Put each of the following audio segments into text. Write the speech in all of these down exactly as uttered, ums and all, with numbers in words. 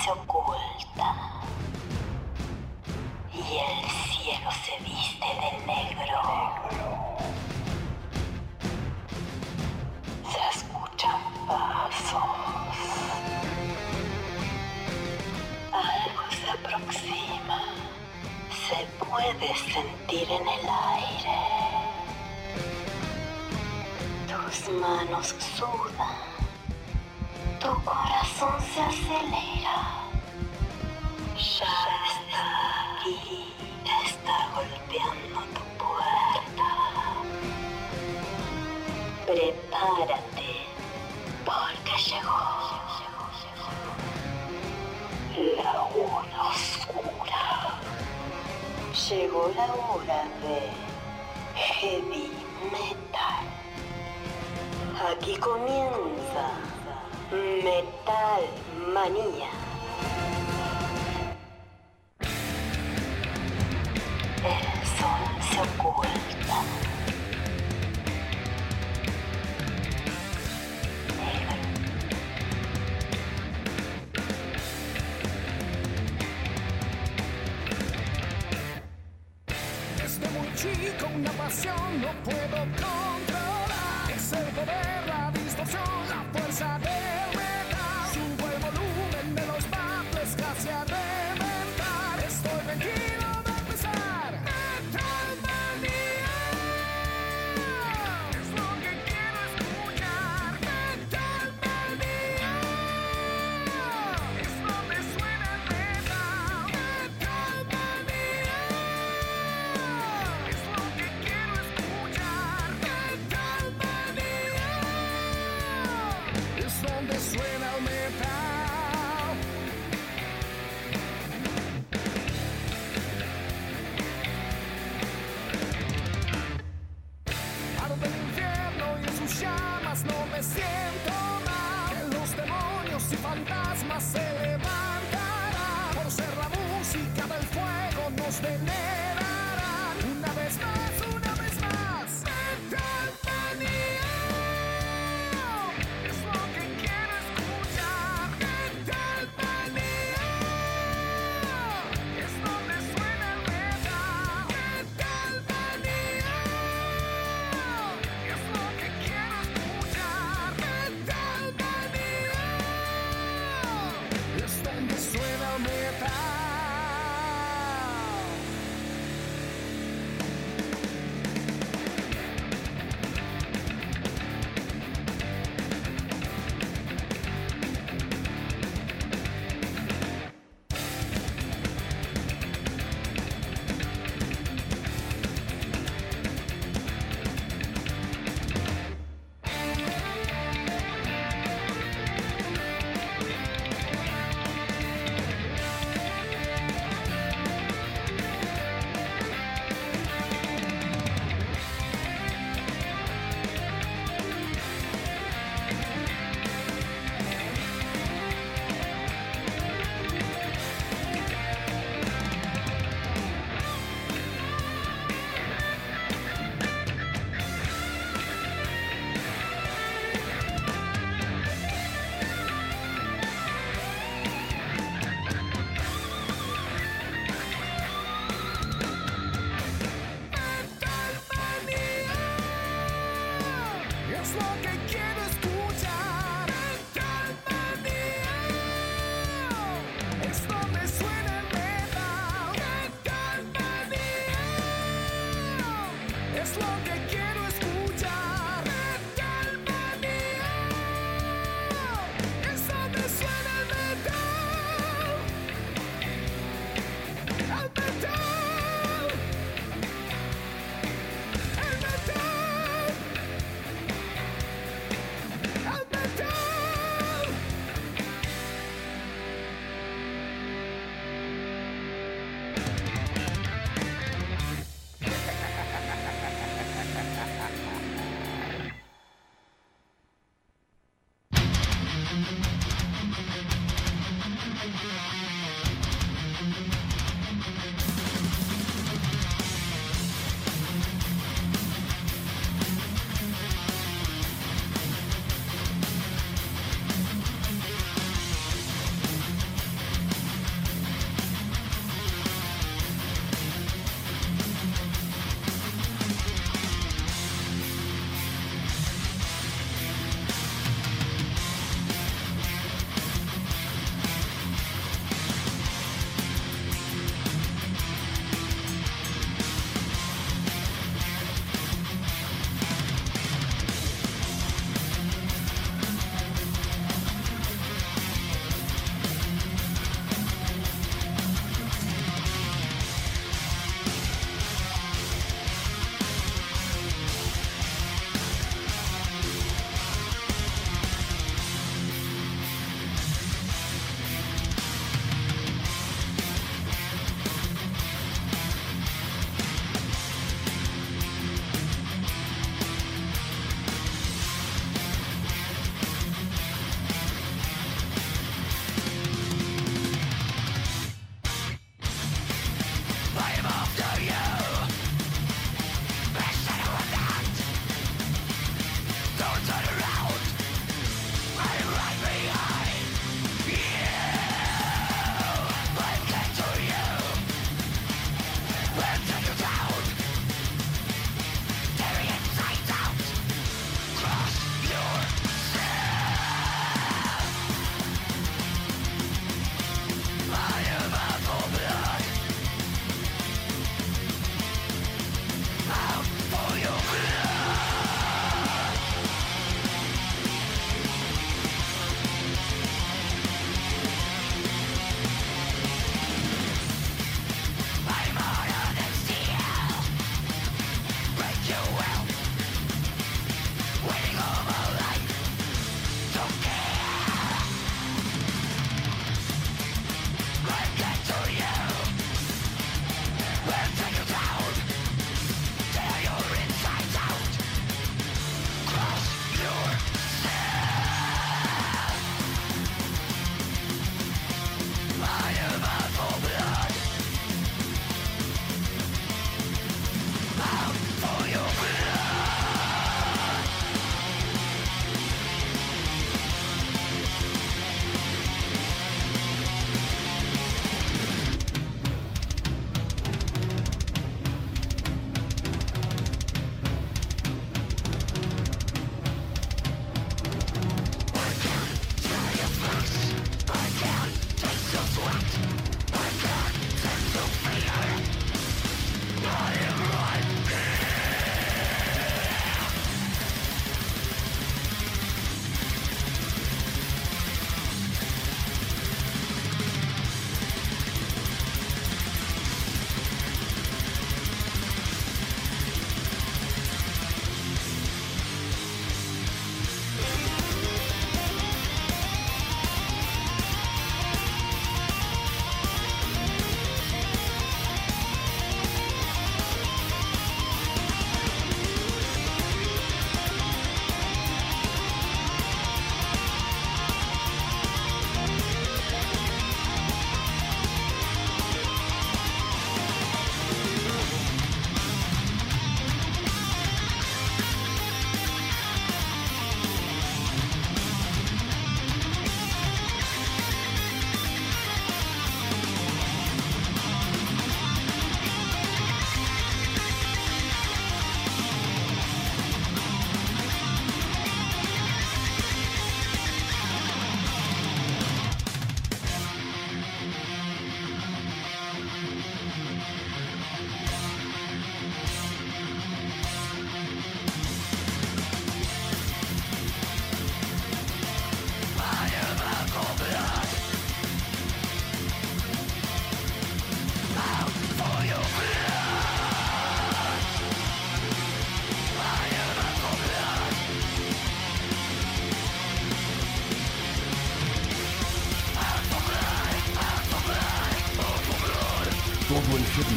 se oculta y el cielo se viste de negro. Se escuchan pasos. Algo se aproxima. Se puede sentir en el aire. Tus manos sudan. Tu corazón se acelera. Ya está aquí. Está golpeando tu puerta. Prepárate, porque llegó la hora oscura. Llegó la hora de heavy metal. Aquí comienza Metal Manía. El sol se oculta. Negro. Desde muy chico una pasión no puedo controlar. Es el poder, la distorsión, la fuerza del metal. Subo el volumen de los baffles casi a reventar. Estoy tranquilo de empezar. Metal Manía es lo que quiero escuchar. Metal Manía es donde suena el metal. Metal Manía es lo que quiero escuchar. Metal Manía es donde suena el metal. Paro del infierno y en sus llamas no me siento mal. Que los demonios y fantasmas se levantarán. Por ser la música del fuego nos venerarán. Una vez más, una vez más. Metal Manía es lo que quiero escuchar. Metal Manía es donde suena el metal. Metal Manía es lo que quiero escuchar. Metal Manía es donde suena el metal. Metal Manía es lo que quiero escuchar. Metal Manía es donde suena el metal. Metal Manía es lo que quiero escuchar. Metal Manía es donde suena el metal. El metal. El metal. El metal.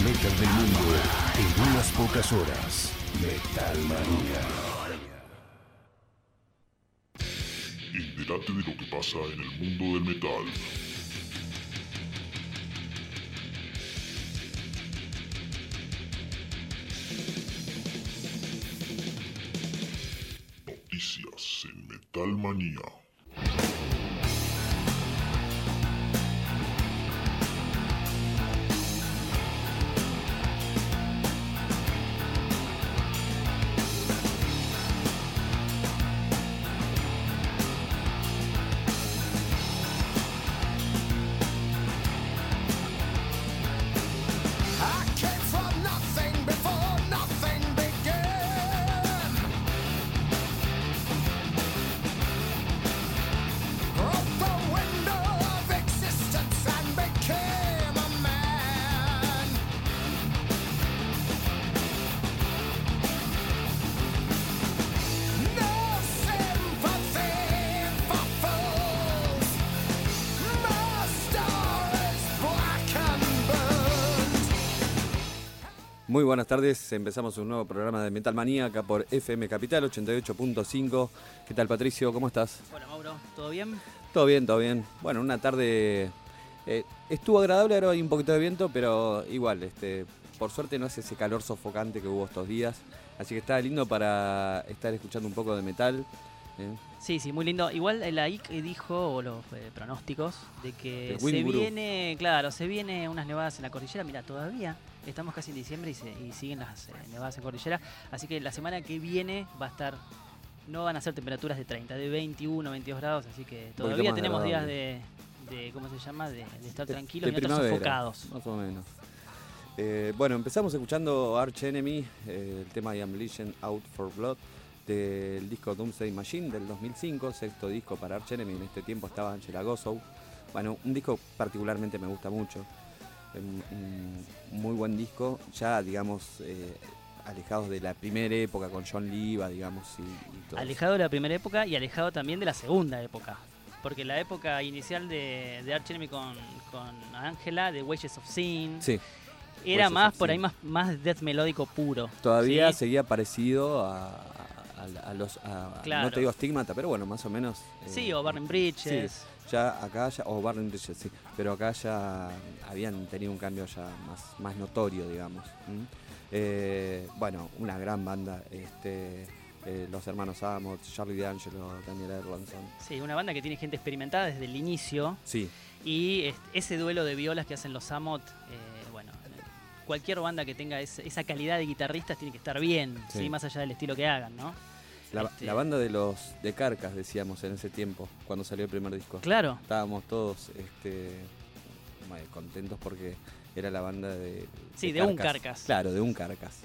metal del mundo en unas pocas horas. Metal Manía. Entérate de lo que pasa en el mundo del metal. Noticias en Metal Manía. Muy buenas tardes, empezamos un nuevo programa de Metal Manía acá por F M Capital ochenta y ocho punto cinco. ¿Qué tal, Patricio? ¿Cómo estás? Hola, Mauro, ¿todo bien? Todo bien, todo bien. Bueno, una tarde eh, estuvo agradable, ahora hay un poquito de viento, pero igual, este, por suerte no es ese calor sofocante que hubo estos días, así que está lindo para estar escuchando un poco de metal. ¿eh? Sí, sí, muy lindo. Igual la I C dijo, o los eh, pronósticos, de que El se Wind Guru. viene, claro, se viene unas nevadas en la cordillera. Mira, todavía estamos casi en diciembre y, se, y siguen las eh, nevadas en cordillera. Así que la semana que viene va a estar, no van a ser temperaturas de treinta, de veintiuno, veintidós grados. Así que todavía más tenemos días agradable. de, de, ¿cómo se llama? De, de estar De- tranquilos de y otros primavera, sofocados. Más o menos. Eh, bueno, empezamos escuchando Arch Enemy, eh, el tema I Am Legion Out for Blood, del disco Doomsday Machine del dos mil cinco, sexto disco para Arch Enemy. En este tiempo estaba Angela Gossow. Bueno, un disco particularmente me gusta mucho. Un, un muy buen disco, ya digamos eh, alejados de la primera época con John Liva, digamos, y, y todo. Alejado de la primera época y alejado también de la segunda época. Porque la época inicial de, de Arch Enemy con, con Angela, de Wages of Sin, Sí, era Wages más of por ahí Sin. más, más death melódico puro. todavía ¿sí? seguía parecido a, a, a los, a- Claro. no te digo Stigmata, pero bueno, más o menos. eh, Sí, o Burning Bridges. Sí, ya acá, ya, o Burning Bridges, sí, pero acá ya habían tenido un cambio ya más, más notorio, digamos. ¿m? Eh, bueno, una gran banda, este, eh, los hermanos Amott, Charlie D'Angelo, Daniel Erlandson. Sí, una banda que tiene gente experimentada desde el inicio. Sí, Y este, ese duelo de violas que hacen los Amott, eh, bueno, cualquier banda que tenga ese- esa calidad de guitarristas tiene que estar bien, Sí. ¿sí? Más allá del estilo que hagan, ¿no? la, Este, la banda de los de Carcas, decíamos en ese tiempo, cuando salió el primer disco. Claro, Estábamos todos este, bueno, contentos porque era la banda de, Sí, de un Carcass. Claro, de un Carcass.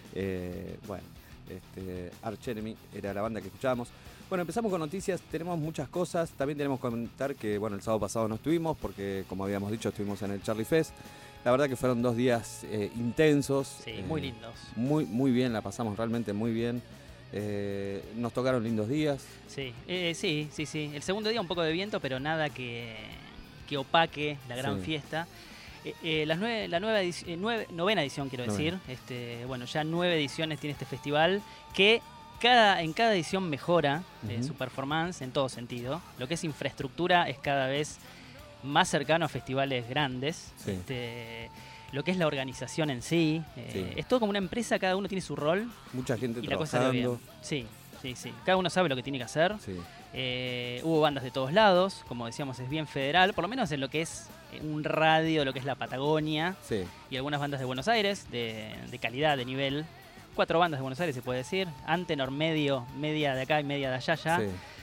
Eh, bueno, este, Arch Enemy era la banda que escuchábamos. Bueno, empezamos con noticias, tenemos muchas cosas. También tenemos que comentar que, bueno, el sábado pasado no estuvimos porque, como habíamos dicho, estuvimos en el Charlie Fest. La verdad que fueron dos días eh, intensos. sí, eh, muy lindos. Muy, muy bien, la pasamos realmente muy bien. Eh, nos tocaron lindos días. Sí, eh, sí, sí, sí. El segundo día un poco de viento, pero nada que, que opaque la gran Sí. fiesta. Eh, eh, las nueve, la nueva edici- eh, nueve- novena edición, quiero Novena. decir. Este, bueno, ya nueve ediciones tiene este festival que cada, en cada edición mejora eh, Ujú. su performance en todo sentido. Lo que es infraestructura es cada vez más cercano a festivales grandes. Sí. Este, lo que es la organización en sí. eh, Sí. Es todo como una empresa, cada uno tiene su rol Mucha gente y la cosa sale bien. trabajando. Sí, sí, sí. Cada uno sabe lo que tiene que hacer. Sí. Eh, hubo bandas de todos lados, como decíamos, es bien federal, por lo menos en lo que es eh, un radio, lo que es la Patagonia, Sí. y algunas bandas de Buenos Aires, de, de calidad, de nivel. Cuatro bandas de Buenos Aires se puede decir, Antenor medio, media de acá y media de allá ya. Sí.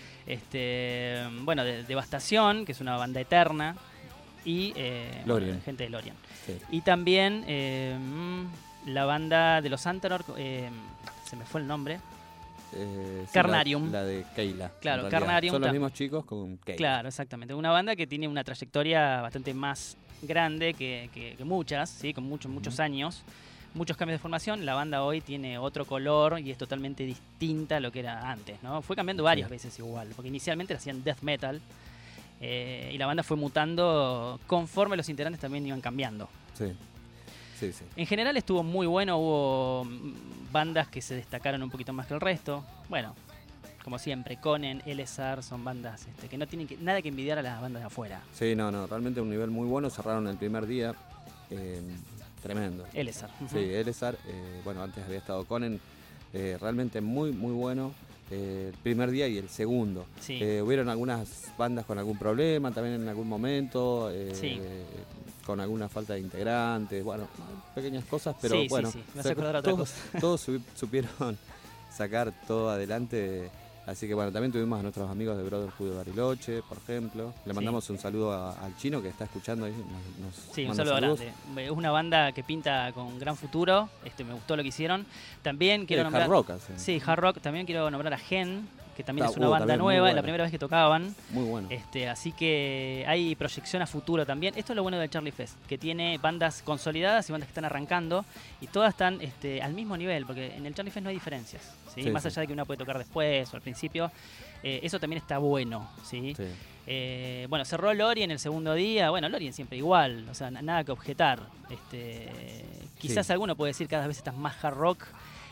Este, bueno, de Devastación, que es una banda eterna, y eh, Lorien. gente de Lorien. Sí. Y también eh, mm, la banda de los Antenor, eh, se me fue el nombre. Eh, sí, Carnarium. La, la de Keila. Claro, en realidad. Carnarium Son los tam- mismos chicos con Keila. Claro, exactamente. Una banda que tiene una trayectoria bastante más grande que, que- que muchas, ¿sí? Con muchos, muchos Ujú. años, muchos cambios de formación. La banda hoy tiene otro color y es totalmente distinta a lo que era antes, ¿no? Fue cambiando varias Sí. veces igual, porque inicialmente hacían death metal eh, y la banda fue mutando conforme los integrantes también iban cambiando. Sí. sí, sí. En general estuvo muy bueno, hubo bandas que se destacaron un poquito más que el resto. Bueno, como siempre, Conan, L S R son bandas este, que no tienen que, nada que envidiar a las bandas de afuera. Sí, no, no, realmente un nivel muy bueno. Cerraron el primer día, eh, tremendo. L S R. Uh-huh. Sí, L S R, eh, bueno, antes había estado Conan, eh, realmente muy, muy bueno. Eh, el primer día y el segundo. Sí. Eh, hubieron algunas bandas con algún problema también en algún momento, eh, Sí. con alguna falta de integrantes, bueno, pequeñas cosas, pero Sí, bueno, sí, sí. Me hace acordar otra todos, cosa. todos su- supieron sacar todo adelante. Así que bueno, también tuvimos a nuestros amigos de Brotherhood de Bariloche, por ejemplo. Le Sí. mandamos un saludo a- al chino que está escuchando ahí. Nos, nos Sí, un manda saludo saludos. grande. Es una banda que pinta con gran futuro. Este, me gustó lo que hicieron. También quiero Eh, nombrar. hard rock hacen. Sí, hard rock. También quiero nombrar a Gen, que también Ah, es una uh, banda también muy nueva, es buena. la primera vez que tocaban. Muy bueno. Este, así que hay proyección a futuro también. Esto es lo bueno del Charlie Fest, que tiene bandas consolidadas y bandas que están arrancando y todas están este, al mismo nivel, porque en el Charlie Fest no hay diferencias, ¿sí? Sí, Más sí. allá de que una puede tocar después o al principio, eh, eso también está bueno, ¿sí? Sí. Eh, bueno, cerró Lori en el segundo día. Bueno, Lori siempre igual, o sea, na- nada que objetar. Este, quizás Sí. alguno puede decir cada vez estás más hard rock,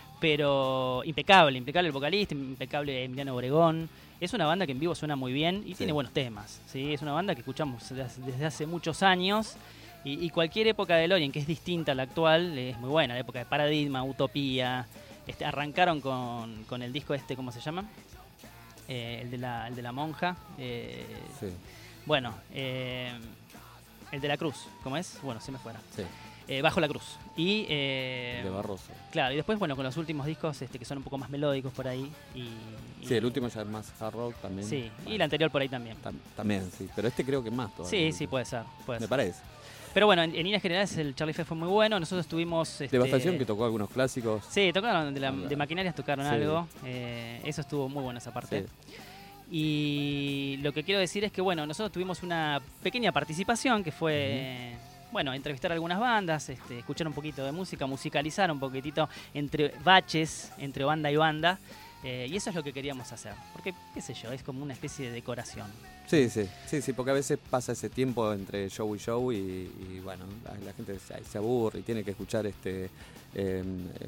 pero impecable, impecable el vocalista, impecable Emiliano Obregón. Es una banda que en vivo suena muy bien y Sí. tiene buenos temas, ¿sí? Es una banda que escuchamos desde, desde hace muchos años y, y cualquier época de Lorien que es distinta a la actual es muy buena. La época de Paradigma, Utopía. Este, arrancaron con, con el disco este, ¿cómo se llama? Eh, el, de la, el de la monja. Eh, Sí, bueno, eh, el de la cruz, ¿cómo es? Bueno, se me fuera. sí. Eh, Bajo la cruz. Y, eh, De Barroso. claro, y después, bueno, con los últimos discos este, que son un poco más melódicos por ahí. Y, y- Sí, el último ya es más hard rock también. Sí, y Bueno, el anterior por ahí también. tam- también, sí. Pero este creo que más todavía. Sí, sí, puede ser. Puede Me ser. parece. Pero bueno, en, en líneas generales el Charlie Fest fue muy bueno. Nosotros tuvimos... Este, Devastación, que tocó algunos clásicos. Sí, tocaron, de, la- de maquinarias tocaron Sí. algo. Eh, eso estuvo muy bueno esa parte. Sí. Y lo que quiero decir es que, bueno, nosotros tuvimos una pequeña participación que fue, bueno, entrevistar a algunas bandas, este, escuchar un poquito de música, musicalizar un poquitito entre baches, entre banda y banda. Eh, y eso es lo que queríamos hacer. Porque, qué sé yo, es como una especie de decoración. Sí, sí, sí, sí, porque a veces pasa ese tiempo entre show y show y, y, bueno, la, la gente se, se aburre y tiene que escuchar este eh, eh,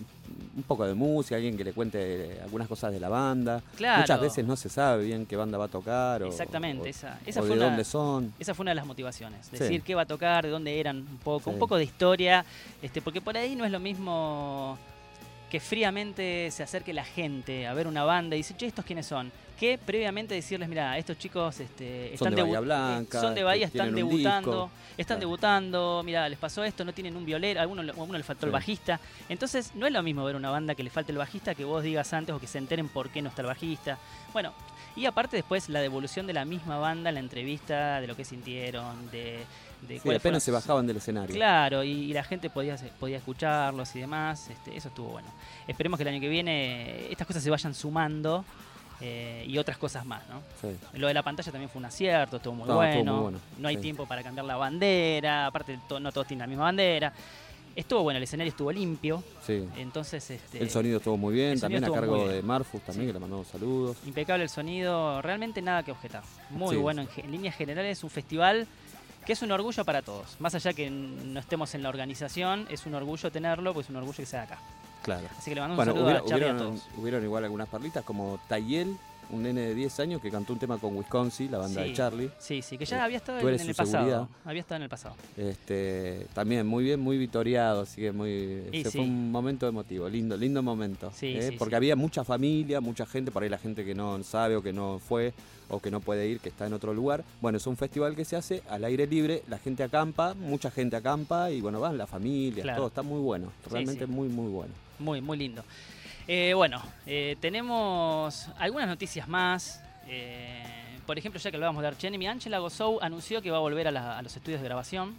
un poco de música, alguien que le cuente algunas cosas de la banda. Claro. Muchas veces no se sabe bien qué banda va a tocar o, Exactamente, o- esa, esa o fue de una, dónde son. esa fue una de las motivaciones. Sí. Decir qué va a tocar, de dónde eran un poco, un Sí. poco de historia, este, porque por ahí no es lo mismo que fríamente se acerque la gente a ver una banda y dice, che, ¿estos quiénes son? Que previamente decirles, mira, estos chicos este, Son están de Bahía debu- Blanca, son de Bahía, que están tienen un debutando, disco. están Claro. debutando, mira, les pasó esto, no tienen un violero, a alguno, a uno le faltó el Sí. bajista. Entonces, no es lo mismo ver una banda que le falte el bajista que vos digas antes o que se enteren por qué no está el bajista. Bueno, y aparte después la devolución de la misma banda, la entrevista, de lo que sintieron, de... de Sí, cuáles fueron apenas se sus- bajaban del escenario. Claro, y, y la gente podía, podía escucharlos y demás. Este, eso estuvo bueno. Esperemos que el año que viene estas cosas se vayan sumando eh, y otras cosas más, ¿no? Sí. Lo de la pantalla también fue un acierto, estuvo muy, No, bueno. estuvo muy bueno, No hay sí. tiempo para cambiar la bandera, aparte to- no todos tienen la misma bandera. Estuvo bueno, el escenario estuvo limpio, Sí. entonces este, El sonido estuvo muy bien, el sonido también a estuvo cargo muy bien. de Marfus también, Sí. que le mandamos saludos. impecable el sonido, realmente nada que objetar. Muy Sí. bueno, en, ge- en líneas generales un festival que es un orgullo para todos. Más allá que no estemos en la organización, es un orgullo tenerlo, pues es un orgullo que sea de acá. Claro. Así que le mandamos Bueno, un saludo hubiera- a Charlie y a hubieron, todos. hubieron igual algunas perlitas como Tayel, un nene de diez años que cantó un tema con Wisconsin, la banda Sí. de Charlie. Sí, sí, que ya Eh, había estado tú en, eres en su el pasado. seguridad. Había estado en el pasado. Este, también muy bien, muy vitoriado, así que muy Y se sí. fue un momento emotivo, lindo, lindo momento. Sí, ¿eh? sí, Porque sí. había mucha familia, mucha gente, por ahí la gente que no sabe o que no fue o que no puede ir, que está en otro lugar. Bueno, es un festival que se hace al aire libre, la gente acampa, mucha gente acampa y bueno, van las familias, Claro. todo está muy bueno, Sí, realmente sí. muy, muy bueno. Muy, muy lindo. Eh, bueno, eh, tenemos algunas noticias más. Eh, por ejemplo, ya que hablábamos de Arch Enemy, Angela Gossow anunció que va a volver a, la- a los estudios de grabación.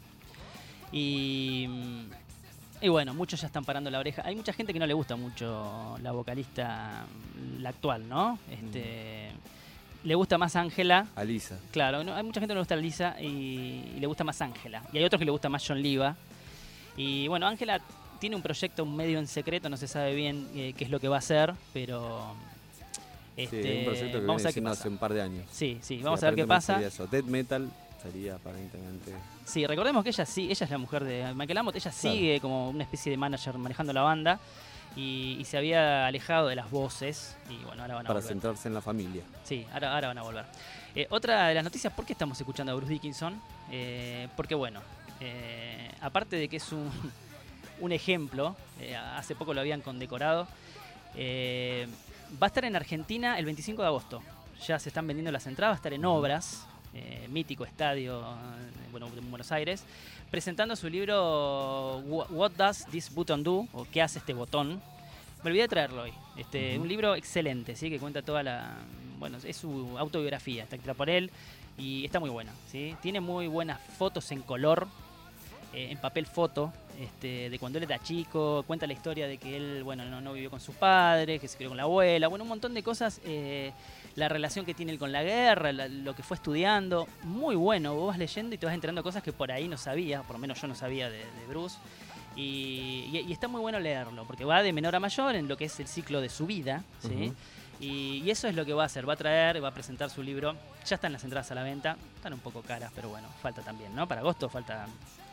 Y, y bueno, muchos ya están parando la oreja. Hay mucha gente que no le gusta mucho la vocalista, la actual, ¿no? Este, le gusta más Ángela. Alisa. Claro, no, hay mucha gente que no le gusta Lisa y, y le gusta más Ángela. Y hay otros que le gusta más John Liva. Y bueno, Ángela tiene un proyecto medio en secreto, no se sabe bien eh, qué es lo que va a hacer, pero este, Sí, un proyecto que vamos viene a ver qué haciendo pasa. hace un par de años. Sí, sí, Sí, vamos a ver qué aparentemente pasa. sería eso. Death metal, batería aparentemente. Sí, recordemos que ella sí, ella es la mujer de Michael Amott, ella Claro. sigue como una especie de manager manejando la banda y, y se había alejado de las voces y bueno, ahora van a Para volver. centrarse en la familia. Sí, ahora, ahora van a volver. Eh, otra de las noticias, ¿por qué estamos escuchando a Bruce Dickinson? Eh, porque bueno, eh, aparte de que es un, un ejemplo, eh, hace poco lo habían condecorado, eh, va a estar en Argentina el veinticinco de agosto. Ya se están vendiendo las entradas, va a estar en Obras, eh, mítico estadio eh, bueno, en Buenos Aires, presentando su libro Wha- What Does This Button Do? O ¿Qué hace este botón? Me olvidé de traerlo hoy. Este, Ujú. Un libro excelente, ¿sí? Que cuenta toda la... Bueno, es su autobiografía, está escrita por él y está muy buena, ¿sí? Tiene muy buenas fotos en color, eh, en papel foto, este, de cuando él era chico, cuenta la historia de que él, bueno, no, no vivió con sus padres, que se crió con la abuela, bueno, un montón de cosas, eh, la relación que tiene él con la guerra, la- lo que fue estudiando, muy bueno, vos vas leyendo y te vas enterando cosas que por ahí no sabías, por lo menos yo no sabía de, de Bruce, y, y- y está muy bueno leerlo, porque va de menor a mayor en lo que es el ciclo de su vida, ¿sí? Ujú. Y, y eso es lo que va a hacer, va a traer, va a presentar su libro. Ya están las entradas a la venta, están un poco caras, pero bueno, falta también, ¿no? Para agosto falta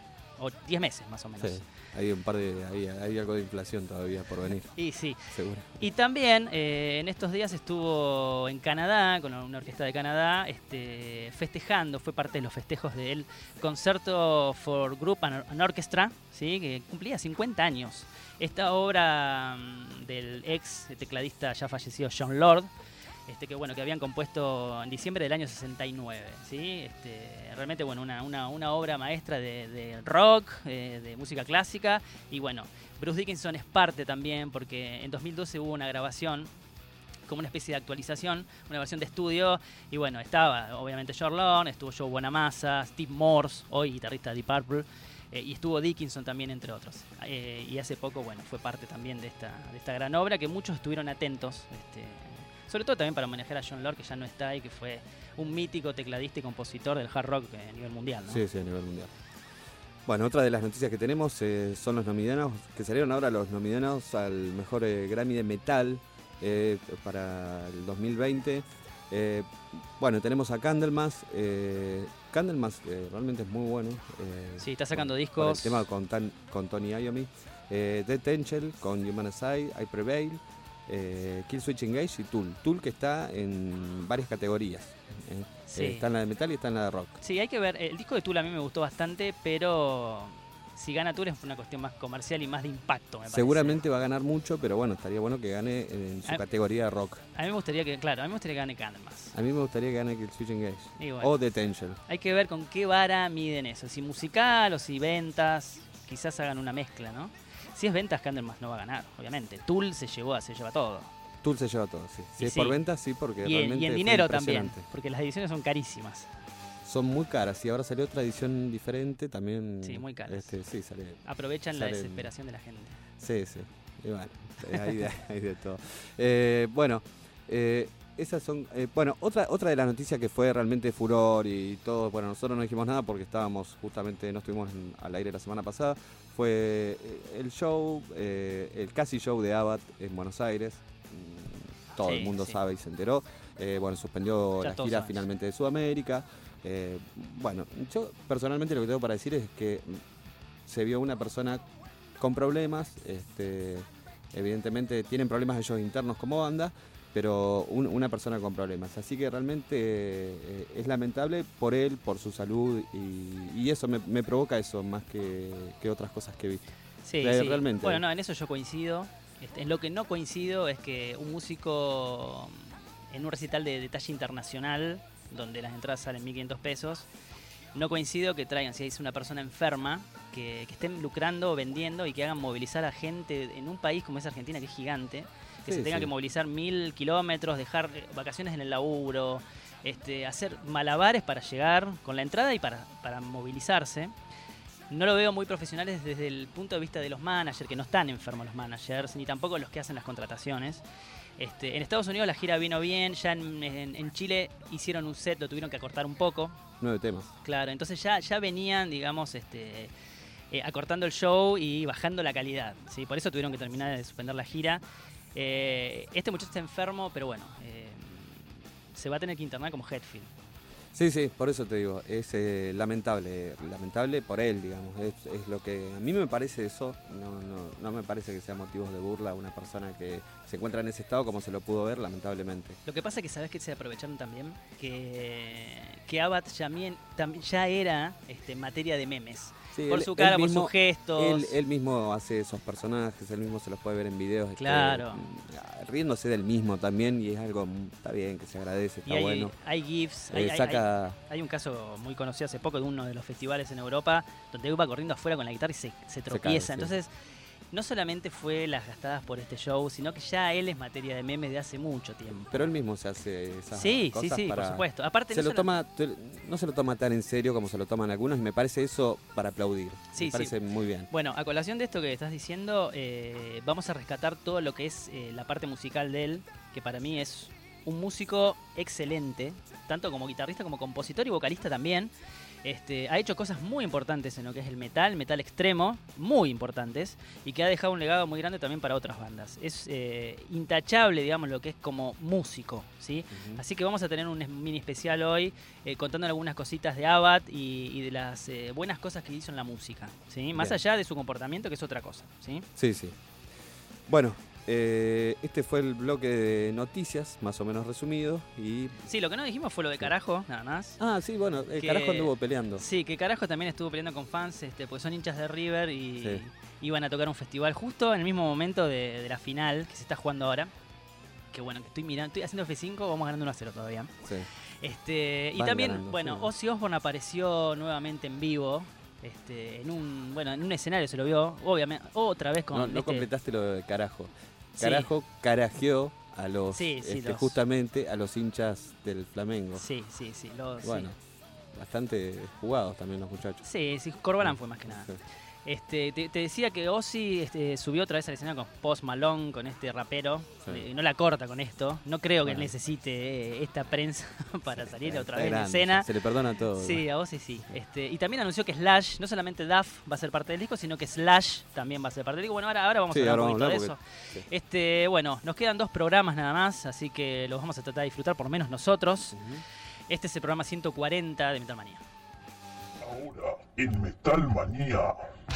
diez meses más o menos. Sí, hay un par de, hay, hay algo de inflación todavía por venir, Y sí. seguro. Y también eh, en estos días estuvo en Canadá, con una orquesta de Canadá, este, festejando, fue parte de los festejos del Concerto for Group and, and Orchestra, ¿sí? Que cumplía cincuenta años. Esta obra mm, del ex tecladista ya fallecido John Lord, este, que bueno, que habían compuesto en diciembre del año sesenta y nueve, ¿sí? Este, realmente bueno, una, una, una obra maestra de, de rock, eh, de música clásica, y bueno, Bruce Dickinson es parte también porque en dos mil doce hubo una grabación como una especie de actualización, una versión de estudio, y bueno, estaba obviamente John Lord, estuvo Joe Bonamassa, Steve Morse, hoy guitarrista de Deep Purple, eh, y estuvo Dickinson también, entre otros. Eh, y hace poco, bueno, fue parte también de esta, de esta gran obra que muchos estuvieron atentos, este, sobre todo también para manejar a John Lord, que ya no está y que fue un mítico tecladista y compositor del hard rock a nivel mundial, ¿no? Sí, sí, a nivel mundial. Bueno, otra de las noticias que tenemos eh, son los nominados, que salieron ahora los nominados al mejor eh, Grammy de Metal eh, para el dos mil veinte. Eh, bueno, tenemos a Candlemas. Eh, Candlemas eh, realmente es muy bueno. Eh, Sí, está sacando por- discos. por el tema con, tan- con Tony Iommi. Eh, Death Angel con Human Aside, I Prevail, eh, Killswitch Engage y Tool. Tool que está en varias categorías. eh. Sí. Eh, está en la de metal y está en la de rock. Sí, hay que ver. El disco de Tool a mí me gustó bastante, pero si gana Tool es una cuestión más comercial y más de impacto, me parece. Seguramente va a ganar mucho, pero bueno, estaría bueno que gane en su Ah. categoría de rock. A mí me gustaría que, claro, a mí me gustaría que gane Candlemas. A mí me gustaría que gane Killswitch Engage. Y bueno, O Death Angel. hay que ver con qué vara miden eso. Si musical o si ventas, quizás hagan una mezcla, ¿no? Si es ventas, Candlemas no va a ganar, obviamente. Tool se llevó, se lleva todo. Tool se lleva todo, sí. Si Y es sí. por ventas, sí, porque Y en, realmente y en fue dinero también, impresionante. porque las ediciones son carísimas. Son muy caras y ahora salió otra edición diferente también. Sí, muy caras. Este, sí, sale. Aprovechan la Salen- desesperación de la gente. Sí, sí. Y bueno, eh, hay de, hay de todo. Eh, bueno, eh, esas son. eh, bueno, otra otra de las noticias que fue realmente furor y todo. Bueno, nosotros no dijimos nada porque estábamos justamente, no estuvimos en- al aire la semana pasada. Fue eh, el show, eh, el casi show de Abbat en Buenos Aires. Mm, Todo Sí, el mundo sí. sabe y se enteró. Eh, bueno, suspendió Ya la todos gira saben. finalmente de Sudamérica. Eh, bueno, yo personalmente lo que tengo para decir es que mm, se vio una persona con problemas, este, evidentemente tienen problemas ellos internos como banda, pero un- una persona con problemas. Así que realmente eh, es lamentable por él, por su salud y, y eso me, me provoca eso más que, que otras cosas que he visto. Sí, Re- sí. realmente. Bueno, no, en eso yo coincido. Este, en lo que no coincido es que un músico en un recital de, de talla internacional, donde las entradas salen mil quinientos pesos, no coincido que traigan, si es una persona enferma, que, que estén lucrando, vendiendo y que hagan movilizar a gente en un país como es Argentina, que es gigante, que Sí, se tenga sí. que movilizar mil kilómetros, dejar eh, vacaciones en el laburo, este, hacer malabares para llegar con la entrada y para, para movilizarse. No lo veo muy profesionales desde el punto de vista de los managers, que no están enfermos los managers, ni tampoco los que hacen las contrataciones. Este, en Estados Unidos la gira vino bien, ya en, en- en Chile hicieron un set, lo tuvieron que acortar un poco, Nueve temas. claro, entonces ya, ya venían, digamos, este, eh, acortando el show y bajando la calidad, ¿sí? Por eso tuvieron que terminar de suspender la gira. Eh, este muchacho está enfermo, pero bueno, eh, se va a tener que internar como Hetfield. Sí, sí, por eso te digo, es eh, lamentable, lamentable por él, digamos, es, es lo que a mí me parece eso, no, no, no me parece que sea motivos de burla a una persona que se encuentra en ese estado como se lo pudo ver, lamentablemente. Lo que pasa es que sabes que se aprovecharon también, que, que Abad ya, mien- tam- ya era este, materia de memes. Sí, por él- su cara, él mismo- por sus gestos. Él, él mismo hace esos personajes, él mismo se los puede ver en videos. este, Claro. mm, riéndose del mismo también, y es algo, mm, está bien, que se agradece, está y hay, bueno. hay GIFs, Eh, hay, hay- saca, hay- hay un caso muy conocido hace poco de uno de los festivales en Europa, donde iba corriendo afuera con la guitarra y se, se tropieza. sí. Entonces, no solamente fue las gastadas por este show, sino que ya él es materia de memes de hace mucho tiempo. pero él mismo se hace esas Sí, cosas sí, sí, para... por supuesto. Aparte, Se no lo solo- toma, te- no se lo toma tan en serio como se lo toman algunos, y me parece eso para aplaudir. Sí, me sí. parece muy bien. Bueno, a colación de esto que estás diciendo, eh, vamos a rescatar todo lo que es eh, la parte musical de él, que para mí es un músico excelente, tanto como guitarrista como compositor y vocalista también. Este, ha hecho cosas muy importantes en lo que es el metal, metal extremo, muy importantes, y que ha dejado un legado muy grande también para otras bandas. Es eh, intachable, digamos, lo que es como músico, ¿sí? Ujú. Así que vamos a tener un es- mini especial hoy eh, contando algunas cositas de Abad y, y de las eh, buenas cosas que hizo en la música, ¿sí? Más Bien. allá de su comportamiento, que es otra cosa, ¿sí? Sí, sí. Bueno, eh, este fue el bloque de noticias, más o menos resumido. Y Sí, lo que no dijimos fue lo de Carajo, nada más. ah, sí, bueno, el Que- carajo anduvo peleando. Sí, que Carajo también estuvo peleando con fans, este, pues son hinchas de River y Sí. iban a tocar un festival justo en el mismo momento de, de la final que se está jugando ahora. Que bueno, que estoy mirando, estoy haciendo F cinco, vamos ganando uno a cero todavía. Sí. Este, y Van también, ganando, bueno, sí. Ozzy Osbourne apareció nuevamente en vivo. Este, en un, bueno, en un escenario se lo vio, obviamente, otra vez con No, no este- completaste lo de carajo. Sí. Carajo carajeó a los, Sí, sí, este, los- justamente a los hinchas del Flamengo. Sí, sí, sí, lo- sí. Bueno, bastante jugados también los muchachos. Sí, sí, Corbalán fue más que nada. Sí. Este, te, te decía que Ozzy este, subió otra vez al escenario con Post Malone, con este rapero. Sí. Eh, no la corta con esto. No creo que Bueno. necesite eh, esta prensa para salir Está- otra está vez en grande, escena. Se le perdona todo. Sí, a Ozzy sí. Este, y también anunció que Slash, no solamente Duff va a ser parte del disco, sino que Slash también va a ser parte del disco. Bueno, ahora, ahora vamos Sí, a hablar ahora un poquito vamos a de hablar eso. porque- sí. Este, bueno, nos quedan dos programas nada más, así que los vamos a tratar de disfrutar, por lo menos nosotros. Ujú. Este es el programa ciento cuarenta de Metal Manía. Ahora en Metal Manía,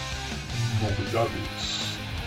novedades.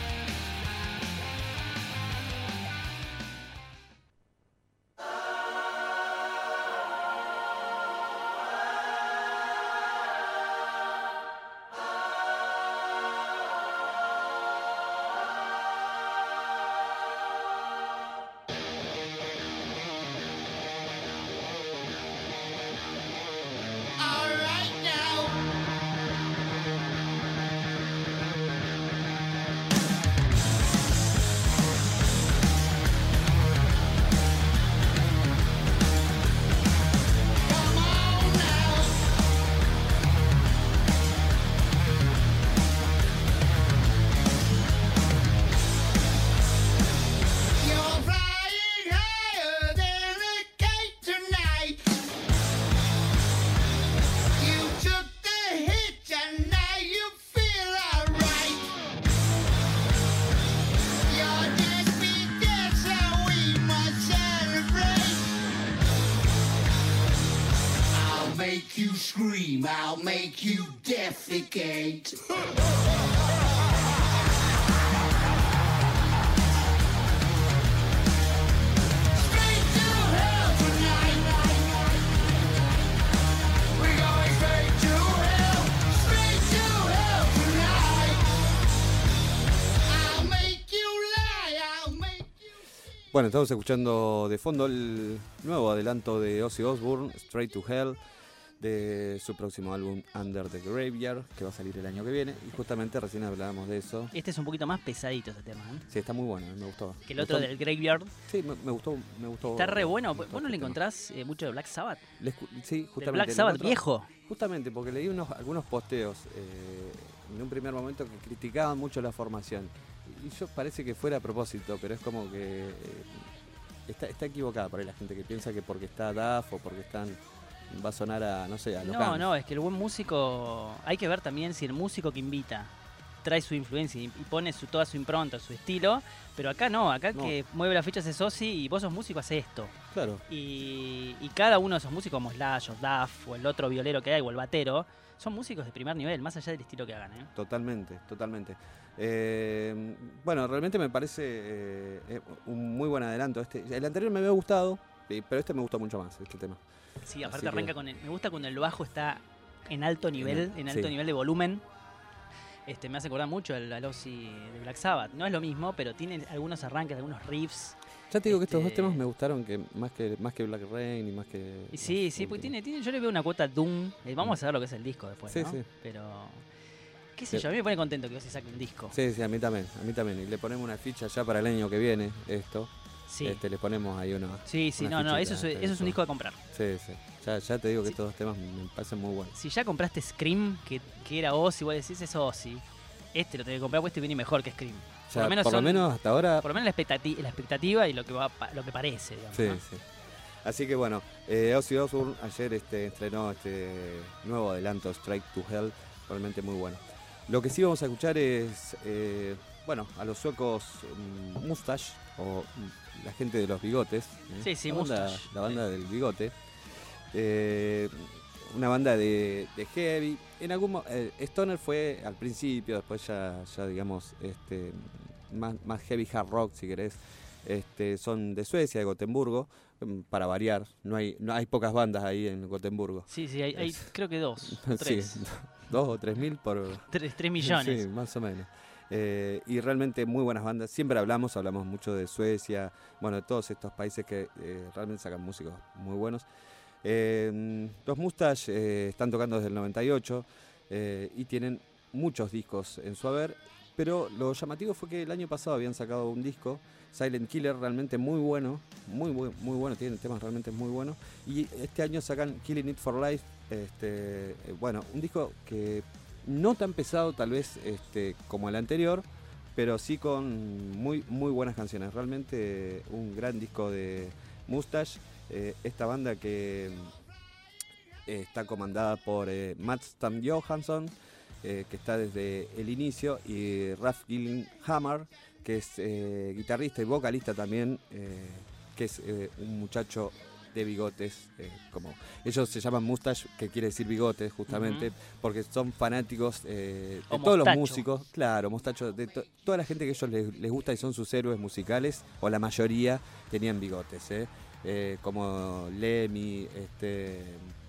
You're flying higher than a kite tonight. You took the hit and now you feel alright. You're just begun, so we must celebrate. I'll make you scream, I'll make you defecate. Straight to hell tonight. We're going straight to hell. Straight to hell tonight. I'll make you lie. I'll make you. Bueno, estamos escuchando de fondo el nuevo adelanto de Ozzy Osbourne, Straight to Hell, de su próximo álbum Under the Graveyard, que va a salir el año que viene. Y justamente recién hablábamos de eso. Este es un poquito más pesadito este tema, ¿eh? Sí, está muy bueno, me gustó. Que el Me otro gustó- del Graveyard. Sí, me, me gustó, me gustó. Está re bueno. me ¿Vos gustó no este le tema. encontrás eh, mucho de Black Sabbath? Le escu- sí, justamente. Del Black le Sabbath encontró- viejo. Justamente, porque leí unos, algunos posteos eh, en un primer momento que criticaban mucho la formación. Y yo parece que fuera a propósito, pero es como que eh, está, está equivocada por ahí la gente que piensa que porque está Duff o porque están va a sonar a, no sé, a los No, Guns. no, es que el buen músico. Hay que ver también si el músico que invita trae su influencia y, y pone su, toda su impronta, su estilo, pero acá no, acá No. que mueve las fichas es Ozzy y vos sos músico, hace esto. Claro. Y, y cada uno de esos músicos, como Slash o Duff o el otro violero que hay o el batero, son músicos de primer nivel, más allá del estilo que hagan, ¿eh? Totalmente, totalmente. Eh, bueno, realmente me parece eh, eh, un muy buen adelanto. Este, el anterior me había gustado, eh, pero este me gusta mucho más, este tema. Sí, aparte Así arranca que- con el, me gusta cuando el bajo está en alto nivel, el- en alto sí. nivel de volumen. Este, me hace acordar mucho al, al Ozzy de Black Sabbath. No es lo mismo, pero tiene algunos arranques, algunos riffs. Ya te digo que estos dos Este- temas me gustaron que más que más que Black Rain y más que... Y sí, los sí, porque últimos. tiene, tiene, yo le veo una cuota Doom. Eh, vamos a ver lo que es el disco después, Sí, ¿no? sí. Pero, qué sé Sí. yo, a mí me pone contento que Ozzy saque un disco. Sí, sí, a mí también, a mí también. Y le ponemos una ficha ya para el año que viene, esto. Sí, Este, le ponemos ahí una... sí, sí, una no, no, eso es, fichita, eso es eso. un disco de comprar. Sí, sí. Ya, ya te digo que Sí. estos dos temas me parecen muy buenos. Si ya compraste Scream, que, que era Ozzy, vos decís es Ozzy, este lo tenés que comprar, pues este viene mejor que Scream. Ya, Por lo menos por lo son- menos hasta ahora... Por lo menos la expectativa, la expectativa y lo que va pa- lo que parece, digamos. Sí, ¿no? sí. Así que bueno, eh, Ozzy Osbourne ayer este, estrenó este nuevo adelanto, Straight to Hell, realmente muy bueno. Lo que sí vamos a escuchar es, eh, bueno, a los suecos mm, Mustache, o mm, la gente de los bigotes. ¿eh? Sí, sí, la banda, Mustache. la banda del bigote. Eh, una banda de, de heavy. En algún mo- eh, Stoner fue al principio, después ya, ya digamos, este, más, más heavy hard rock, si querés. Este, son de Suecia, de Gotemburgo, mm, para variar. No hay, no hay pocas bandas ahí en Gotemburgo. Sí, sí, hay, hay Es- creo que dos, o Sí, tres, dos o tres mil por... tres, tres millones. Sí, más o menos. Eh, y realmente muy buenas bandas. Siempre hablamos, hablamos mucho de Suecia, bueno, de todos estos países que eh, realmente sacan músicos muy buenos. Eh, los Mustache eh, están tocando desde el noventa y ocho eh, y tienen muchos discos en su haber, pero lo llamativo fue que el año pasado habían sacado un disco, Silent Killer, realmente muy bueno, muy, muy, muy bueno, tienen temas realmente muy buenos, y este año sacan Killing It for Life, este, eh, bueno, un disco que no tan pesado tal vez este, como el anterior, pero sí con muy, muy buenas canciones, realmente un gran disco de Mustache. Eh, esta banda que eh, está comandada por eh, Matt Stam Johansson, eh, que está desde el inicio, y Ralph Gillenhammer, que es eh, guitarrista y vocalista también, eh, que es eh, un muchacho de bigotes, eh, como ellos se llaman Mustache, que quiere decir bigotes justamente, Ujú. porque son fanáticos eh, de O todos los mostacho. músicos, claro, mostacho, de to- toda la gente que a ellos les, les gusta y son sus héroes musicales, o la mayoría tenían bigotes, eh, eh, como Lemmy, este, eh,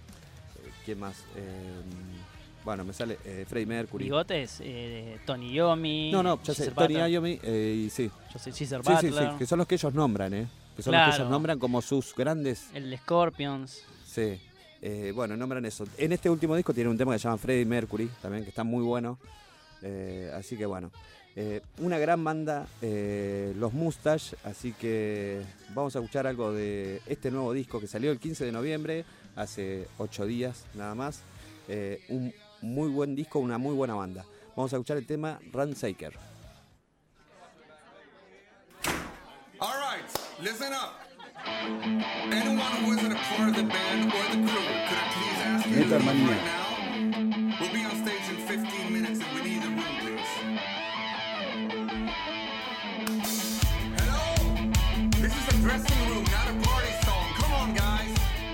¿quién más? Eh, bueno, me sale eh, Freddie Mercury. Bigotes, eh, Tony Iommi. No, no, ya sé, Geezer Tony Butler. Iommi, eh, y sí. Yo sé, Geezer Sí, sí, Butler, sí, que son los que ellos nombran, ¿eh? Que son los que Claro. ellos nombran como sus grandes. el de Scorpions. Sí. Eh, bueno, nombran eso. En este último disco tiene un tema que se llama Freddie Mercury, también, que está muy bueno. Eh, así que bueno. Eh, una gran banda, eh, los Mustache, así que vamos a escuchar algo de este nuevo disco que salió el quince de noviembre, hace ocho días nada más. Eh, un muy buen disco, una muy buena banda. Vamos a escuchar el tema Ransacker. All right, listen up. Anyone who isn't a part of the band or the crew, could I please ask you to Metal leave Manía. right now? We'll be on stage in fifteen minutes and we need the room, please. Hello? This is a dressing room, not a party song. Come on, guys.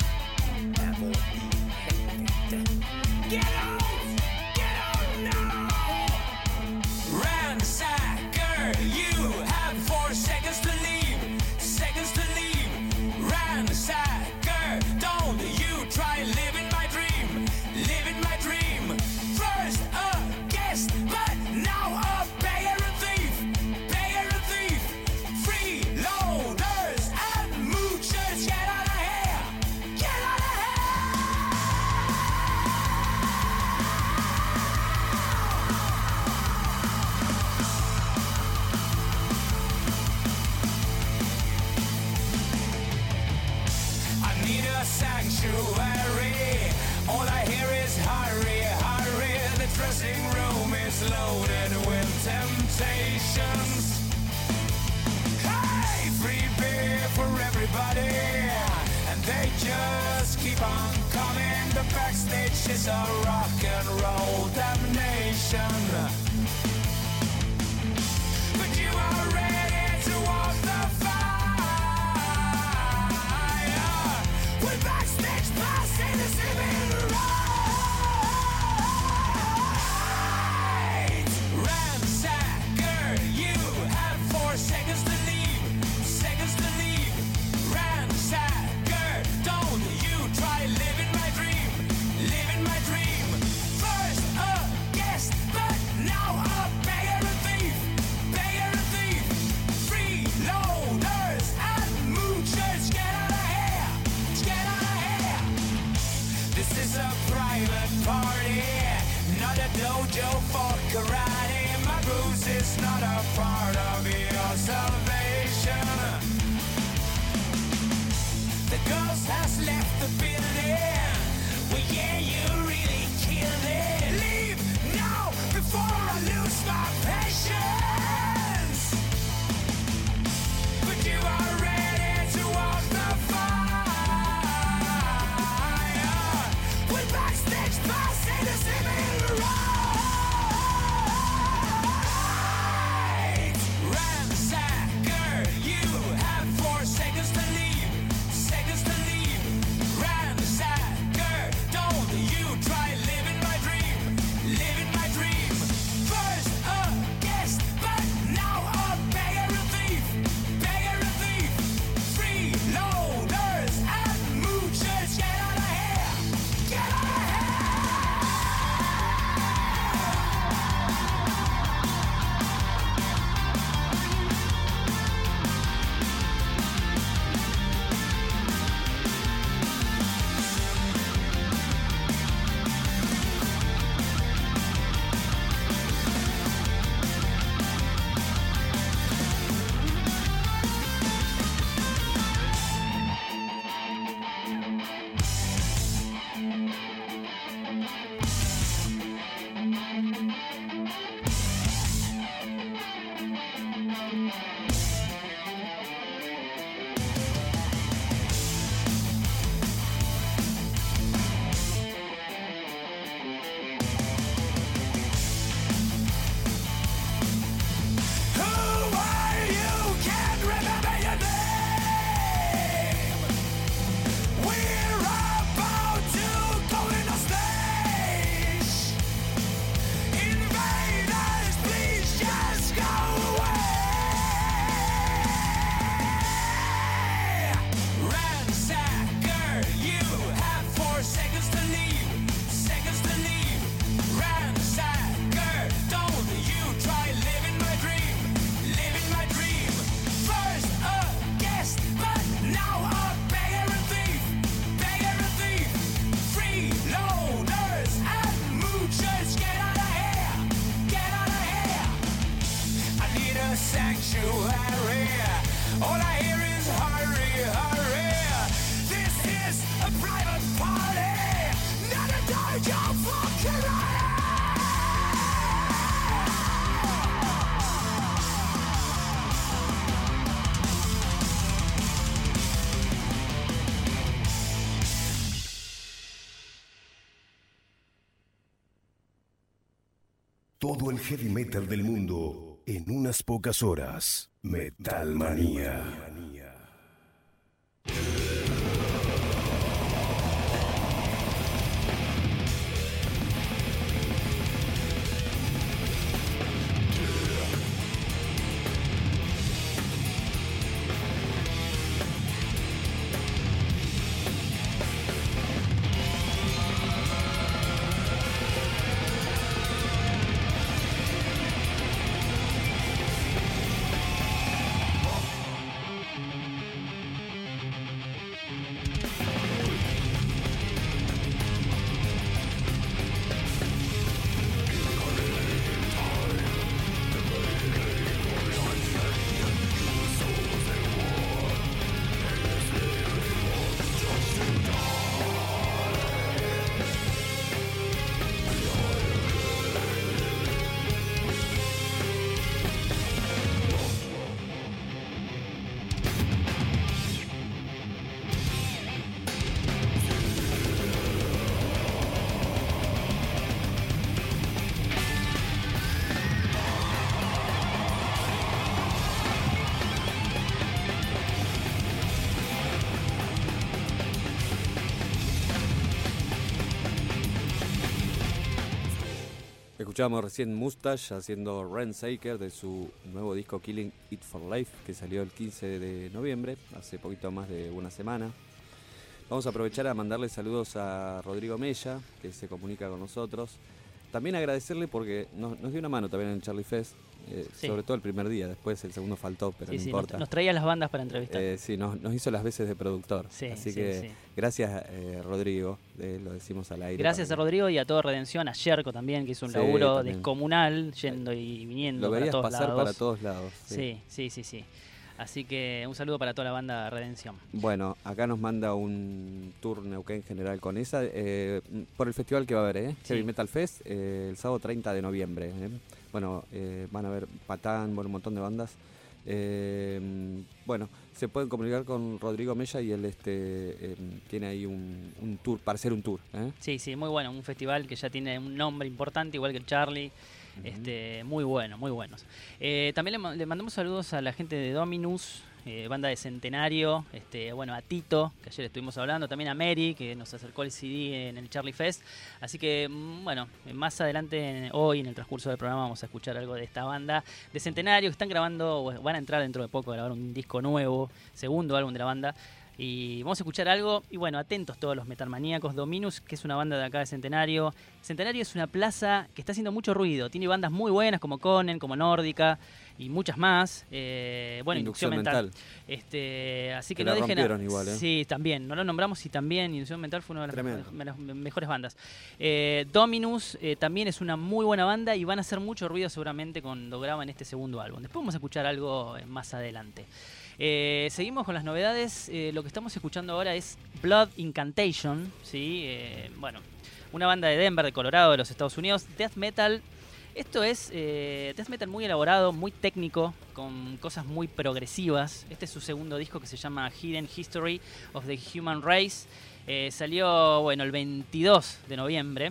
Get out! Get out now! Ransacker, you have four seconds to leave. Seconds to leave. Ransacker, don't you try living my dream. Living my dream. First a guest, but now a beggar and thief. Beggar and thief. Freeloaders and moochers, get out of here. Get out of here! I need a sanctuary. All I hear is hurry, hurry. The dressing room is loaded with temptations. Hey, free beer for everybody. And they just keep on coming. The backstage is a rock and roll damnation. This is a private party, not a dojo for karate. My bruise is not a part of your salvation. The ghost has left the building. Well, yeah, you really killed it. Leave now before I lose my patience. But you are ready to walk the fire. With backstage pass in the civil right. Ransacker, you have four seconds to leave. Seconds to leave. Ransacker, don't you try living my dream. Living my dream. First a guest, but now a beggar and thief. Beggar and thief. Freeloaders and moochers, get out of here. Get out of here. Who are you? Can't remember your name. We're about to go in on stage. Invaders, please just go away. Ransacker, you have four seconds to leave. Seconds to leave. Ransacker, don't you try living my dream. Living my dream. First a guest, but now a beggar and thief. Beggar and thief. Freeloaders and moochers, get out of here. Get out of here. I need a sanctuary. All I hear is hurry, hurry. This is a private party, not a dojo for karate. Todo el heavy metal del mundo en unas pocas horas. Metal Manía. Escuchábamos recién Mustache haciendo Ransacker de su nuevo disco Killing It For Life, que salió el quince de noviembre, hace poquito más de una semana. Vamos a aprovechar a mandarle saludos a Rodrigo Mella, que se comunica con nosotros. También agradecerle porque nos, nos dio una mano también en el Charlie Fest. eh, Sí. sobre todo el primer día, después el segundo faltó, pero Sí, no sí, nos, importa. nos traía las bandas para entrevistar. Eh, sí, nos, nos hizo las veces de productor. Sí, Así sí, que sí. gracias, eh, Rodrigo, eh, lo decimos al aire. Gracias a para que- Rodrigo y a todo Redención, a Yerko también, que hizo un Sí, laburo también. descomunal, yendo y viniendo Lo para veías todos pasar lados. para todos lados. sí. Sí, sí, sí, sí. Así que un saludo para toda la banda Redención. Bueno, acá nos manda un tour Neuquén General con esa, eh, por el festival que va a haber, ¿eh? Sí. Heavy Metal Fest, eh, el sábado treinta de noviembre. ¿eh? Bueno, eh, van a ver Patán, bueno, un montón de bandas. Eh, bueno, se pueden comunicar con Rodrigo Mella y él este, eh, tiene ahí un, un tour, para hacer un tour. ¿eh? Sí, sí, muy bueno. Un festival que ya tiene un nombre importante, igual que el Charlie. Este, muy bueno, muy buenos. Eh, también le, ma- le mandamos saludos a la gente de Dominus, eh, banda de Centenario, este, bueno, a Tito, que ayer estuvimos hablando, también a Mary, que nos acercó el C D en el Charlie Fest. Así que, mm, bueno, más adelante, en- hoy en el transcurso del programa, vamos a escuchar algo de esta banda de Centenario, que están grabando, o van a entrar dentro de poco a grabar un disco nuevo, segundo álbum de la banda. Y vamos a escuchar algo, y bueno, atentos todos los metalmaníacos. Dominus, que es una banda de acá de Centenario. Centenario es una plaza que está haciendo mucho ruido. Tiene bandas muy buenas como Conen, como Nórdica y muchas más. Eh, bueno, Inducción, Inducción Mental. Mental. Este, así que, Que no la dejen a- rompieron igual, ¿eh? Sí, también. No lo nombramos y también Inducción Mental fue una de las, Tremendo. mejores, de las mejores bandas. Eh, Dominus eh, también es una muy buena banda y van a hacer mucho ruido seguramente cuando graban este segundo álbum. Después vamos a escuchar algo eh, más adelante. Eh, seguimos con las novedades. Eh, lo que estamos escuchando ahora es Blood Incantation, ¿sí? Eh, bueno, una banda de Denver, de Colorado, de los Estados Unidos. Death metal. Esto es eh, death metal muy elaborado, muy técnico, con cosas muy progresivas. Este es su segundo disco que se llama Hidden History of the Human Race. Eh, salió, bueno, el veintidós de noviembre.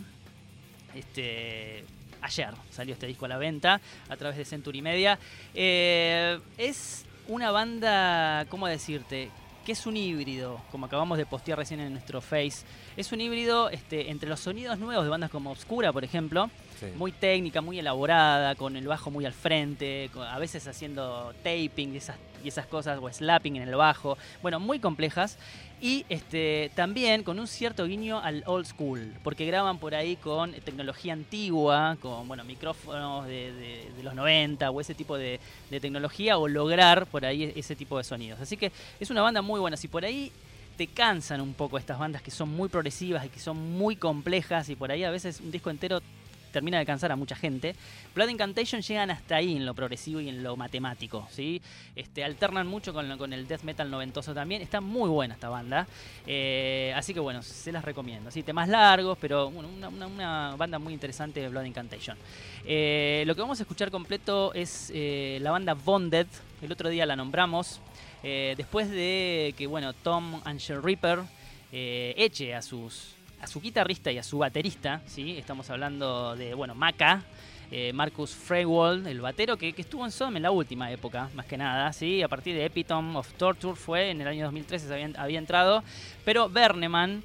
Este... Ayer salió este disco a la venta a través de Century Media. Eh, es una banda, ¿cómo decirte? Que es un híbrido, como acabamos de postear recién en nuestro Face. Es un híbrido este, entre los sonidos nuevos de bandas como Obscura, por ejemplo. Sí. Muy técnica, muy elaborada, con el bajo muy al frente, con- a veces haciendo taping y esas, y esas cosas, o slapping en el bajo. Bueno, muy complejas. Y este, también con un cierto guiño al old school, porque graban por ahí con tecnología antigua, con bueno, micrófonos de, de- de los noventa o ese tipo de, de tecnología, o lograr por ahí ese tipo de sonidos. Así que es una banda muy buena. Si por ahí te cansan un poco estas bandas que son muy progresivas y que son muy complejas, y por ahí a veces un disco entero termina de cansar a mucha gente, Blood Incantation llegan hasta ahí en lo progresivo y en lo matemático, ¿sí? Este, alternan mucho con, lo- con el death metal noventoso también. Está muy buena esta banda, eh, así que bueno, se las recomiendo. ¿Sí? Temas largos, pero bueno, una, una- una banda muy interesante de Blood Incantation. Eh, lo que vamos a escuchar completo es eh, la banda Bonded. El otro día la nombramos. Eh, después de que bueno, Tom Angel Reaper eh, eche a sus a su guitarrista y a su baterista, ¿sí? Estamos hablando de, bueno, Maca, eh, Marcus Frewald, el batero que, que estuvo en Sodom en la última época, más que nada, ¿sí? A partir de Epitome of Torture fue, en el año dos mil trece se había, había entrado, pero Berneman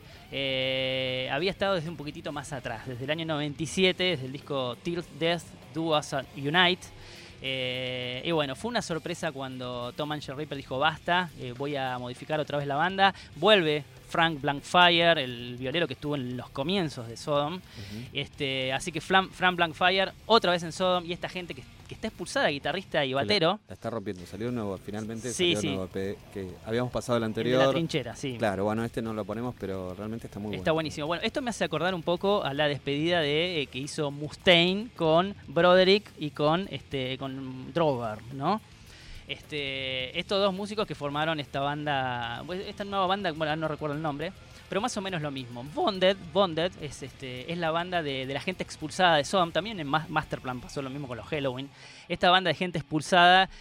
eh, había estado desde un poquitito más atrás, desde el año noventa y siete, desde el disco Till Death Do Us Unite. Eh, y bueno, fue una sorpresa cuando Tom Angel Reaper dijo basta, eh, voy a modificar otra vez la banda. Vuelve Frank Blankfire, el violero que estuvo en los comienzos de Sodom. Ujú. este, así que Flam- Frank Blankfire otra vez en Sodom, y esta gente que, que está expulsada, guitarrista y batero, La, la está rompiendo. Salió un nuevo, finalmente Sí, salió sí. un nuevo E P que habíamos pasado el el de anterior. la trinchera, sí. Claro, bueno, este no lo ponemos, pero realmente está muy Está bueno. buenísimo. Bueno, esto me hace acordar un poco a la despedida de eh, que hizo Mustaine con Broderick y con este con Drover, ¿no? Este, estos dos músicos que formaron esta banda, pues, esta nueva banda, bueno, no recuerdo el nombre, pero más o menos lo mismo. Bonded, Bonded es este es la banda de, de la gente expulsada de Sodom. También en Ma- Masterplan pasó lo mismo con los Halloween. Esta banda de gente expulsada,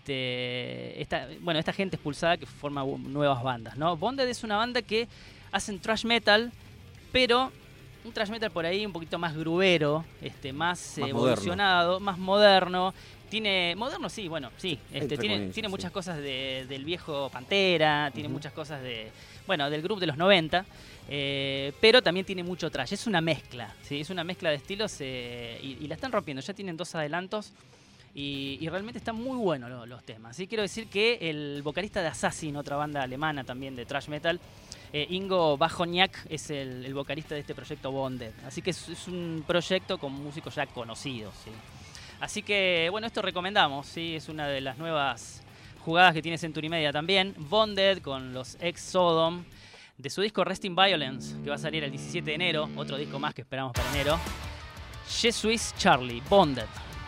este, esta, bueno, esta gente expulsada que forma bu- nuevas bandas, ¿no? Bonded es una banda que hacen thrash metal, pero un thrash metal por ahí un poquito más grubero, este, más, Más eh, moderno. evolucionado, más moderno. Tiene, moderno sí, bueno, sí, este, entre tiene, comillas, tiene sí. muchas cosas de- del viejo Pantera, tiene Ujú. muchas cosas de, bueno, del grupo de los noventa, eh, pero también tiene mucho trash, es una mezcla, ¿sí? Es una mezcla de estilos eh, y, y la están rompiendo, ya tienen dos adelantos y, y realmente están muy buenos lo- los temas. ¿Sí? Quiero decir que el vocalista de Assassin, otra banda alemana también de thrash metal, eh, Ingo Bajoniak, es el, el vocalista de este proyecto Bonded, así que es, es un proyecto con músicos ya conocidos, ¿sí? Así que, bueno, esto recomendamos, ¿sí? Es una de las nuevas jugadas que tiene Century Media también. Bonded con los ex Sodom, de su disco Resting Violence, que va a salir el diecisiete de enero, otro disco más que esperamos para enero. Jesus Charlie, Bonded.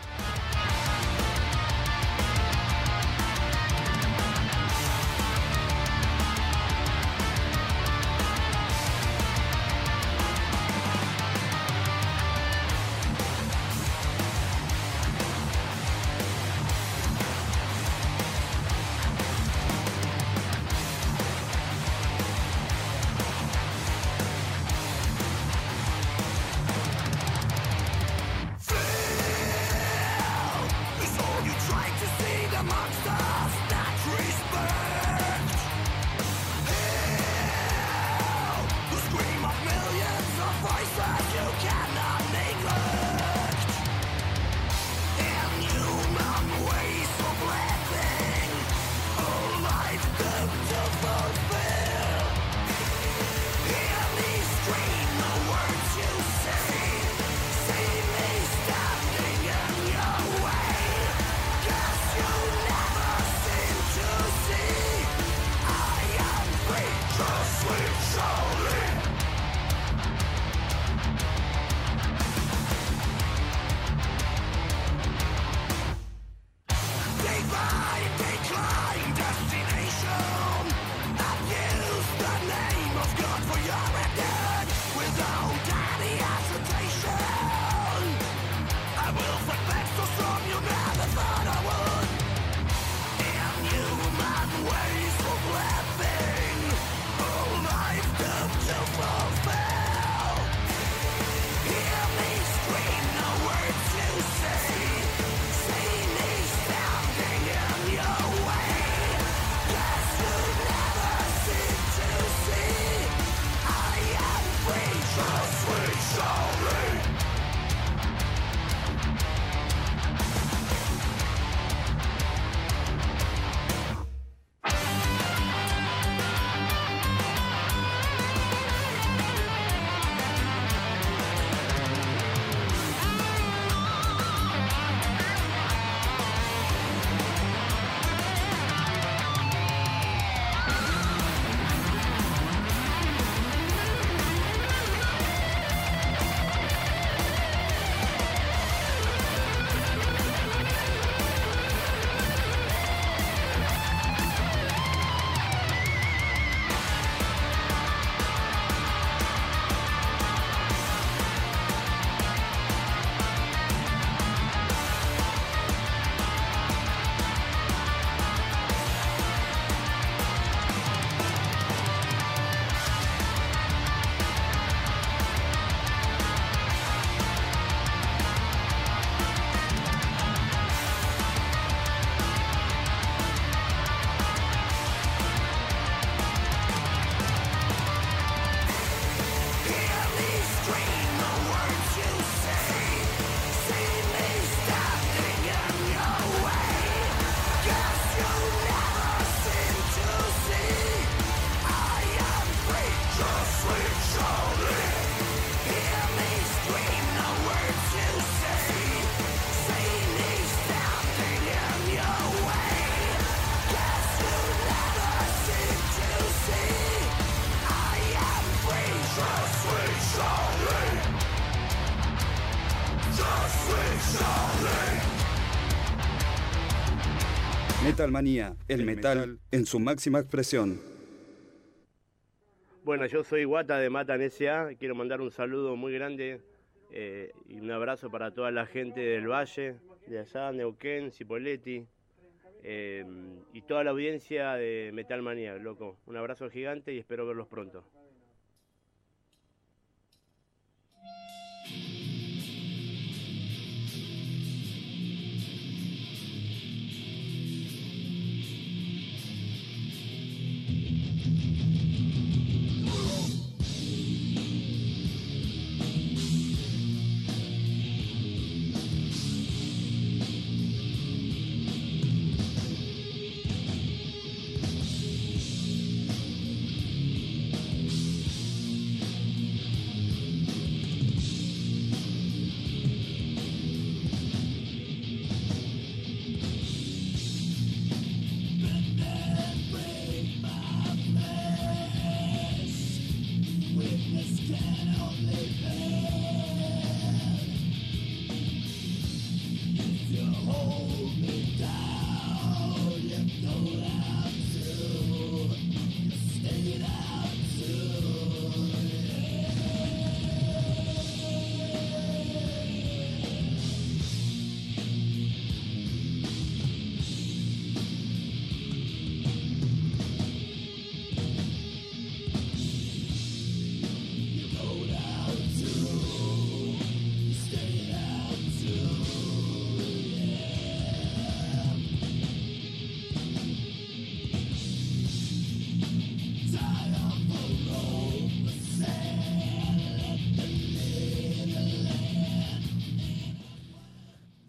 Metal Manía, el, el metal, metal en su máxima expresión. Bueno, yo soy Guata de Matan S A, quiero mandar un saludo muy grande eh, y un abrazo para toda la gente del Valle, de allá, Neuquén, Cipolletti, eh, y toda la audiencia de Metal Manía, loco. Un abrazo gigante y espero verlos pronto.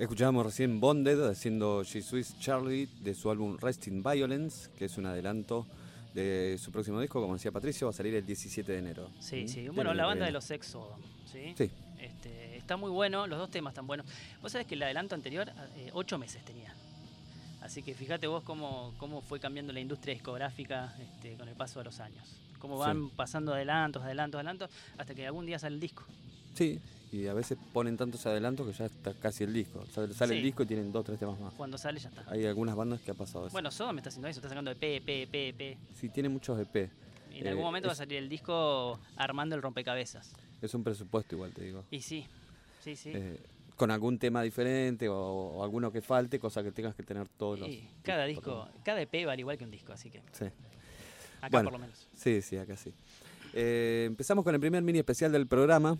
Escuchábamos recién Bonded haciendo She Swiss Charlie de su álbum Resting Violence, que es un adelanto de su próximo disco, como decía Patricio, va a salir el diecisiete de enero. Sí, ¿Mm? sí. Bueno, la banda de los Sex Sodom, ¿sí? Sí. Este, está muy bueno, los dos temas están buenos. Vos sabés que el adelanto anterior, eh, ocho meses tenía. Así que fíjate vos cómo, cómo fue cambiando la industria discográfica este, con el paso de los años. Cómo van sí. pasando adelantos, adelantos, adelantos, hasta que algún día sale el disco. Sí, y a veces ponen tantos adelantos que ya está casi el disco. O sea, sale Sí. el disco y tienen dos o tres temas más. Cuando sale ya está. Hay algunas bandas que ha pasado eso. Bueno, Sodom está haciendo eso, está sacando E P, E P, E P, E P. Sí, tiene muchos E P. Y en eh, algún momento es, va a salir el disco armando el rompecabezas. Es un presupuesto igual, te digo. Y sí, sí, sí. Eh, con algún tema diferente o, o alguno que falte, cosa que tengas que tener todos los... Sí, cada disco, cada E P vale igual que un disco, así que... Sí. Acá bueno, por lo menos. Sí, sí, acá sí. Eh, empezamos con el primer mini especial del programa.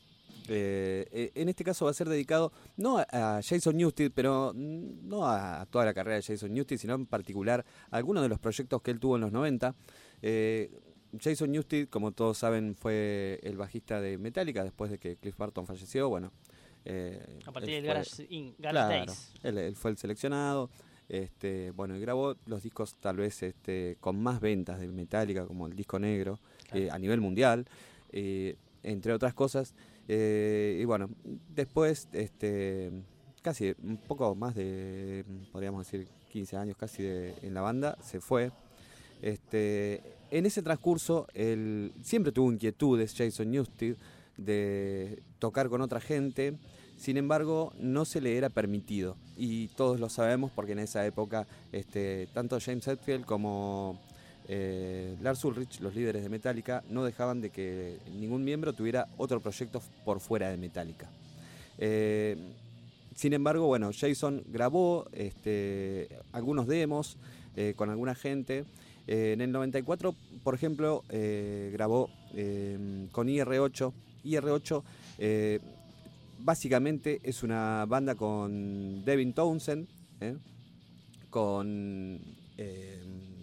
Eh, en este caso va a ser dedicado no a, a Jason Newsted, pero no a toda la carrera de Jason Newsted, sino en particular a algunos de los proyectos que él tuvo en los noventa. Eh, Jason Newsted, como todos saben, fue el bajista de Metallica después de que Cliff Burton falleció. Bueno, eh, a partir del fue, Garage, in, Garage claro, Days. Él, él fue el seleccionado. Este, bueno, y grabó los discos tal vez este, con más ventas de Metallica, como el disco negro, claro. eh, a nivel mundial, eh, entre otras cosas. Eh, y bueno, después, este, casi un poco más de, podríamos decir, quince años casi de, en la banda, se fue. Este, en ese transcurso, él siempre tuvo inquietudes, Jason Newsted, de tocar con otra gente. Sin embargo, no se le era permitido, y todos lo sabemos porque en esa época este, tanto James Hetfield como eh, Lars Ulrich, los líderes de Metallica, no dejaban de que ningún miembro tuviera otro proyecto por fuera de Metallica. Eh, sin embargo, bueno, Jason grabó este, algunos demos eh, con alguna gente. Eh, en el noventa y cuatro, por ejemplo, eh, grabó eh, con I R ocho. I R ocho... Eh, básicamente es una banda con Devin Townsend, ¿eh? con, eh,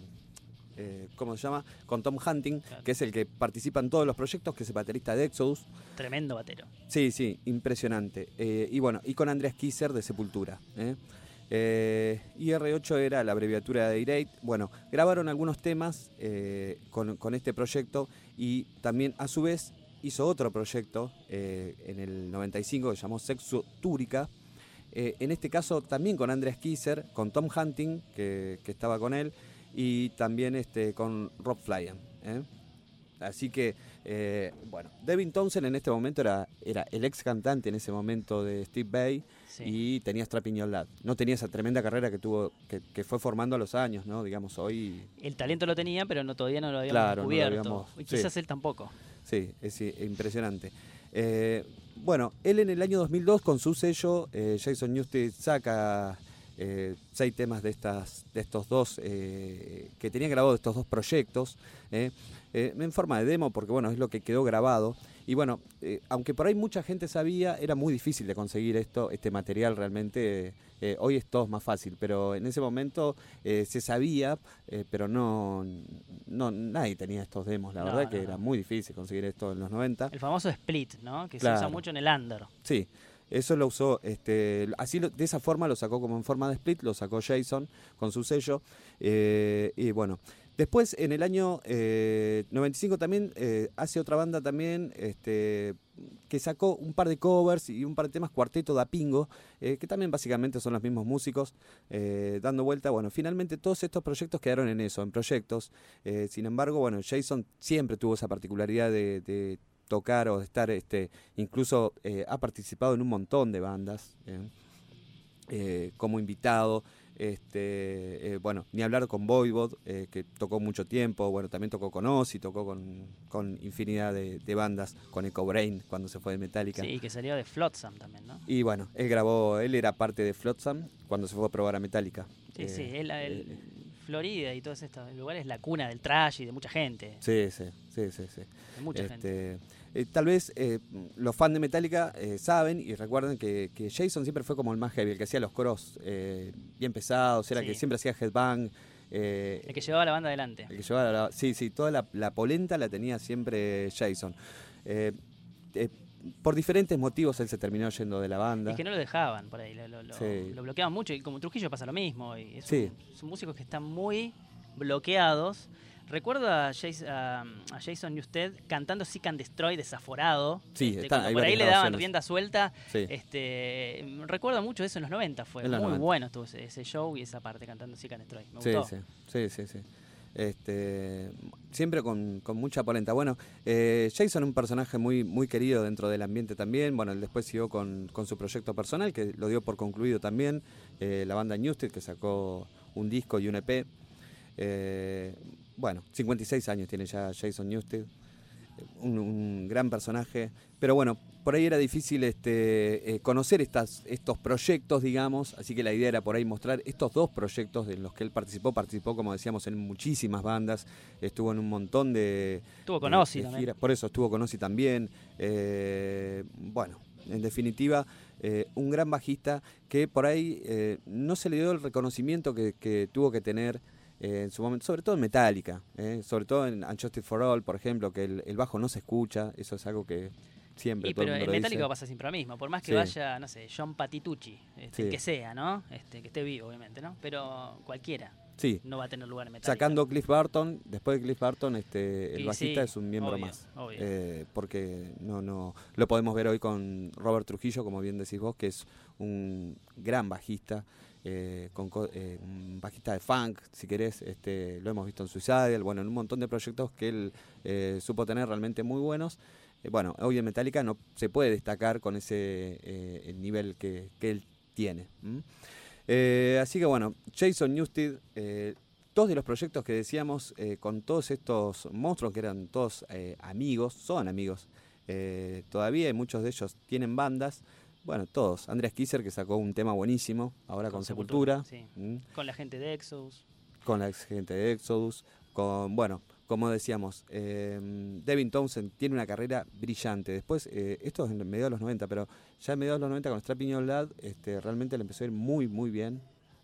eh, ¿cómo se llama? Con Tom Hunting, claro. que es el que participa en todos los proyectos, que es el baterista de Exodus. Tremendo batero. Sí, sí, impresionante. Eh, y bueno, y con Andreas Kisser de Sepultura. ¿eh? Eh, I R ocho era la abreviatura de Irate. Bueno, grabaron algunos temas eh, con, con este proyecto, y también a su vez hizo otro proyecto eh, en el noventa y cinco que se llamó Sexo Túrica. Eh, en este caso también con Andreas Kisser, con Tom Hunting, que, que estaba con él, y también este, con Rob Flyen. ¿eh? Así que, eh, bueno, Devin Townsend en este momento era, era el ex cantante en ese momento de Steve Vai, sí. y tenía Strapping Your Lad. No tenía esa tremenda carrera que tuvo, que, que fue formando a los años, ¿no? Digamos, hoy... El talento lo tenía, pero no, todavía no lo habíamos claro, descubierto. No lo habíamos, y quizás sí. él tampoco. Sí, es, es impresionante. Eh, bueno, él en el año dos mil dos con su sello, eh, Jason Newsted saca eh, seis temas de estas, de estos dos, eh, que tenía grabado de estos dos proyectos, eh, eh, en forma de demo, porque bueno, es lo que quedó grabado. Y bueno, eh, aunque por ahí mucha gente sabía, era muy difícil de conseguir esto, este material realmente. Eh, hoy es todo más fácil, pero en ese momento eh, se sabía, eh, pero no, no nadie tenía estos demos. La no, verdad no, que no. era muy difícil conseguir esto en los noventa. El famoso split, ¿no? Que claro. se usa mucho en el under. Sí, eso lo usó, este, así lo, de esa forma lo sacó como en forma de split, lo sacó Jason con su sello. Eh, y bueno, después en el año eh, noventa y cinco también eh, hace otra banda también, este, que sacó un par de covers y un par de temas, Cuarteto da Pingo, eh, que también básicamente son los mismos músicos, eh, dando vuelta. Bueno, finalmente todos estos proyectos quedaron en eso, en proyectos. Eh, sin embargo, bueno, Jason siempre tuvo esa particularidad de, de tocar o de estar, este, incluso eh, ha participado en un montón de bandas eh, eh, como invitado. Este, eh, bueno, ni hablar con Voivod, eh, que tocó mucho tiempo. Bueno, también tocó con Ozzy, tocó con, con infinidad de, de bandas, con Echo Brain cuando se fue de Metallica. Sí, que salió de Flotsam también, ¿no? Y bueno, él grabó, él era parte de Flotsam cuando se fue a probar a Metallica. Sí, eh, sí, él, él, eh, Florida y todos estos lugares es la cuna del trash y de mucha gente. Sí, sí, sí, sí, sí. De mucha este, gente. Eh, tal vez eh, los fans de Metallica eh, saben y recuerden que, que Jason siempre fue como el más heavy, el que hacía los coros eh, bien pesados, era Sí. el que siempre hacía headbang. Eh, El que llevaba la banda adelante. el que llevaba la, sí, sí, toda la, la polenta la tenía siempre Jason. Eh, eh, por diferentes motivos él se terminó yendo de la banda. Es que no lo dejaban por ahí, lo, lo, lo, Sí. lo bloqueaban mucho y como Trujillo pasa lo mismo. Y es Sí. un- son músicos que están muy bloqueados. Recuerdo a Jason, a, a Jason Newsted cantando Seek and Destroy desaforado. Sí, Este, está- cuando hay por ahí varias le daban grabaciones. rienda suelta. Sí. Este, recuerdo mucho eso en los noventa, fue En los muy noventa. bueno estuvo ese, ese show y esa parte cantando Seek and Destroy. Me Sí, gustó. sí, sí, sí, sí. Este, siempre con, con mucha polenta. Bueno, eh, Jason un personaje muy, muy querido dentro del ambiente también. Bueno, él después siguió con, con su proyecto personal, que lo dio por concluido también. Eh, la banda Newsted, que sacó un disco y un E P. Eh, bueno, cincuenta y seis años tiene ya Jason Newsted. Un, un gran personaje, pero bueno, por ahí era difícil este, eh, conocer estas, estos proyectos, digamos, así que la idea era por ahí mostrar estos dos proyectos en los que él participó, participó como decíamos en muchísimas bandas, estuvo en un montón de, Estuvo con de- Ozzy de también. giras, por eso estuvo con Ozzy también, eh, bueno, en definitiva, eh, un gran bajista que por ahí eh, no se le dio el reconocimiento que, que tuvo que tener eh, en su momento, sobre todo en Metallica, eh, sobre todo en Unjustice for All, por ejemplo, que el, el bajo no se escucha, eso es algo que siempre Y todo el pero mundo en lo Metallica dice. pasa siempre lo mismo, por más que Sí. vaya, no sé, John Patitucci, este, Sí. el que sea, ¿no? Este, que esté vivo, obviamente, ¿no? Pero cualquiera Sí. no va a tener lugar en Metallica. Sacando Cliff Burton, después de Cliff Burton, este, el Y bajista sí, es un miembro obvio, más. obvio. Eh, porque no, no, lo podemos ver hoy con Robert Trujillo, como bien decís vos, que es un gran bajista, eh, con, co- eh, un bajista de funk, si querés, este, lo hemos visto en Suicidal, bueno, en un montón de proyectos que él eh, supo tener realmente muy buenos. Eh, bueno, hoy en Metallica no se puede destacar con ese eh, el nivel que, que él tiene. ¿m? Eh, así que bueno, Jason Newsted, eh, dos de los proyectos que decíamos eh, con todos estos monstruos que eran todos eh, amigos, son amigos eh, todavía y muchos de ellos tienen bandas. Bueno, todos. Andreas Kisser, que sacó un tema buenísimo, ahora con, Sepultura, sí. ¿m? Con la gente de Exodus. con la ex gente de Exodus, con, bueno, como decíamos, eh, Devin Townsend tiene una carrera brillante. Después, eh, esto es en mediados de los noventa, pero ya en mediados de los noventa con Strapping Young Lad, este, realmente le empezó a ir muy, muy bien.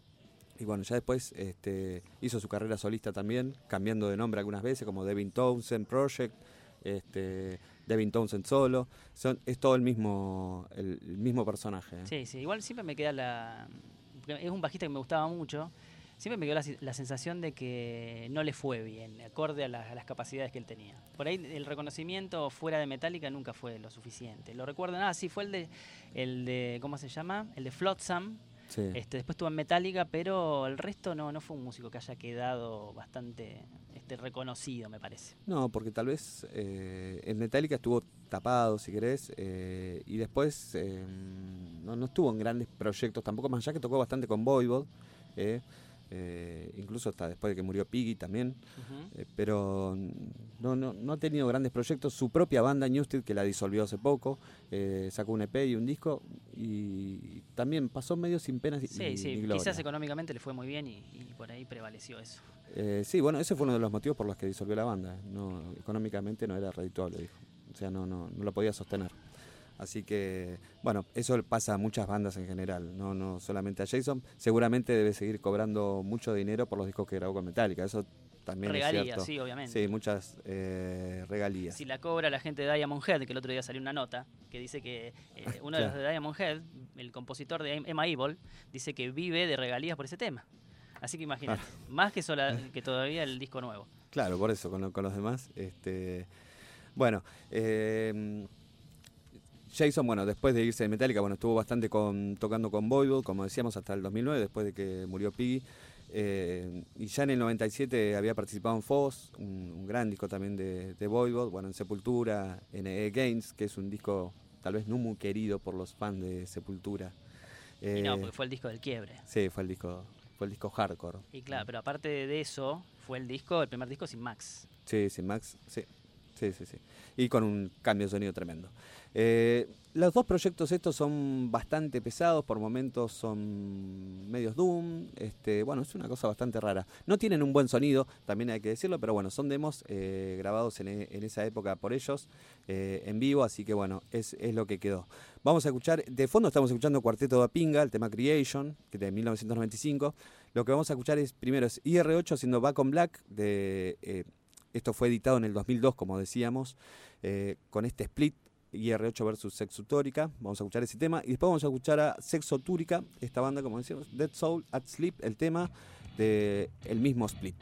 Y bueno, ya después este, hizo su carrera solista también, cambiando de nombre algunas veces, como Devin Townsend Project, este, Devin Townsend solo. Son, es todo el mismo, el, el mismo personaje. ¿eh? Sí, sí, igual siempre me queda la... Es un bajista que me gustaba mucho. Siempre me quedó la, la sensación de que no le fue bien, acorde a, la- a las capacidades que él tenía. Por ahí el reconocimiento fuera de Metallica nunca fue lo suficiente. Lo recuerdo, ah, sí, fue el de, el de ¿cómo se llama? El de Flotsam. Sí. Este, después estuvo en Metallica, pero el resto no, no fue un músico que haya quedado bastante este, reconocido, me parece. No, porque tal vez eh, en Metallica estuvo tapado, si querés, eh, y después eh, no, no estuvo en grandes proyectos, tampoco más allá que tocó bastante con Voivod, eh, eh, incluso hasta después de que murió Piggy también, Ujú. eh, pero no, no, no ha tenido grandes proyectos. Su propia banda Newsted, que la disolvió hace poco, eh, sacó un E P y un disco, y también pasó medio sin penas y, Sí, y- sí, ni gloria. quizás económicamente le fue muy bien y, y por ahí prevaleció eso. Eh, sí, bueno, ese fue uno de los motivos por los que disolvió la banda. No, económicamente no era redituable, dijo. O sea, no, no, no lo podía sostener. Así que, bueno, eso pasa a muchas bandas en general, no, no solamente a Jason. Seguramente debe seguir cobrando mucho dinero por los discos que grabó con Metallica. Eso también es Regalías, cierto. sí, obviamente. Sí, muchas eh, regalías. Si la cobra la gente de Diamond Head, que el otro día salió una nota que dice que eh, uno de los Claro. de Diamond Head, el compositor de Emma Evil, dice que vive de regalías por ese tema. Así que imagínate, más que, sola, que todavía el disco nuevo. Claro, por eso, con, lo- con los demás. Este, bueno, eh, Jason, bueno, después de irse de Metallica, bueno, estuvo bastante con, tocando con Voivod, como decíamos, hasta el dos mil nueve, después de que murió Piggy. Eh, y ya en el noventa y siete había participado en Foz, un, un gran disco también de, de Voivod, bueno, en Sepultura, en Against, que es un disco tal vez no muy querido por los fans de Sepultura. Y no, Eh, porque fue el disco del quiebre. Sí, fue el disco, fue el disco hardcore. Y claro, pero aparte de eso, fue el disco, el primer disco sin Max. Sí, sí, Max, sí. Sí, sí, sí. Y con un cambio de sonido tremendo. Eh, los dos proyectos estos son bastante pesados, por momentos son medios doom, este, bueno, es una cosa bastante rara. No tienen un buen sonido, también hay que decirlo, pero bueno, son demos eh, grabados en, e- en esa época por ellos, eh, en vivo, así que bueno, es, es lo que quedó. Vamos a escuchar, de fondo estamos escuchando Cuarteto de Pinga, el tema Creation, que de mil novecientos noventa y cinco. Lo que vamos a escuchar es, primero es I R ocho haciendo Back on Black, de... Eh, esto fue editado en el dos mil dos, como decíamos, eh, con este split I R ocho versus Sexotúrica. Vamos a escuchar ese tema. Y después vamos a escuchar a Sexotúrica, esta banda, como decíamos, Dead Soul at Sleep, el tema del mismo Split.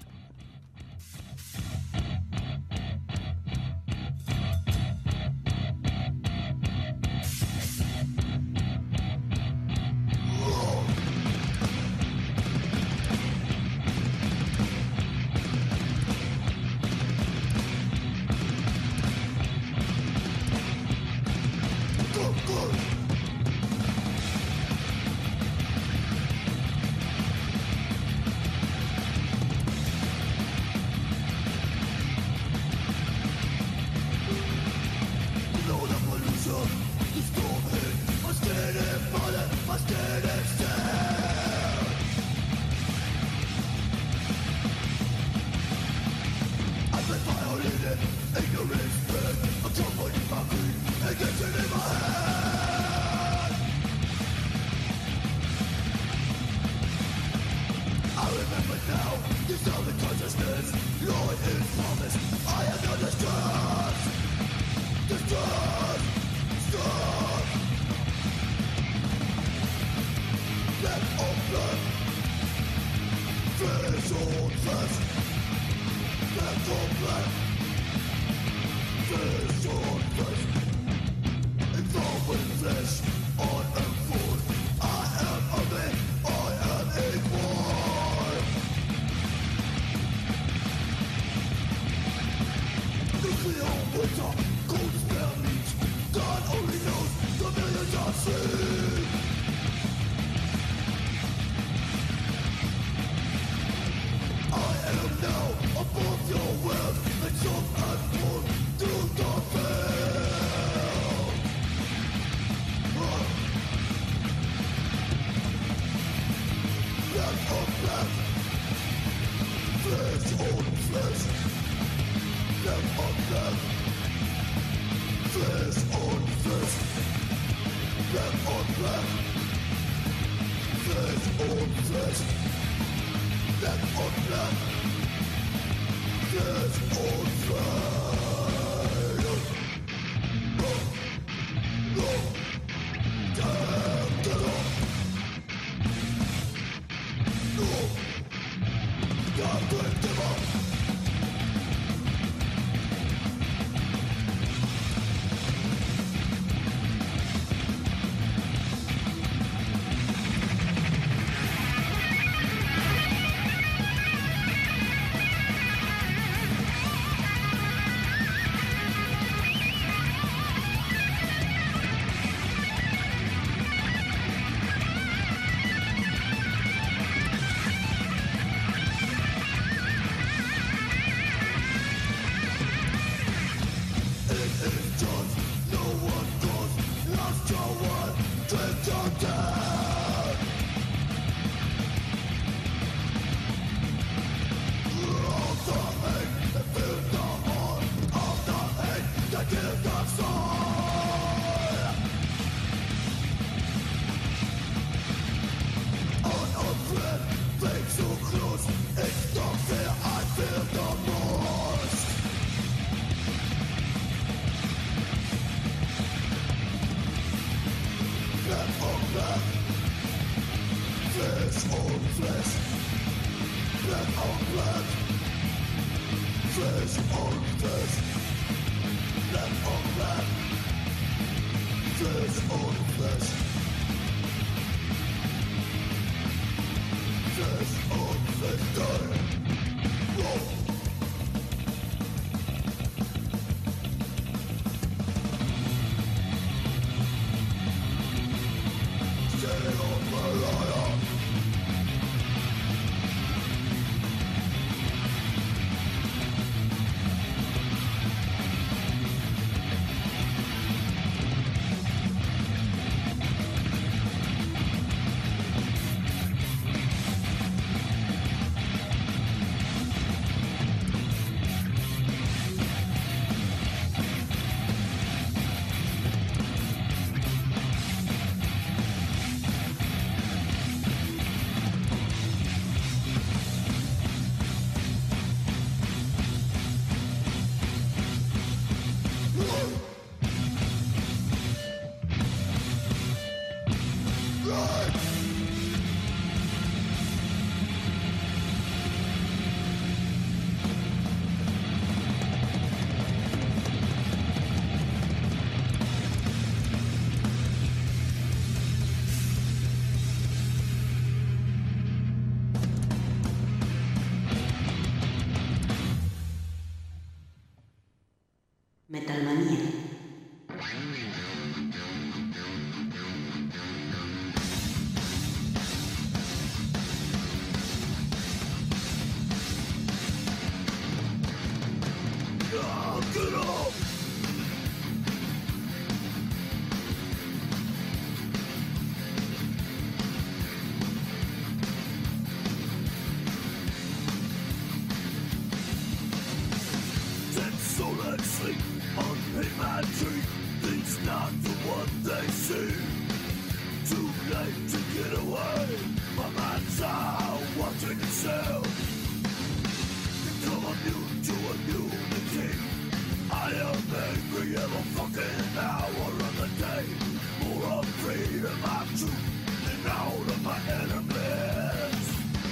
they see. Too late to get away. My mind's out watching itself. Become immune to immunity. I am angry every fucking hour of the day. More afraid of my truth than all of my enemies.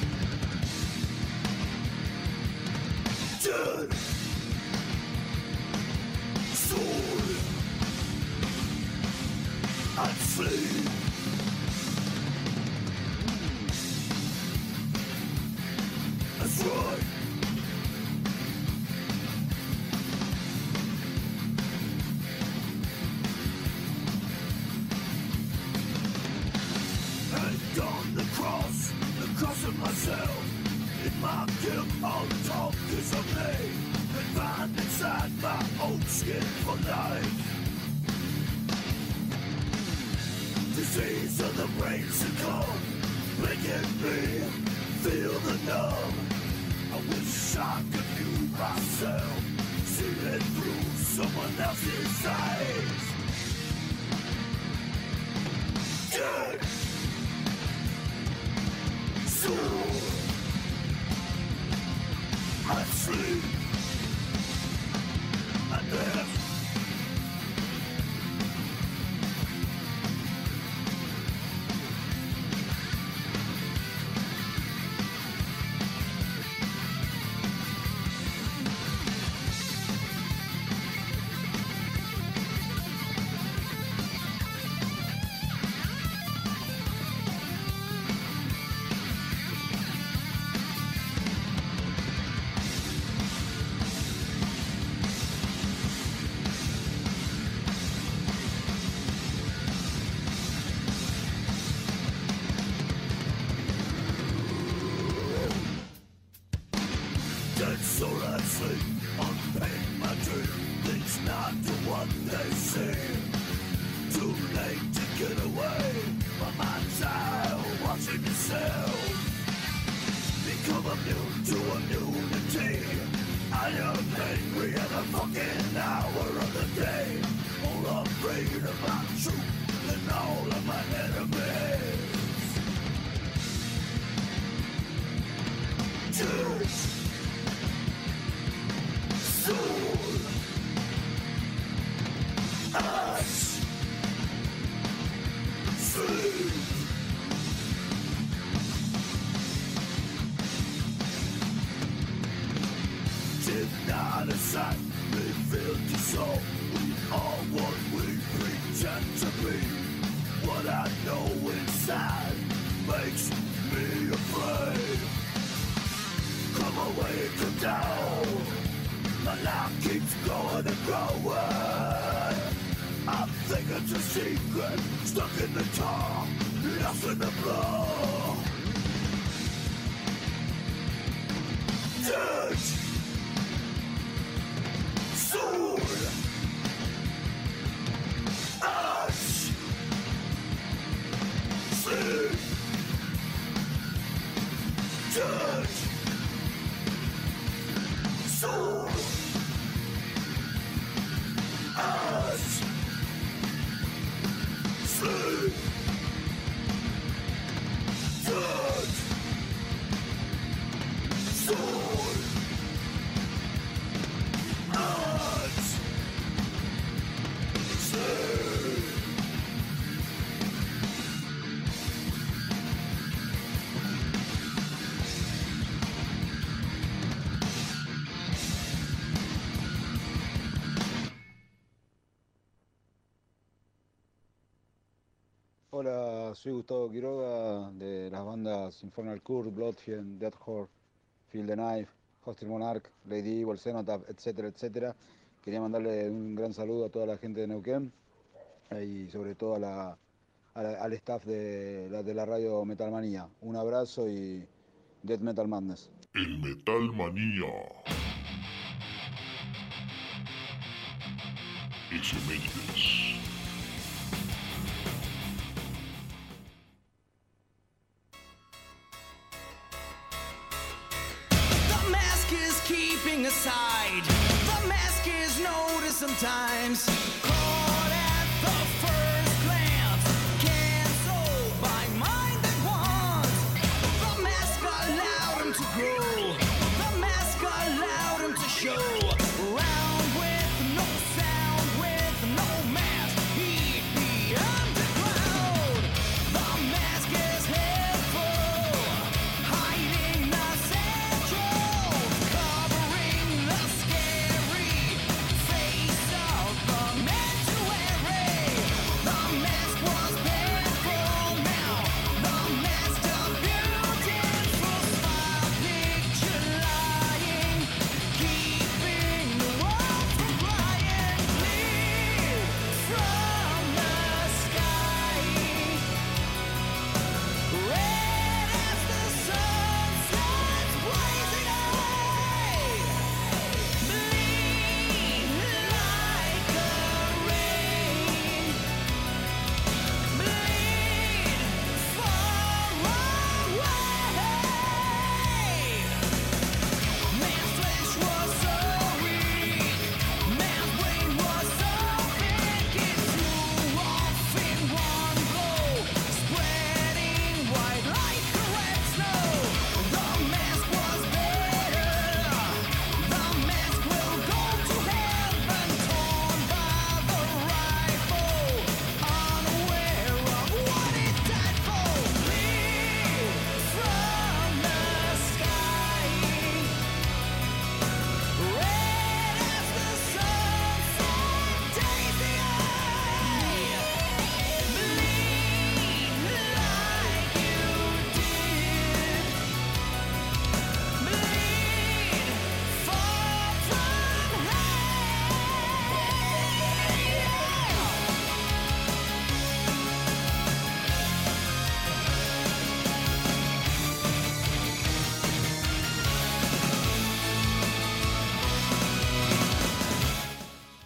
Dead soul and sleep. That's right. And on the cross, the cross of myself. In my guilt, all talk is of me. And find inside my own skin for life. Disease of the brain succumb, making me feel the numb. I wish I could view myself, see it through someone else's eyes. Dead soul and sleep and death. Dead soul and sleep, unpaid my dream. Things not to what they seem. Too late to get away. My mind's out watching itself. Become immune to immunity. I am angry every fucking hour of the day. More afraid of my truth than all of my enemies. Dead soul, ash, sleep. Did not aside, revealed to soul. We are what we pretend to be. What I know inside makes me afraid. Come away, come down. My life keeps going and growing. I think it's a secret, stuck in the tongue, lost in the blood. Dead soul, ash, sleep. Dead soul, ash, sleep. Dead soul, ash, sleep. Hola, soy Gustavo Quiroga de las bandas Infernal Curse, Bloodfiend, Death Horde, Feel the Knife, Hostile Monarch, Lady Evil, Cenotaph, etcétera, etcétera. Quería mandarle un gran saludo a toda la gente de Neuquén eh, y sobre todo a la, a la- al staff de la, de la radio Metal Manía. Un abrazo y Death Metal Madness. El Metal Manía. Efemérides. The mask is keeping aside. The mask is noticed sometimes. Caught at the first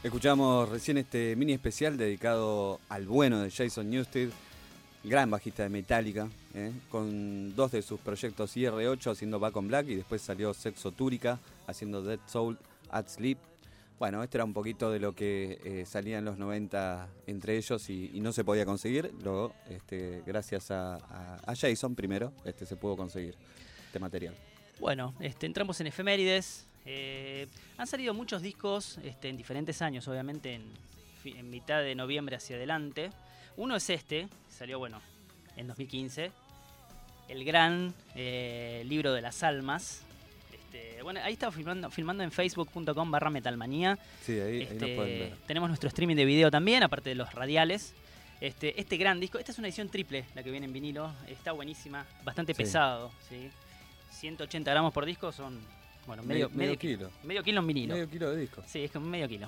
Escuchamos recién este mini especial dedicado al bueno de Jason Newsted, gran bajista de Metallica, ¿eh? Con dos de sus proyectos I R ocho haciendo Back on Black y después salió Sexo Túrica haciendo Dead Soul at Sleep. Bueno, esto era un poquito de lo que eh, salía en los noventa entre ellos y, y no se podía conseguir. Luego, este, gracias a, a, a Jason primero, este, se pudo conseguir este material. Bueno, este, entramos en efemérides. Eh, han salido muchos discos este, en diferentes años, obviamente en, en mitad de noviembre hacia adelante. Uno es este, salió bueno en dos mil quince, el gran eh, libro de las almas. Este, bueno, ahí estaba filmando, filmando en facebook punto com barra metalmanía. Sí, ahí, este, ahí nos pueden ver. Tenemos nuestro streaming de video también, aparte de los radiales. Este, este gran disco, esta es una edición triple, la que viene en vinilo, está buenísima, bastante Sí. pesado, ¿sí? ciento ochenta gramos por disco son... Bueno, medio, medio, medio kilo. Medio kilo en vinilo. Medio kilo de disco. Sí, es como medio kilo.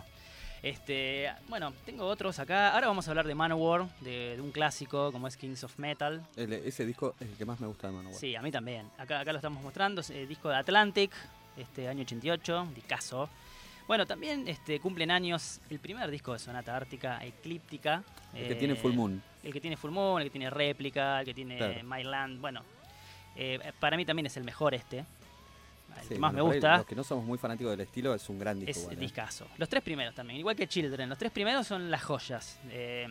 Este, bueno, tengo otros acá. Ahora vamos a hablar de Manowar, de, de un clásico como es Kings of Metal. El, ese disco es el que más me gusta de Manowar. Sí, a mí también. Acá, acá lo estamos mostrando, es el disco de Atlantic, este año ochenta y ocho, discazo. Bueno, también este, cumplen años el primer disco de Sonata Ártica, Eclíptica. El que tiene Full Moon. El que tiene Full Moon, el que tiene Réplica, el que tiene Claro. My Land. Bueno, eh, para mí también es el mejor este. El Sí, que más bueno, me por ahí, gusta. Los que no somos muy fanáticos del estilo es un gran disco. Es igual, ¿eh? discazo. Los tres primeros también, igual que Children. Los tres primeros son las joyas. Eh,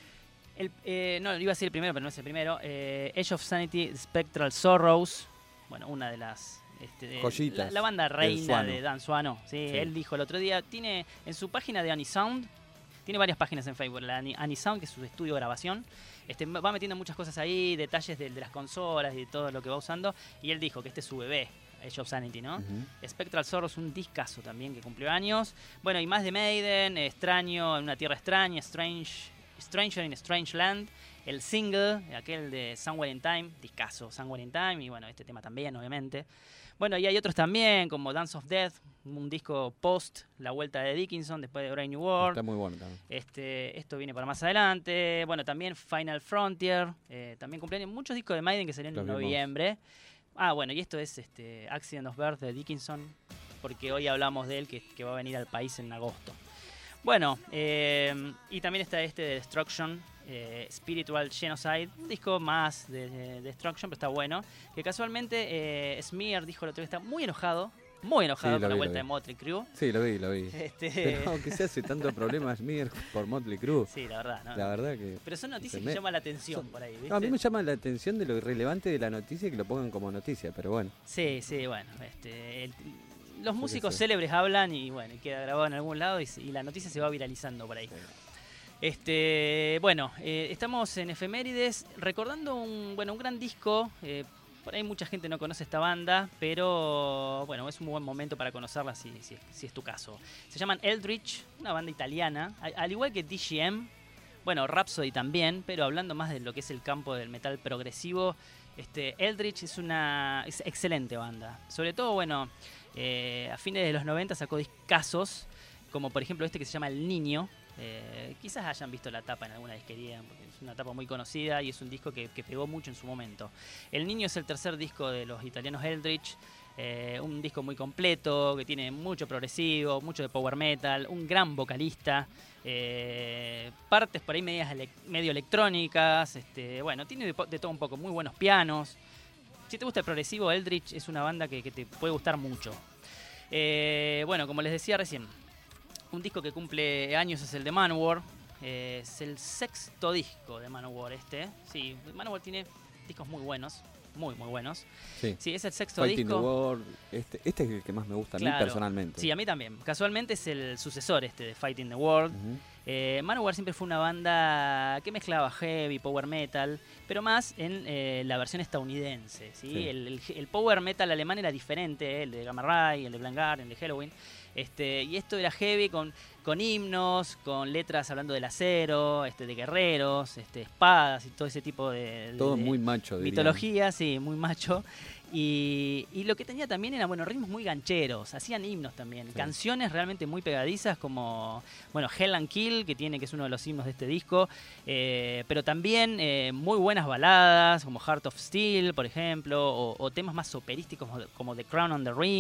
el, eh, no, iba a decir el primero, pero no es el primero. Eh, Age of Sanity, Spectral Sorrows. Bueno, una de las... Este, de- Joyitas La, la banda del reina Suano. de Dan Suano. Sí, Sí. Él dijo el otro día, tiene en su página de Anisound, tiene varias páginas en Facebook. La Ani- Anisound, que es su estudio de grabación, este, va metiendo muchas cosas ahí, detalles de, de las consolas y de todo lo que va usando. Y él dijo que este es su bebé, Age of Sanity, ¿no? Ujú. Spectral Sorrows, un discazo también que cumplió años. Bueno, y más de Maiden, Extraño en una tierra extraña, Strange, Stranger in a Strange Land. El single, aquel de Somewhere in Time, discazo, Somewhere in Time. Y bueno, este tema también, obviamente. Bueno, y hay otros también, como Dance of Death, un disco post La Vuelta de Dickinson, después de Brave New World. Está muy bueno también. Este, esto viene para más adelante. Bueno, también Final Frontier. Eh, también cumpleaños muchos discos de Maiden que salieron Los en mismos. noviembre. Ah, bueno, y esto es este Accident of Birth de Dickinson, porque hoy hablamos de él, que, que va a venir al país en agosto. Bueno, eh, y también está este de Destruction, eh, Spiritual Genocide, un disco más de, de Destruction, pero está bueno. Que casualmente eh, Smear dijo el otro día, está muy enojado, muy enojado Sí, lo con la vi, vuelta lo de vi. Motley Crue. Sí, lo vi, lo vi. Este- Pero aunque se hace tanto problema Smear por Motley Crue. Sí, la verdad, ¿no? La verdad que... Pero son noticias se que me- llaman la atención son- por ahí, ¿viste? No, a mí me llama la atención de lo irrelevante de la noticia y que lo pongan como noticia, pero bueno. Sí, sí, bueno. Este, el- los Yo músicos qué sé. célebres hablan y bueno, y queda grabado en algún lado y, se- y la noticia se va viralizando por ahí. Este, bueno, eh, estamos en efemérides recordando un, bueno, un gran disco. eh, por ahí mucha gente no conoce esta banda, pero bueno, es un buen momento para conocerla si, si, si es tu caso. Se llaman Eldritch, una banda italiana, al, al igual que D G M, bueno, Rhapsody también, pero hablando más de lo que es el campo del metal progresivo. Este, Eldritch es una es excelente banda. Sobre todo, bueno, eh, a fines de los noventa sacó discazos, como por ejemplo este que se llama El Niño. Eh, quizás hayan visto la tapa en alguna disquería, porque es una tapa muy conocida y es un disco que, que pegó mucho en su momento. El Niño es el tercer disco de los italianos Eldritch. Eh, un disco muy completo, que tiene mucho progresivo, mucho de power metal, un gran vocalista, eh, partes por ahí medias ele- medio electrónicas, este, bueno, tiene de, po- de todo un poco, muy buenos pianos. Si te gusta el progresivo, Eldritch es una banda que, que te puede gustar mucho. Eh, bueno, como les decía recién, un disco que cumple años es el de Manowar. Eh, es el sexto disco de Manowar este. Sí, Manowar tiene discos muy buenos, muy muy buenos. Sí. Sí, es el sexto Fighting disco. the World, este, este es el que más me gusta a mí Claro. personalmente. Sí, a mí también. Casualmente es el sucesor este de Fighting the World. Ujú. Eh, Manowar siempre fue una banda que mezclaba heavy, power metal, pero más en eh, la versión estadounidense. ¿sí? Sí. El, el- el power metal alemán era diferente, eh, el de Gamma Ray, el de Blind Guardian, el de Halloween. Este, y esto era heavy con, con himnos, con letras hablando del acero, este, de guerreros, este, espadas y todo ese tipo de, de- Todo de muy macho, dirían. mitología, sí, muy macho. Y, y lo que tenía también eran, bueno, ritmos muy gancheros, hacían himnos también, Sí. canciones realmente muy pegadizas como, bueno, Hell and Kill, que tiene, que es uno de los himnos de este disco, eh, pero también eh, muy buenas baladas, como Heart of Steel, por ejemplo, o, o temas más operísticos como, como The Crown on the Ring,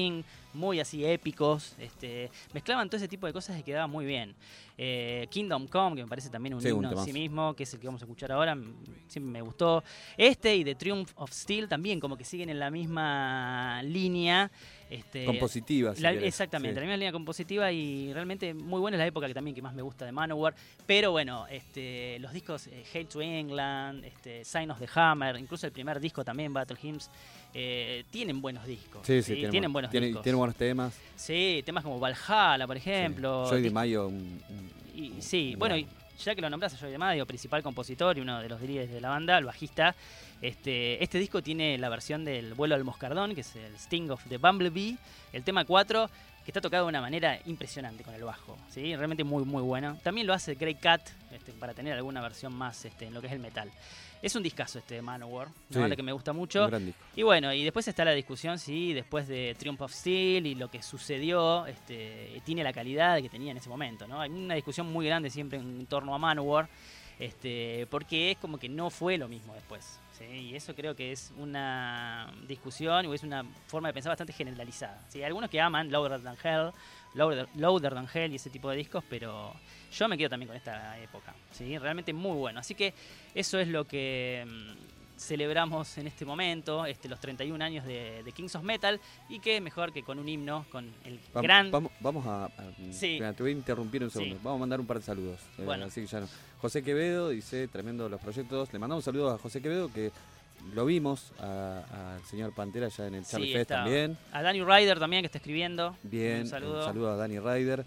muy así épicos. Este, mezclaban todo ese tipo de cosas y quedaba muy bien. Eh, Kingdom Come, que me parece también un Sí, un himno en temazo. sí mismo, que es el que vamos a escuchar ahora, m- siempre me gustó. Este y The Triumph of Steel también como que siguen en la misma línea. Este, Compositiva, si la- querés, exactamente, sí. la misma línea compositiva y realmente muy buena es la época que también que más me gusta de Manowar. Pero bueno, este, los discos eh, Hate to England, este, Sign of the Hammer, incluso el primer disco también, Battle Hymns, eh, tienen buenos discos. Sí, sí, tiene tienen bu- buenos tiene, discos. tiene buenos temas. Sí, temas como Valhalla, por ejemplo. Joy Dis- de Mayo, un, un- y, sí, un bueno, gran- y ya que lo nombras a Joey DeMaio, principal compositor y uno de los líderes de la banda, el bajista, este, este disco tiene la versión del Vuelo al Moscardón, que es el Sting of the Bumblebee, el tema cuatro, que está tocado de una manera impresionante con el bajo, ¿sí? Realmente muy, muy bueno. También lo hace Grey Cat, este, para tener alguna versión más este, en lo que es el metal. Es un discazo este de Manowar, una Sí, banda que me gusta mucho. un gran disco. Y bueno, y después está la discusión, sí, después de Triumph of Steel y lo que sucedió, este, tiene la calidad que tenía en ese momento, ¿no? Hay una discusión muy grande siempre en torno a Manowar, este, porque es como que no fue lo mismo después, ¿sí? Y eso creo que es una discusión o es una forma de pensar bastante generalizada, ¿sí? Hay algunos que aman Louder Than Hell, Louder, Louder Than Hell y ese tipo de discos, pero yo me quedo también con esta época, ¿sí? Realmente muy bueno. Así que eso es lo que mm, celebramos en este momento, este, los treinta y un años de, de Kings of Metal, y qué mejor que con un himno, con el Vam- gran... Vamos, vamos a. a- Sí. mira, te voy a interrumpir un segundo. Sí. Vamos a mandar un par de saludos. eh, Bueno. así que ya no. José Quevedo dice: tremendo los proyectos. Le mandamos saludos a José Quevedo, que lo vimos a- al señor Pantera ya en el Charlie Sí, Fest está. también. A Danny Ryder también, que está escribiendo. Bien, Un saludo. saludo a Dani Ryder.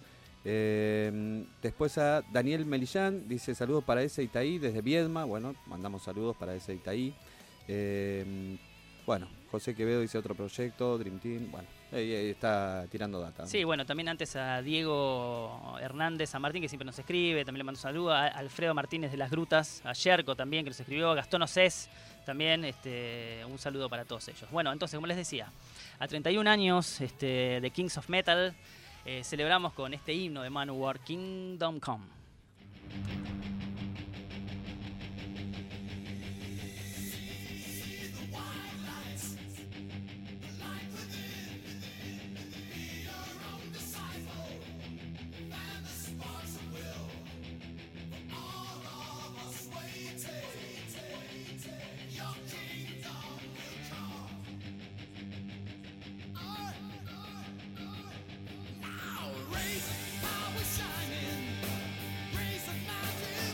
Eh, después a Daniel Melillán, dice saludos para ese Itaí desde Viedma. Bueno, mandamos saludos para ese Itaí. Eh, bueno, José Quevedo dice otro proyecto, Dream Team. Bueno, ahí, ahí está tirando data. Sí, bueno, también antes a Diego Hernández, a Martín, que siempre nos escribe, también le mando un saludo, a Alfredo Martínez de Las Grutas, a Yerko también, que nos escribió, a Gastón Océs, también, este, un saludo para todos ellos. Bueno, entonces, como les decía, a treinta y un años este, de Kings of Metal, eh, celebramos con este himno de Manowar, Kingdom Come. Raise power shining, raise the mountain.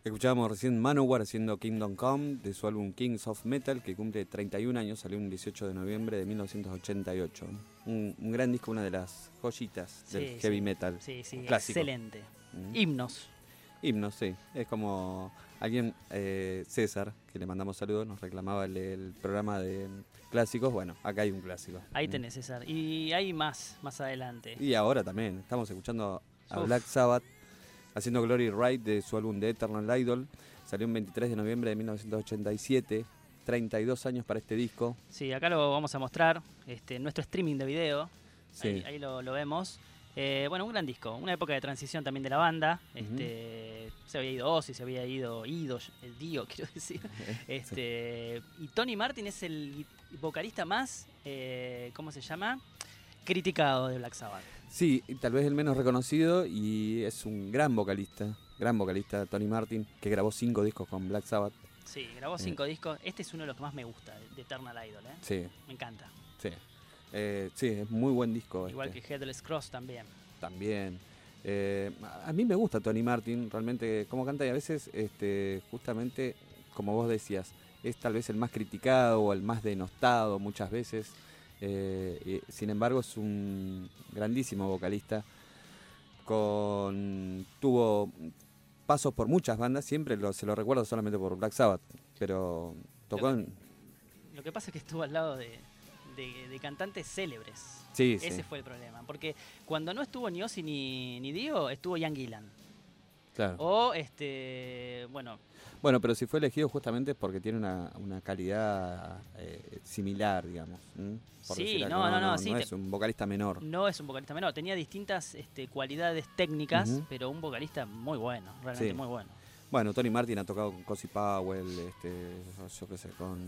Escuchábamos recién Manowar haciendo Kingdom Come de su álbum Kings of Metal, que cumple treinta y un años, salió un dieciocho de noviembre de mil novecientos ochenta y ocho. Un, un gran disco, una de las joyitas del Sí, heavy sí. metal. Sí, sí, clásico. excelente. Mm. Himnos. Himnos, sí. Es como alguien, eh, César, que le mandamos saludos, nos reclamaba el, el programa de clásicos. Bueno, acá hay un clásico. Ahí Mm. tenés, César. Y hay más, más adelante. Y ahora también, estamos escuchando a Uf. Black Sabbath haciendo Glory Ride de su álbum The Eternal Idol. Salió el veintitrés de noviembre de mil novecientos ochenta y siete. treinta y dos años para este disco. Sí, acá lo vamos a mostrar, este, nuestro streaming de video. Sí. Ahí, ahí lo, lo vemos. Eh, bueno, un gran disco, una época de transición también de la banda. Este, se había ido Ozzy, se había ido Ido, el Dio, quiero decir. Este, y Tony Martin es el vocalista más, eh, ¿cómo se llama? Criticado de Black Sabbath. Sí, y tal vez el menos reconocido, y es un gran vocalista, gran vocalista Tony Martin, que grabó cinco discos con Black Sabbath. Sí, grabó cinco discos. Este es uno de los que más me gusta, de Eternal Idol, ¿eh? Sí. Me encanta. Sí, eh, sí, es muy buen disco. Igual este. que Headless Cross también. También. Eh, a mí me gusta Tony Martin, realmente cómo canta, y a veces, este, justamente, como vos decías, es tal vez el más criticado o el más denostado muchas veces. Eh, y, sin embargo, es un grandísimo vocalista. Con tuvo pasos por muchas bandas, siempre lo, se lo recuerdo solamente por Black Sabbath, pero tocó en... Lo que pasa es que estuvo al lado de, de, de cantantes célebres. Sí, Ese sí. fue el problema. Porque cuando no estuvo ni Ozzy ni, ni Dio, estuvo Ian Gillan. Claro. O, este, bueno... Bueno, pero si fue elegido justamente es porque tiene una, una calidad eh, similar, digamos. ¿m? Por Sí, decir algo. no, no, no, sí, no te- es un vocalista menor. No es un vocalista menor. Tenía distintas este, cualidades técnicas, Ujú. pero un vocalista muy bueno, realmente Sí. muy bueno. Bueno, Tony Martin ha tocado con Cozy Powell, este, yo qué sé, con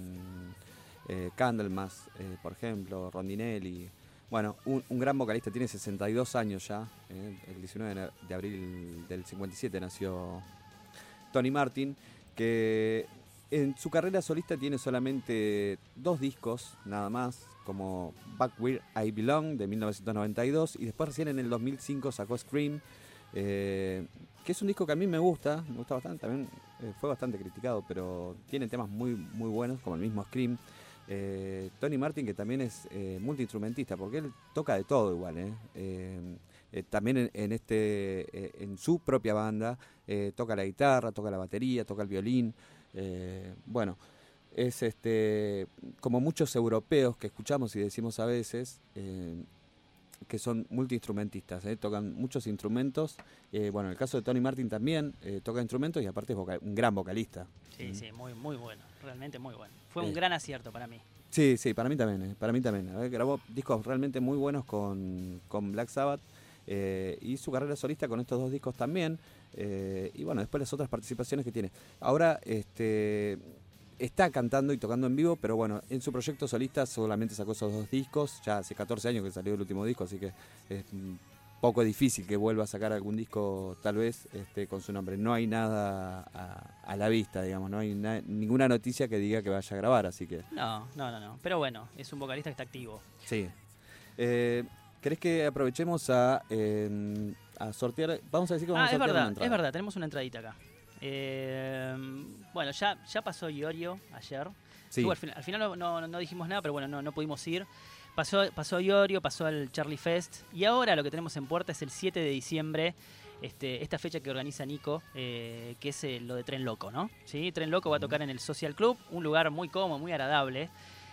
eh, Candlemas, eh, por ejemplo, Rondinelli. Bueno, un, un gran vocalista, tiene sesenta y dos años ya. eh, el diecinueve de abril del cincuenta y siete nació Tony Martin, que en su carrera solista tiene solamente dos discos, nada más, como Back Where I Belong de mil novecientos noventa y dos, y después recién en el dos mil cinco sacó Scream, eh, que es un disco que a mí me gusta, me gusta bastante, también eh, fue bastante criticado, pero tiene temas muy, muy buenos, como el mismo Scream. Eh, Tony Martin, que también es eh, multiinstrumentista, porque él toca de todo igual, ¿eh? Eh, eh, también en, en este eh, en su propia banda eh, toca la guitarra, toca la batería, toca el violín. Eh, bueno, es este como muchos europeos que escuchamos y decimos a veces eh, que son multiinstrumentistas, ¿eh? Tocan muchos instrumentos. Eh, bueno, en el caso de Tony Martin también eh, toca instrumentos y aparte es vocal- un gran vocalista. Sí, Mm. sí, muy, muy bueno, realmente muy bueno. Fue Eh. un gran acierto para mí. Sí, sí, para mí también, eh, para mí también. A ver, grabó discos realmente muy buenos con, con Black Sabbath eh, y su carrera solista con estos dos discos también. eh, y bueno, después las otras participaciones que tiene. Ahora este, está cantando y tocando en vivo, pero bueno, en su proyecto solista solamente sacó esos dos discos. Ya hace catorce años que salió el último disco, así que es un poco difícil que vuelva a sacar algún disco tal vez este, con su nombre. No hay nada a, a la vista, digamos, no hay na- ninguna noticia que diga que vaya a grabar, así que... No, no, no, no. Pero bueno, es un vocalista que está activo. Sí. Eh, ¿Querés que aprovechemos a, eh, a sortear? Vamos a decir que vamos Ah, a es sortear una verdad, entrada. es verdad, tenemos una entradita acá. Eh, bueno, ya, ya pasó Iorio ayer. Sí. Digo, al, fin- al final no, no- no dijimos nada, pero bueno, no, no pudimos ir. Pasó, pasó Iorio, pasó el Charlie Fest. Y ahora lo que tenemos en puerta es el siete de diciembre. Este, esta fecha que organiza Nico, eh, que es eh, lo de Tren Loco, ¿no? ¿Sí? Tren Loco va a tocar en el Social Club, un lugar muy cómodo, muy agradable.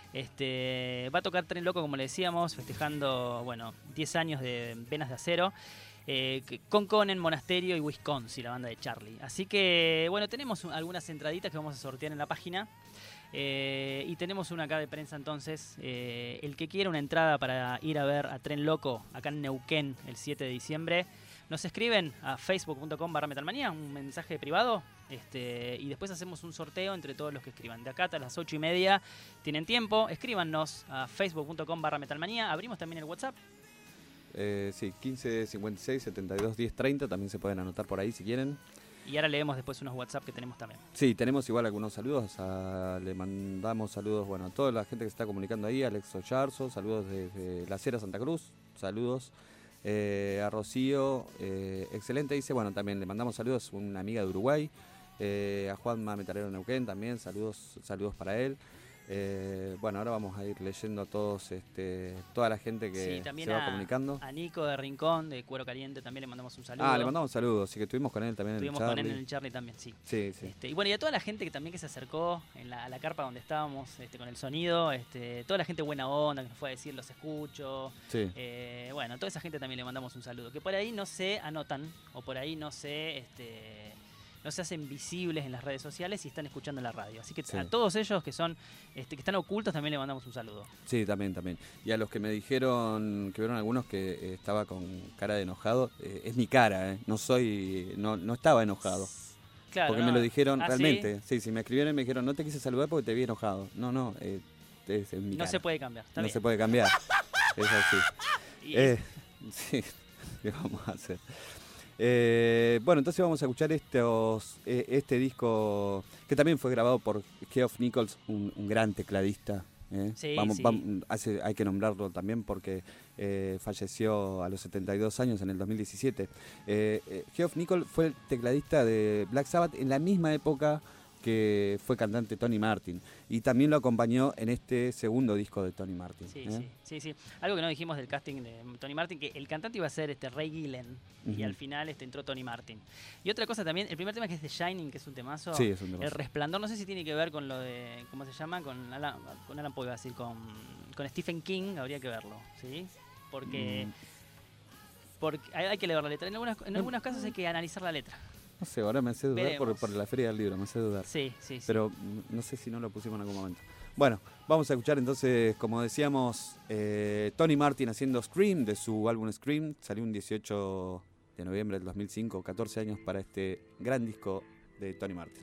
Este, va a tocar Tren Loco, como le decíamos, festejando, bueno, diez años de Venas de Acero. Eh, que- con Conan, Monasterio y Wisconsin, la banda de Charlie. Así que, bueno, tenemos un- algunas entraditas que vamos a sortear en la página. Eh, y tenemos una acá de prensa entonces. Eh, el que quiera una entrada para ir a ver a Tren Loco acá en Neuquén el siete de diciembre, nos escriben a facebook punto com barra metalmanía, un mensaje privado, este, y después hacemos un sorteo entre todos los que escriban. De acá hasta las ocho y media tienen tiempo, escríbanos a facebook punto com barra metalmanía. Abrimos también el WhatsApp. Eh, sí, quince cincuenta y seis setenta y dos diez treinta, también se pueden anotar por ahí si quieren. Y ahora leemos después unos WhatsApp que tenemos también. Sí, tenemos igual algunos saludos. a- le mandamos saludos bueno, a toda la gente que se está comunicando ahí. Alex Ocharzo, saludos desde La Cera, Santa Cruz. Saludos eh, a Rocío, eh, excelente. Dice, bueno, también le mandamos saludos a una amiga de Uruguay. Eh, a Juanma Metalero Neuquén también, saludos, saludos para él. Eh, bueno, ahora vamos a ir leyendo a todos, este, toda la gente que sí, también se va a, comunicando. A Nico de Rincón, de Cuero Caliente, también le mandamos un saludo. Ah, le mandamos un saludo, sí que estuvimos con él también Estuvimos en el con Charlie. él en el Charlie también, sí. Sí, sí. Este, y bueno, y a toda la gente que también que se acercó en la, a la carpa donde estábamos, este, con el sonido, este, toda la gente buena onda que nos fue a decir los escucho. Sí. Eh, bueno, a toda esa gente también le mandamos un saludo. Que por ahí no se anotan, o por ahí no se, este, no se hacen visibles en las redes sociales y están escuchando en la radio. Así que Sí. a todos ellos que son, este, que están ocultos también le mandamos un saludo. Sí, también, también. Y a los que me dijeron, que vieron algunos que eh, estaba con cara de enojado, eh, es mi cara, eh. no soy, no, no estaba enojado. Claro, porque no. me lo dijeron ¿Ah, realmente. Sí? sí, me escribieron y me dijeron, no te quise saludar porque te vi enojado. No, no, eh, es, es mi No cara. se puede cambiar. Está no bien. se puede cambiar. Es así. Y Eh, sí, ¿qué vamos a hacer? Eh, bueno, entonces vamos a escuchar estos, eh, este disco que también fue grabado por Geoff Nichols, un, un gran tecladista. ¿eh? Sí, vamos, sí. vamos, hace, hay que nombrarlo también porque eh, falleció a los setenta y dos años en el dos mil diecisiete. Eh, eh, Geoff Nichols fue el tecladista de Black Sabbath en la misma época que fue cantante Tony Martin y también lo acompañó en este segundo disco de Tony Martin. Sí, ¿eh? sí, sí, sí. Algo que no dijimos del casting de Tony Martin, que el cantante iba a ser este Ray Gillen y Ujú. al final este, entró Tony Martin. Y otra cosa también, el primer tema que es The Shining, que es un temazo. Sí, es un temazo. El Resplandor, no sé si tiene que ver con lo de, ¿cómo se llama? Con Alan, con Alan Poe, iba a decir, con, con Stephen King, habría que verlo, ¿sí? Porque, Mm. porque hay, hay que leer la letra. En algunas, en algunos casos hay que analizar la letra. No sé, ahora me hace dudar por, Veremos. por la Feria del Libro, me hace dudar. Sí, sí, sí. Pero mm, no sé si no lo pusimos en algún momento. Bueno, vamos a escuchar entonces, como decíamos, eh, Tony Martin haciendo Scream, de su álbum Scream. Salió un dieciocho de noviembre del dos mil cinco, catorce años para este gran disco de Tony Martin.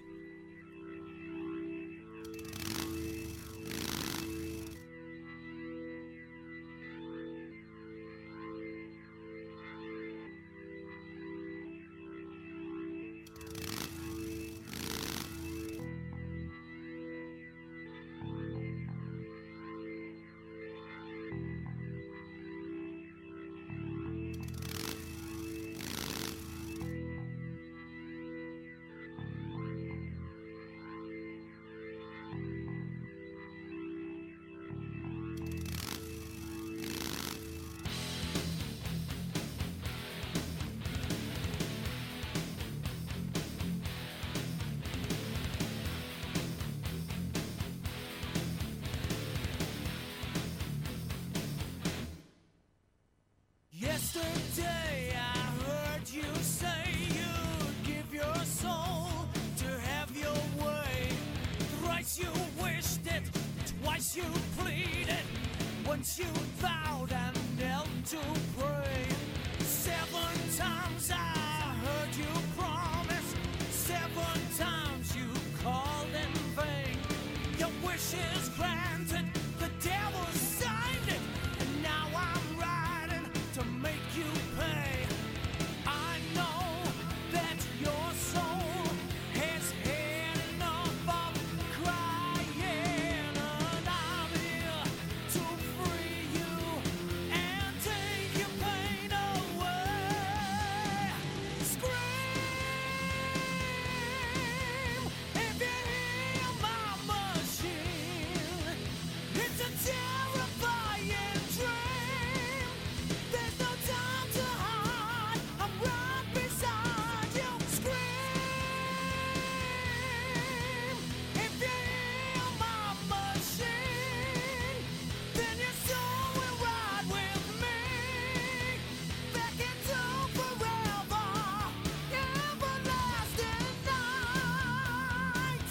Yesterday I heard you say you'd give your soul to have your way. Thrice you wished it, twice you pleaded, once you vowed and knelt to pray. Seven times I heard you promise, seven times you called in vain. Your wish is granted, the devil signed it, and now I'm riding to make you pay. I know that your soul has had enough of crying, and I'm here to free you and take your pain away. Scream if you hear my machine. It's a terrifying dream. There's no time to hide. I'm right beside you. Scream if you hear my machine. Then your soul will ride with me back into forever, everlasting night.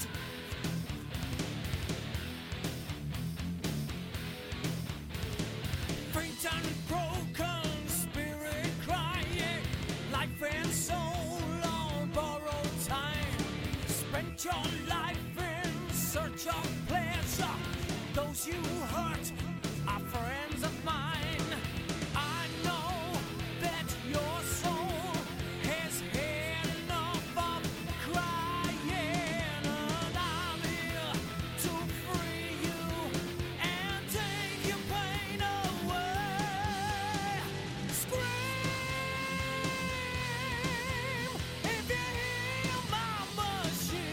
Faint and broken spirit crying, life and soul on borrowed time. Spent your life in search of pleasure. Those you hurt are friends of mine. I know that your soul has had enough of crying, and I'm here to free you and take your pain away. Scream if you hear my machine.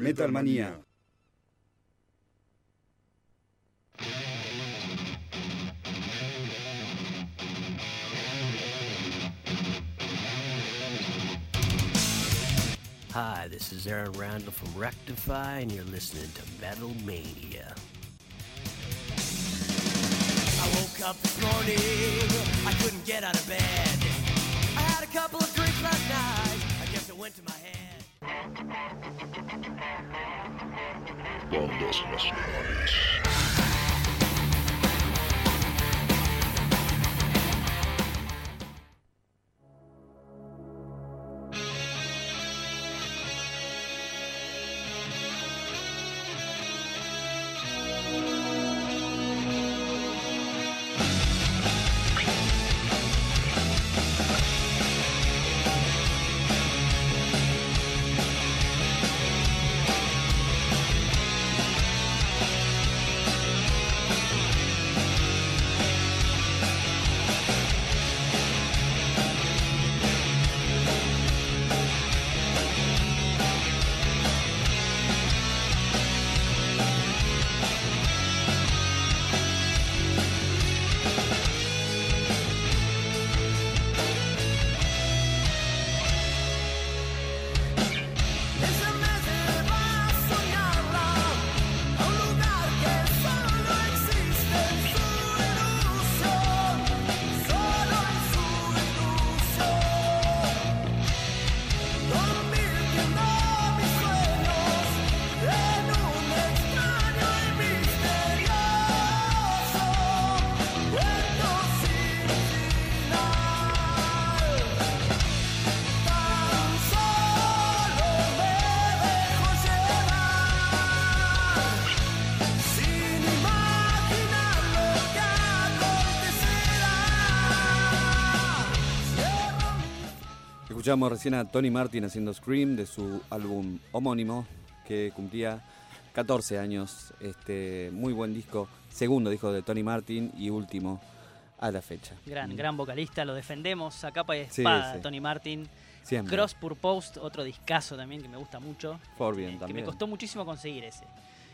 Metal Manía. Hi, this is Aaron Randall from Rectify, and you're listening to Metal Mania. I woke up this morning, I couldn't get out of bed. I had a couple of drinks last night, I guess it went to my head. Bandas nacionales. Escuchamos recién a Tony Martin haciendo Scream de su álbum homónimo que cumplía catorce años. Este, muy buen disco, segundo disco de Tony Martin y último a la fecha. Gran, mm. gran vocalista, lo defendemos a capa y espada, Sí, sí. Tony Martin. Siempre. Cross Purposed, otro discazo también que me gusta mucho. Forbidden eh, que también. me costó muchísimo conseguir ese.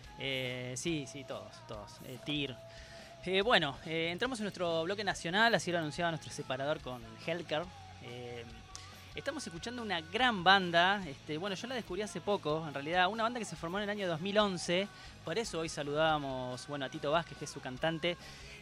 Eh, sí, sí, todos, todos. Eh, Tyr. Eh, bueno, eh, entramos en nuestro bloque nacional, así lo anunciaba nuestro separador con Hellcar. Eh, Estamos escuchando una gran banda, este, bueno, yo la descubrí hace poco, en realidad, una banda que se formó en el año dos mil once, por eso hoy saludábamos, bueno, a Tito Vázquez, que es su cantante.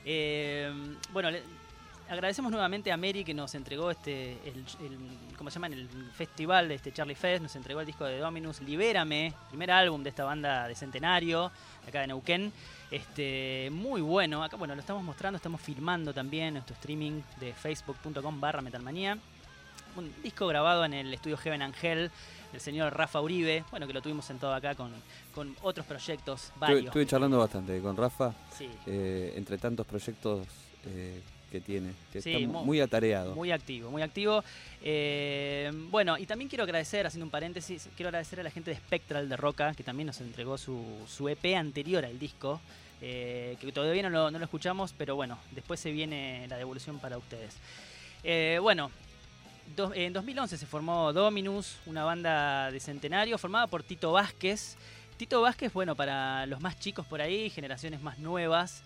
Eh, bueno, le, agradecemos nuevamente a Mary que nos entregó este, el, el, ¿cómo se llama? En el festival de este Charlie Fest, nos entregó el disco de Dominus, Libérame, primer álbum de esta banda de Centenario, de acá de Neuquén. Este, muy bueno, acá bueno, lo estamos mostrando, estamos filmando también nuestro streaming de facebook.com barra metalmanía. Un disco grabado en el estudio Heaven and Hell del señor Rafa Uribe, bueno, que lo tuvimos sentado acá con, con otros proyectos, varios. Estuve, estuve charlando bastante con Rafa, sí. eh, entre tantos proyectos eh, que tiene, que sí, está muy, muy atareado. Muy activo, muy activo. Eh, bueno, y también quiero agradecer, haciendo un paréntesis, quiero agradecer a la gente de Spectral de Roca, que también nos entregó su, su E P anterior al disco, eh, que todavía no lo, no lo escuchamos, pero bueno, después se viene la devolución para ustedes. Eh, bueno, Do, en dos mil once se formó Dominus, una banda de Centenario formada por Tito Vázquez. Tito Vázquez, bueno, para los más chicos por ahí, generaciones más nuevas,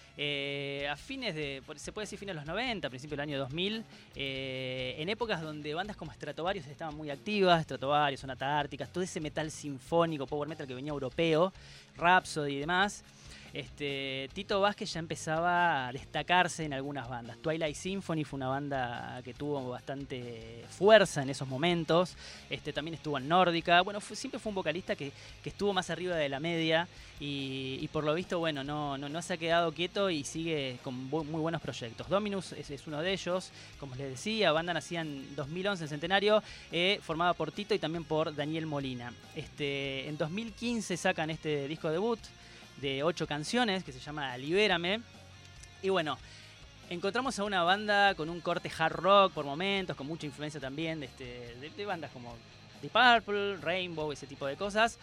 eh, a fines de, se puede decir fines de los noventa, principios del año dos mil, eh, en épocas donde bandas como Stratovarius estaban muy activas, Stratovarius, Sonata Ártica, todo ese metal sinfónico, power metal que venía europeo, Rhapsody y demás. Este, Tito Vázquez ya empezaba a destacarse en algunas bandas. Twilight Symphony fue una banda que tuvo bastante fuerza en esos momentos. Este, también estuvo en Nórdica. Bueno, fue, siempre fue un vocalista que, que estuvo más arriba de la media y, y por lo visto, bueno, no, no, no se ha quedado quieto y sigue con bu- muy buenos proyectos. Dominus es, es uno de ellos, como les decía, banda nacida en dos mil once en Centenario, eh, formada por Tito y también por Daniel Molina. Este, en dos mil quince sacan este disco debut de ocho canciones que se llama Libérame. Y bueno, encontramos a una banda con un corte hard rock por momentos, con mucha influencia también de, este, de, de bandas como Deep Purple, Rainbow, ese tipo de cosas.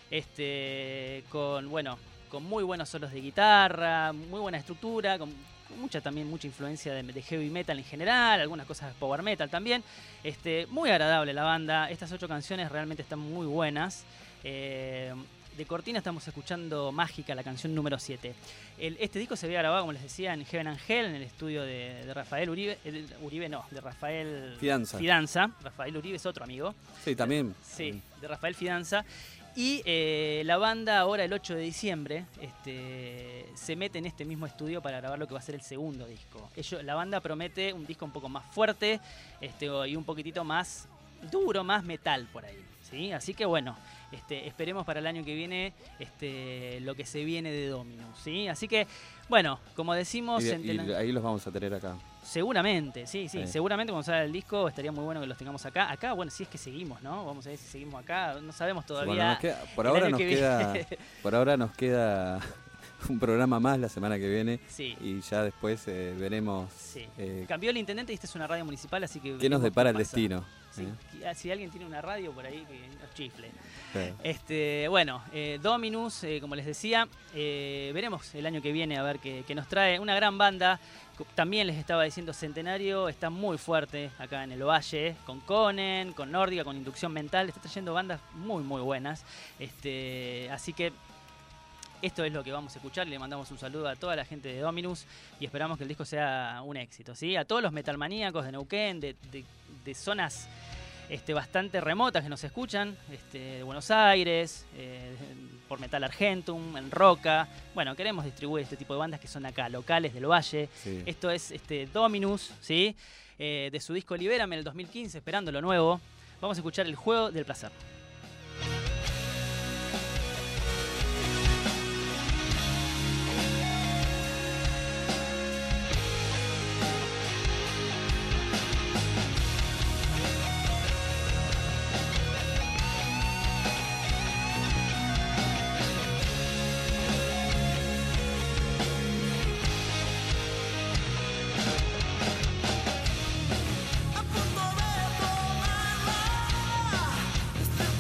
Este, con, bueno, con muy buenos solos de guitarra, muy buena estructura, con, con mucha también mucha influencia de, de heavy metal en general, algunas cosas de power metal también. Este, muy agradable la banda. Estas ocho canciones realmente están muy buenas. Eh, de cortina estamos escuchando Mágica, la canción número siete. El, este disco se había grabado, como les decía, en Heaven and Hell, en el estudio de, de Rafael Uribe. Eh, Uribe no, de Rafael Fidanza. Fidanza. Rafael Uribe es otro amigo. Sí, también. Sí, de Rafael Fidanza. Y eh, la banda ahora el ocho de diciembre este, se mete en este mismo estudio para grabar lo que va a ser el segundo disco. Ellos, la banda promete un disco un poco más fuerte este, y un poquitito más duro, más metal por ahí, ¿sí? Así que bueno, este, esperemos para el año que viene este, lo que se viene de Dominus, ¿sí? Así que bueno, como decimos... Y, en y ahí los vamos a tener acá. Seguramente, sí, sí, sí. Seguramente cuando salga el disco estaría muy bueno que los tengamos acá. Acá, bueno, si es que seguimos, ¿no? Vamos a ver si seguimos acá. No sabemos todavía. Bueno, nos queda, por, ahora nos queda, por ahora nos queda un programa más la semana que viene. Sí. Y ya después eh, veremos. Sí. Eh, Cambió el intendente y esta es una radio municipal, así que. ¿Qué nos depara el pasa. destino? Sí. ¿Eh? Si alguien tiene una radio por ahí, que nos chifle. Sí. Este, bueno, eh, Dominus, eh, como les decía, eh, veremos el año que viene a ver qué, qué nos trae. Una gran banda. También les estaba diciendo, Centenario está muy fuerte acá en el Valle, con Conen, con Nórdica, con Inducción Mental. Está trayendo bandas muy, muy buenas. Este, así que esto es lo que vamos a escuchar. Le mandamos un saludo a toda la gente de Dominus y esperamos que el disco sea un éxito, ¿sí? A todos los metalmaníacos de Neuquén, de, de, de zonas este, bastante remotas que nos escuchan, este, de Buenos Aires, eh, por Metal Argentum, en Roca. Bueno, queremos distribuir este tipo de bandas que son acá, locales del Valle. Sí. Esto es este, Dominus, ¿sí? Eh, de su disco Libérame del dos mil quince, esperando lo nuevo. Vamos a escuchar El Juego del Placer. A punto de tomarla, este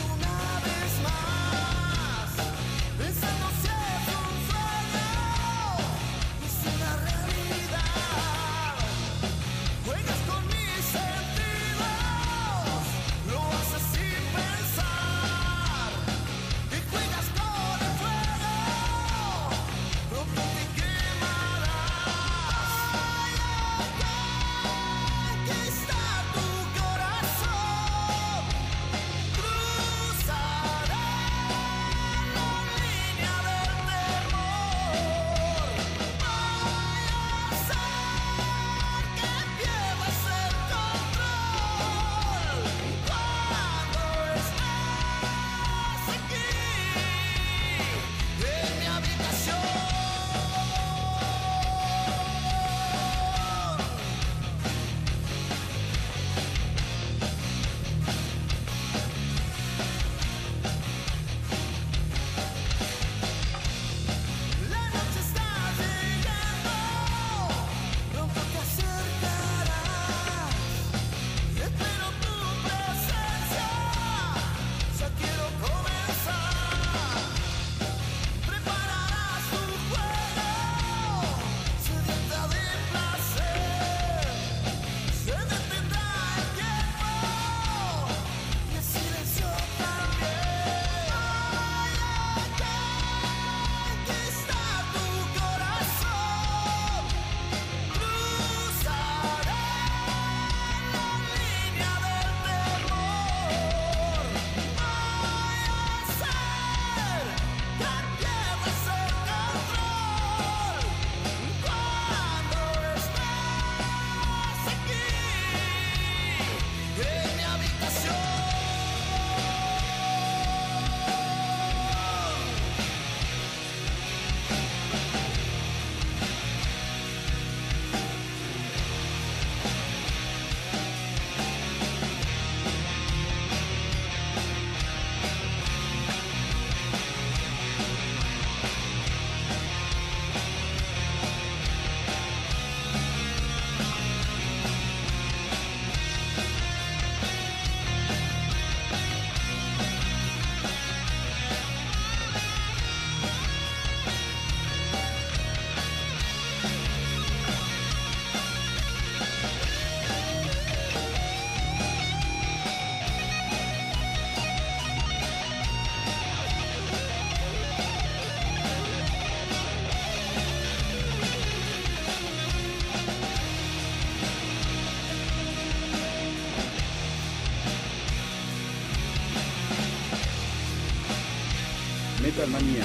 Metalmanía.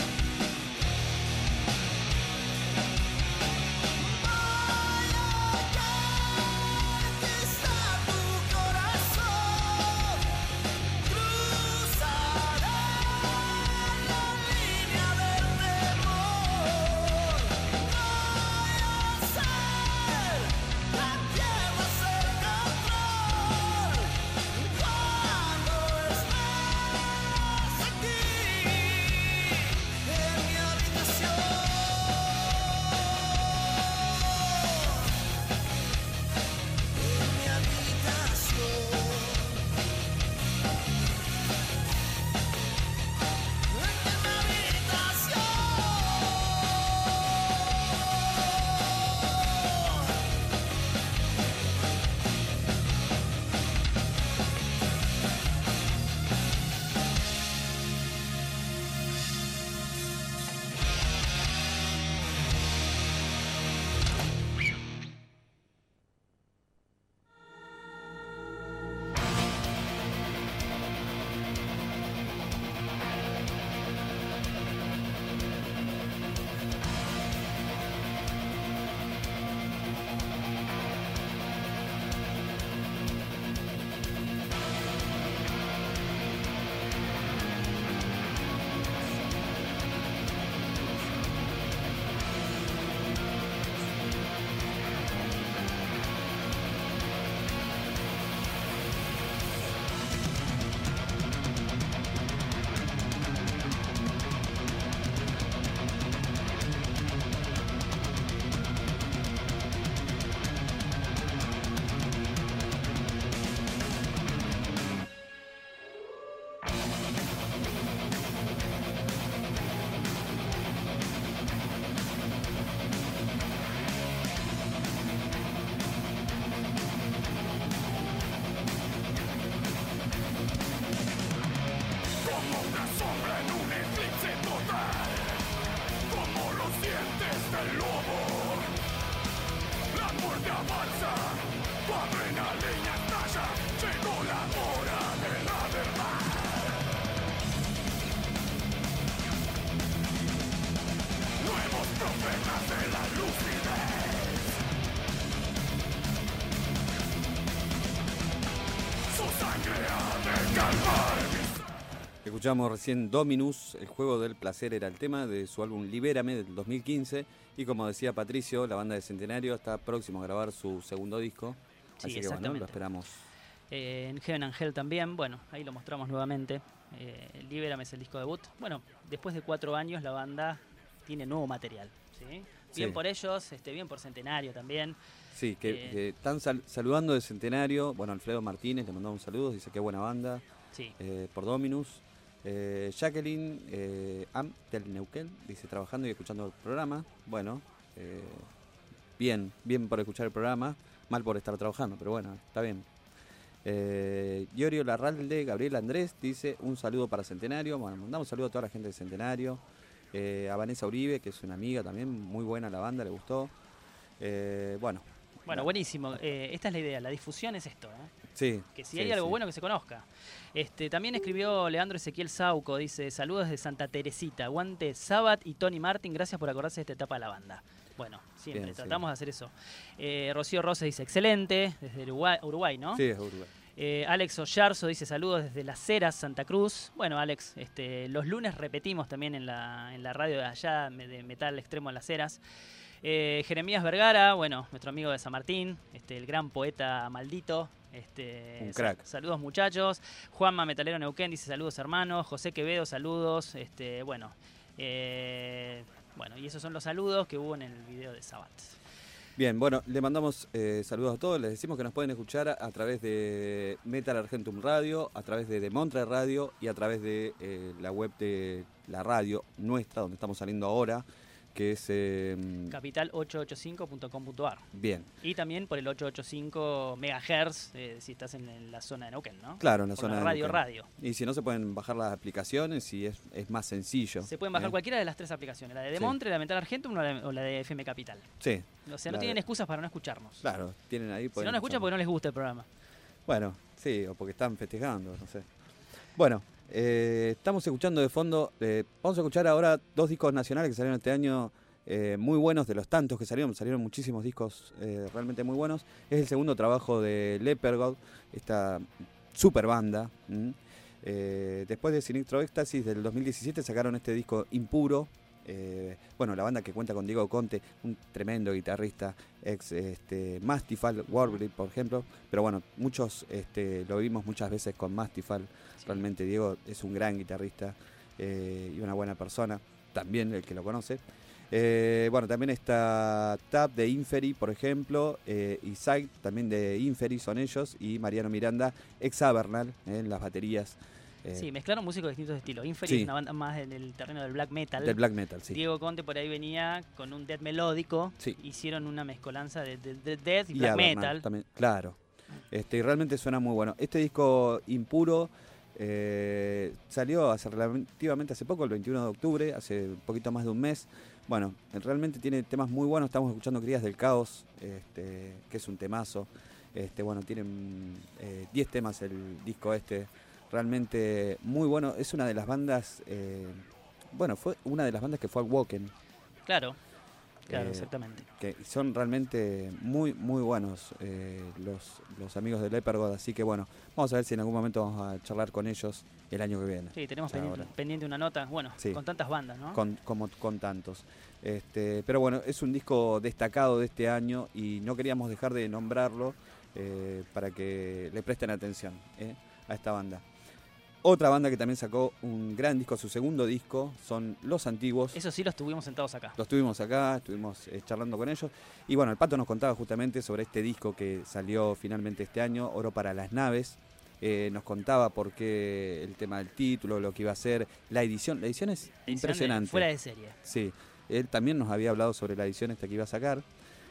Escuchamos recién Dominus, el juego del placer era el tema de su álbum Libérame del dos mil quince y como decía Patricio, la banda de Centenario está próximo a grabar su segundo disco, Sí, así que bueno, lo esperamos. Eh, en Heaven and Hell también, bueno, ahí lo mostramos nuevamente. Eh, Libérame es el disco debut. Bueno, después de cuatro años la banda tiene nuevo material, ¿sí? Bien Sí. por ellos, este, bien por Centenario también. Sí, que, Eh, que están sal- saludando de Centenario, bueno, Alfredo Martínez le mandó un saludo, dice que buena banda, Sí. eh, por Dominus. Eh, Jacqueline eh, Am del Neuquén dice trabajando y escuchando el programa. Bueno, eh, bien, bien por escuchar el programa, mal por estar trabajando, pero bueno, está bien. Eh, Iorio Larralde, Gabriel Andrés dice un saludo para Centenario. Bueno, mandamos un saludo a toda la gente de Centenario. Eh, a Vanessa Uribe, que es una amiga también, muy buena la banda, le gustó. Eh, bueno. Bueno, buenísimo. Eh, esta es la idea, la difusión es esto, ¿eh? Sí. Que si sí, hay algo sí. bueno que se conozca. Este, también escribió Leandro Ezequiel Sauco, dice, saludos de Santa Teresita, aguante Sabbath y Tony Martin, gracias por acordarse de esta etapa de la banda. Bueno, siempre, Bien, sí. tratamos de hacer eso. Eh, Rocío Roses dice, excelente, desde Uruguay, Uruguay ¿no? Sí, es Uruguay. Eh, Alex Ollarzo dice saludos desde Las Heras, Santa Cruz. Bueno, Alex, este, los lunes repetimos también en la, en la radio de allá, de Metal Extremo en Las Heras. Eh, Jeremías Vergara, bueno, nuestro amigo de San Martín, este, el gran poeta maldito. Este, Un crack. sa- saludos muchachos. Juanma Metalero Neuquén dice saludos hermanos. José Quevedo, saludos. Este, bueno, eh, bueno, y esos son los saludos que hubo en el video de Sabbath. Bien, bueno, le mandamos eh, saludos a todos. Les decimos que nos pueden escuchar a, a través de Metal Argentum Radio, a través de Demontre Radio y a través de eh, la web de la radio nuestra, donde estamos saliendo ahora, que es... Eh, capital ochocientos ochenta y cinco punto com punto a r. bien. Y también por el ochocientos ochenta y cinco megahertz, eh, si estás en, en la zona de Neuquén, ¿no? Claro, en la Por zona la de radio, Neuquén. radio. Y si no, se pueden bajar las aplicaciones y es, es más sencillo. Se pueden bajar ¿eh? cualquiera de las tres aplicaciones, la de Sí. Demontre, la de Metal Argentum o la de, o la de F M Capital. Sí. O sea, no La tienen de- excusas para no escucharnos. Claro, tienen ahí... Si pueden no nos escuchan escuchar. porque no les gusta el programa. Bueno, sí, o porque están festejando, no sé. Bueno, Eh, estamos escuchando de fondo, eh, vamos a escuchar ahora dos discos nacionales que salieron este año, eh, muy buenos, de los tantos que salieron, salieron muchísimos discos eh, realmente muy buenos. Es el segundo trabajo de Lepergod, esta super banda. ¿m? Eh, después de Sinistro Éxtasis del dos mil diecisiete sacaron este disco Impuro. Eh, bueno, la banda que cuenta con Diego Conte, un tremendo guitarrista, ex este, Mastifal, Warblade, por ejemplo, pero bueno, muchos este, lo vimos muchas veces con Mastifal. Sí. Realmente Diego es un gran guitarrista eh, y una buena persona, también el que lo conoce. Eh, bueno, también está Tap de Inferi, por ejemplo, eh, y Sight también de Inferi son ellos, y Mariano Miranda, ex Avernal, eh, en las baterías. Eh, sí, mezclaron músicos de distintos estilos. Inferi sí. es una banda más en el terreno del black metal. Del black metal, sí. Diego Conte por ahí venía con un death melódico. Sí. Hicieron una mezcolanza de, de, de death y, y black Avernal, metal. También, claro. Este, y realmente suena muy bueno. Este disco Impuro eh, salió hace relativamente hace poco, el veintiuno de octubre, hace un poquito más de un mes. Bueno, realmente tiene temas muy buenos. Estamos escuchando Crías del Caos, este, que es un temazo. Este, bueno, tienen diez eh, temas el disco este. Realmente muy bueno. Es una de las bandas, eh, bueno, fue una de las bandas que fue al Woken. Claro, claro, eh, exactamente. Que son realmente muy, muy buenos eh, los, los amigos de Lepergod. Así que bueno, vamos a ver si en algún momento vamos a charlar con ellos el año que viene. Sí, tenemos pendiente, pendiente una nota, bueno, sí. con tantas bandas, ¿no? Con, como, con tantos. Este, pero bueno, es un disco destacado de este año y no queríamos dejar de nombrarlo eh, para que le presten atención eh, a esta banda. Otra banda que también sacó un gran disco, su segundo disco, son Los Antiguos. Eso sí, los tuvimos sentados acá. Los tuvimos acá, estuvimos eh, charlando con ellos. Y bueno, el Pato nos contaba justamente sobre este disco que salió finalmente este año, Oro para las Naves. Eh, nos contaba por qué el tema del título, lo que iba a ser, la edición. La edición es edición impresionante. De, fuera de serie. Sí, él también nos había hablado sobre la edición esta que iba a sacar.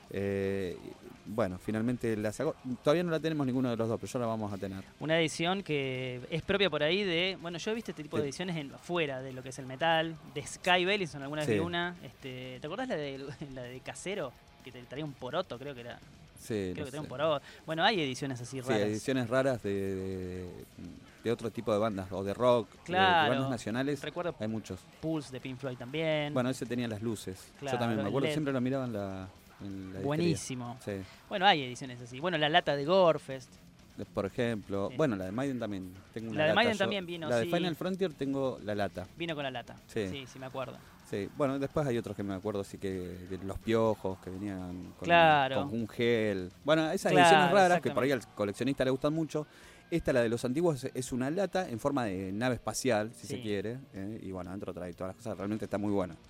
Eh, bueno, finalmente la sacó. Todavía no la tenemos ninguno de los dos, pero ya la vamos a tener. Una edición que es propia por ahí de... Bueno, yo he visto este tipo de ediciones en, fuera de lo que es el metal, de Sky Bellison, alguna vez sí. vi una. Este, ¿te acordás la de, la de Casero? Que te traía un poroto, creo que era. Sí, creo que sé. traía un poroto. Bueno, hay ediciones así raras. Sí, ediciones raras de, de, de otro tipo de bandas, o de rock, claro. de, de bandas nacionales. Recuerdo hay muchos. Pulse de Pink Floyd también. Bueno, ese tenía las luces. Claro, yo también me acuerdo, L E D. siempre lo miraba en la... La buenísimo. Sí. Bueno, hay ediciones así. Bueno, la lata de Gorefest. Por ejemplo. Sí. Bueno, la de Maiden también. Tengo una la de lata. Maiden yo, también vino. La de sí. Final Frontier tengo la lata. Vino con la lata. Sí, sí, sí me acuerdo. Sí. Bueno, después hay otros que me acuerdo, así que de los piojos que venían con, claro. con un gel. Bueno, esas claro, ediciones raras que por ahí al coleccionista le gustan mucho. Esta, la de Los Antiguos, es una lata en forma de nave espacial, si sí. se quiere. ¿eh? Y bueno, adentro trae todas las cosas. Realmente está muy buena.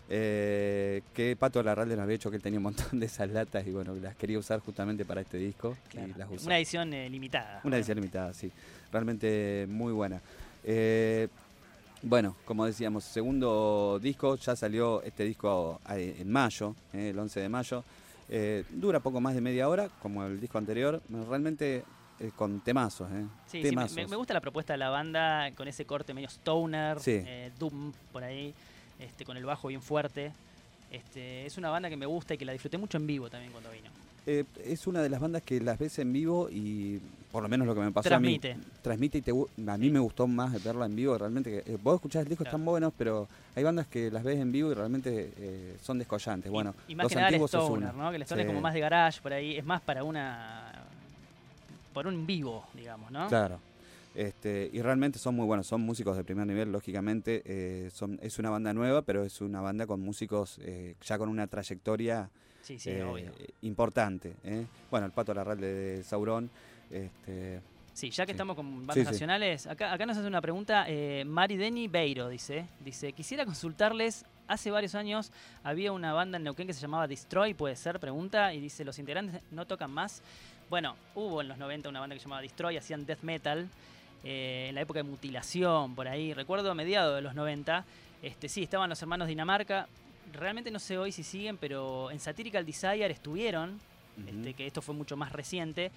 Eh, que Pato Larralde nos había dicho que él tenía un montón de esas latas y bueno, las quería usar justamente para este disco. Claro. Y las usó. Una edición eh, limitada. Una bueno. edición limitada, sí. Realmente muy buena. Eh, bueno, como decíamos, segundo disco, ya salió este disco en mayo, eh, el once de mayo. Eh, dura poco más de media hora, como el disco anterior. Realmente eh, con temazos. Eh. Sí, temazos. sí me, me gusta la propuesta de la banda con ese corte medio stoner, sí. eh, doom por ahí. Este, con el bajo bien fuerte. Este, es una banda que me gusta y que la disfruté mucho en vivo también cuando vino. Eh, es una de las bandas que las ves en vivo y por lo menos lo que me pasó transmite. a mí. Transmite. Y te, a mí me gustó más verla en vivo. Realmente, eh, vos escuchás el disco, claro. Están buenos, pero hay bandas que las ves en vivo y realmente eh, son descollantes. Bueno, y, y más Los que nada el Antiguos stoner, es una. ¿no? Que el stoner sí. es como más de garage por ahí. Es más para una... por un vivo, digamos, ¿no? Claro. Este, y realmente son muy buenos, son músicos de primer nivel, lógicamente. Eh, son, es una banda nueva, pero es una banda con músicos eh, ya con una trayectoria sí, sí, eh, importante. ¿eh? Bueno, el Pato Larralde de Sauron. Este, sí, ya que sí. estamos con bandas sí, nacionales, sí. Acá, acá nos hace una pregunta eh, Mari Deni Beiro, dice, dice, quisiera consultarles, hace varios años había una banda en Neuquén que se llamaba Destroy, puede ser, pregunta, y dice, ¿los integrantes no tocan más? Bueno, hubo en los noventa una banda que se llamaba Destroy, hacían death metal. Eh, en la época de Mutilación, por ahí, recuerdo a mediados de los noventa, este, sí, estaban los hermanos Dinamarca, realmente no sé hoy si siguen, pero en Satirical Desire estuvieron, uh-huh. este, que esto fue mucho más reciente,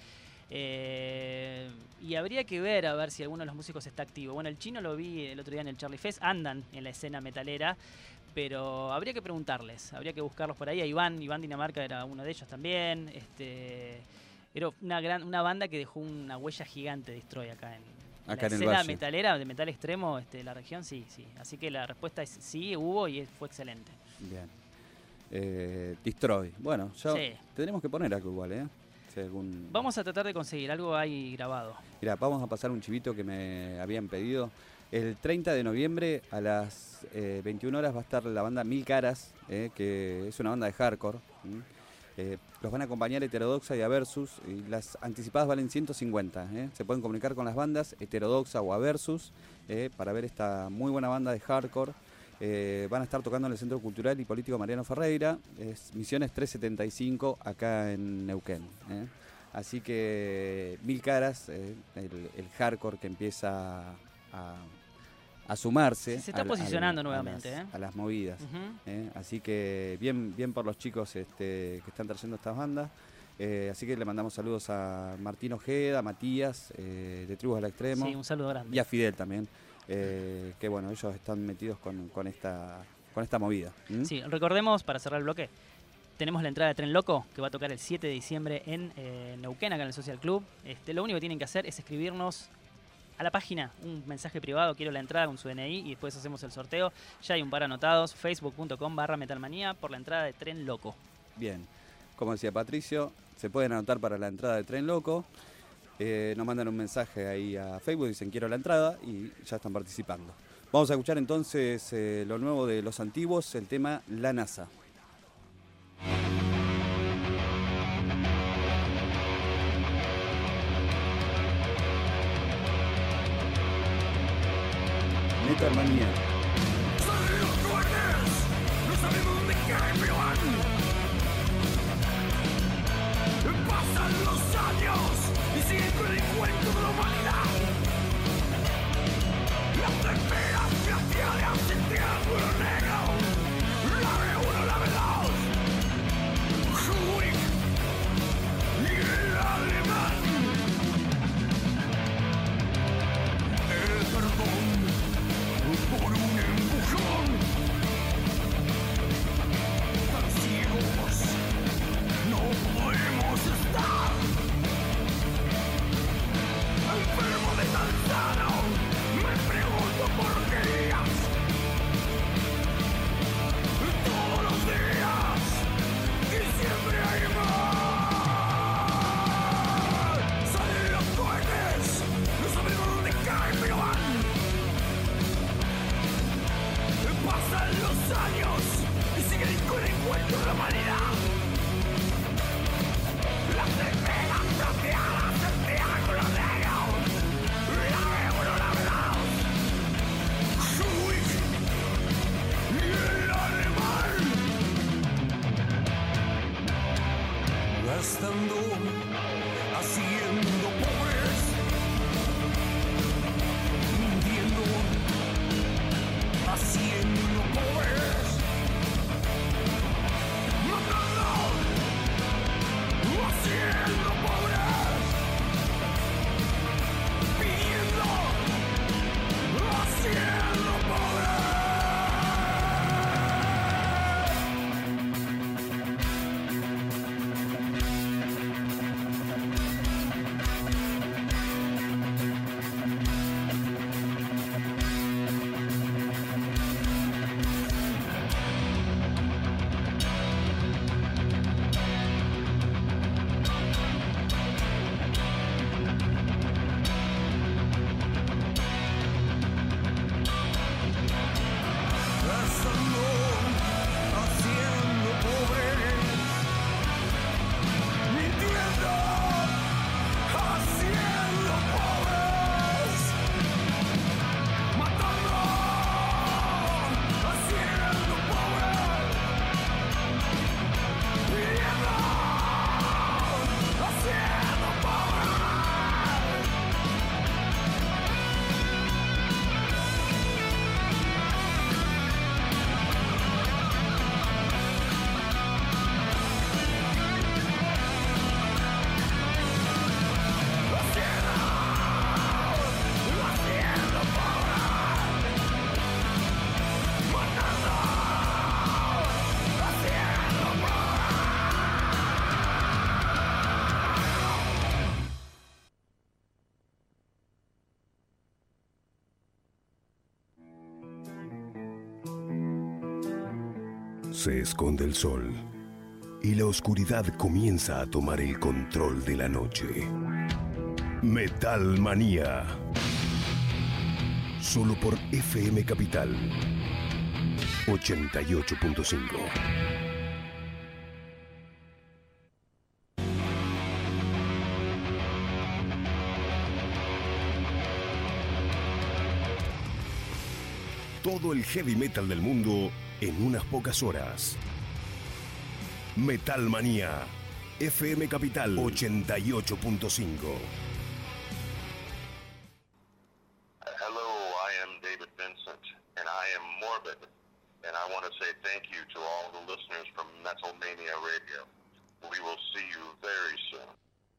eh, y habría que ver a ver si alguno de los músicos está activo. Bueno, el Chino lo vi el otro día en el Charlie Fest, andan en la escena metalera, pero habría que preguntarles, habría que buscarlos por ahí. A Iván, Iván Dinamarca era uno de ellos también, este... Era una gran una banda que dejó una huella gigante de Destroy acá en, acá la en el escena Valle. metalera, de metal extremo, este, la región, sí, sí. Así que la respuesta es sí, hubo y fue excelente. Bien. Eh, Destroy. Bueno, ya Sí. tendremos que poner algo igual, ¿eh? Si algún... Vamos a tratar de conseguir algo ahí grabado. Mirá, vamos a pasar un chivito que me habían pedido. El treinta de noviembre a las eh, veintiuna horas va a estar la banda Mil Caras, eh, que es una banda de hardcore. ¿m? Eh, los van a acompañar Heterodoxa y Aversus, y las anticipadas valen ciento cincuenta. ¿eh? Se pueden comunicar con las bandas Heterodoxa o Aversus eh, para ver esta muy buena banda de hardcore. Eh, van a estar tocando en el Centro Cultural y Político Mariano Ferreira, es Misiones trescientos setenta y cinco acá en Neuquén. ¿eh? Así que Mil Caras, eh, el, el hardcore que empieza a, a sumarse. Se está al- posicionando al- nuevamente, A las, ¿eh? a las movidas. Ujú. ¿eh? Así que bien, bien por los chicos este, que están trayendo estas bandas. Eh, así que le mandamos saludos a Martín Ojeda, a Matías, eh, de Tribus al Extremo. Sí, un saludo grande. Y a Fidel también. Eh, que bueno, ellos están metidos con, con, esta, con esta movida. ¿m? Sí, recordemos, para cerrar el bloque, tenemos la entrada de Tren Loco, que va a tocar el siete de diciembre en eh, Neuquén, acá en el Social Club. Este, lo único que tienen que hacer es escribirnos a la página un mensaje privado, quiero la entrada con su D N I, y después hacemos el sorteo. Ya hay un par anotados, facebook punto com barra metalmanía, por la entrada de Tren Loco. Bien, como decía Patricio, se pueden anotar para la entrada de Tren Loco. Eh, nos mandan un mensaje ahí a Facebook, dicen quiero la entrada y ya están participando. Vamos a escuchar entonces eh, lo nuevo de Los Antiguos, el tema La NASA. Metalmanía. No sabemos de qué me van. Pasan los años y siguen con el cuento de la humanidad. La tercera plateada sin triángulo negro. La B uno, la B dos. Huig y el alemán. El perdón por un empujón. Tan ciegos no podemos estar. Se esconde el sol y la oscuridad comienza a tomar el control de la noche. Metal Manía. Solo por F M Capital ochenta y ocho punto cinco. Todo el heavy metal del mundo en unas pocas horas. Metal Manía, F M Capital ochenta y ocho punto cinco. Hello, I am David Vincent, and I am Morbid, and I want to say thank you to all the listeners from Metal Mania Radio. We will see you very soon.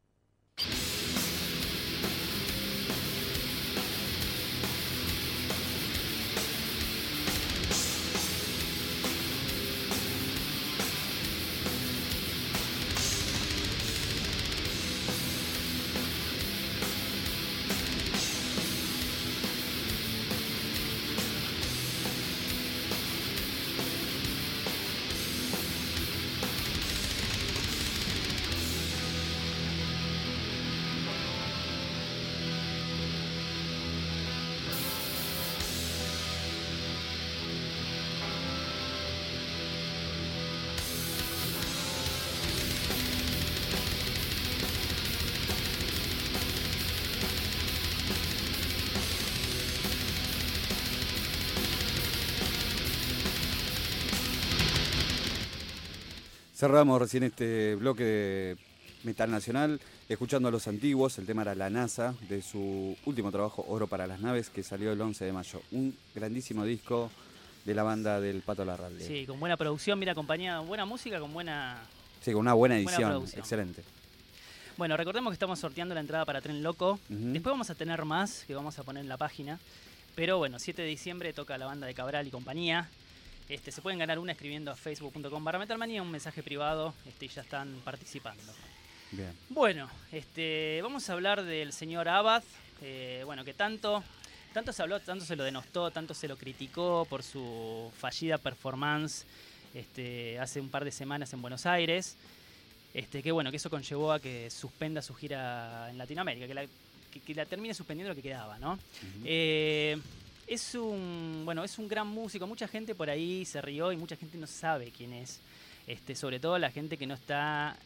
Cerramos recién este bloque de metal nacional escuchando a Los Antiguos. El tema era La NASA, de su último trabajo Oro para las Naves, que salió el once de mayo. Un grandísimo disco de la banda del Pato Larralde. Sí, con buena producción, mira, acompañada, buena música con buena... Sí, con una buena buena edición, producción. excelente. Bueno, recordemos que estamos sorteando la entrada para Tren Loco. Uh-huh. Después vamos a tener más que vamos a poner en la página. Pero bueno, siete de diciembre toca la banda de Cabral y compañía. Este, se pueden ganar una escribiendo a facebook punto com barra metalmanía, un mensaje privado, este, y ya están participando. Bien. Bueno, este, vamos a hablar del señor Abad, eh, bueno, que tanto, tanto se habló, tanto se lo denostó, tanto se lo criticó por su fallida performance este, hace un par de semanas en Buenos Aires, este, que bueno, que eso conllevó a que suspenda su gira en Latinoamérica, que la, que, que la termine suspendiendo lo que quedaba, ¿no? Uh-huh. Eh, Es un, bueno, es un gran músico. Mucha gente por ahí se rió y mucha gente no sabe quién es. Este, sobre todo la gente que no está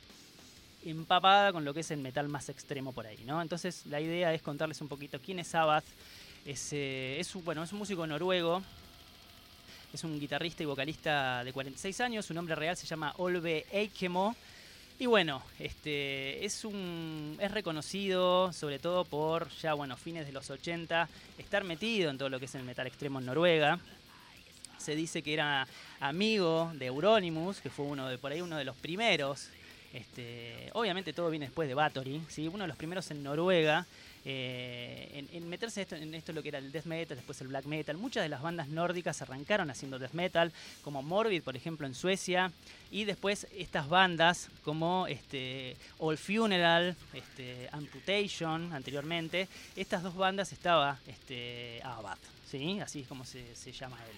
empapada con lo que es el metal más extremo por ahí, ¿no? Entonces la idea es contarles un poquito quién es Sabbath. Es, eh, es, un, bueno, es un músico noruego. Es un guitarrista y vocalista de cuarenta y seis años. Su nombre real se llama Olve Eikemo. Y bueno, este es un es reconocido sobre todo por ya bueno fines de los ochenta, estar metido en todo lo que es el metal extremo en Noruega. Se dice que era amigo de Euronymous, que fue uno de por ahí uno de los primeros. Este, obviamente todo viene después de Bathory, ¿sí? Uno de los primeros en Noruega eh, en, en meterse esto, en esto lo que era el death metal, después el black metal. Muchas de las bandas nórdicas arrancaron haciendo death metal, como Morbid, por ejemplo, en Suecia, y después estas bandas como este, All Funeral, este, Amputation, anteriormente. Estas dos bandas estaba este, Abad, ¿sí? Así es como se, se llama él.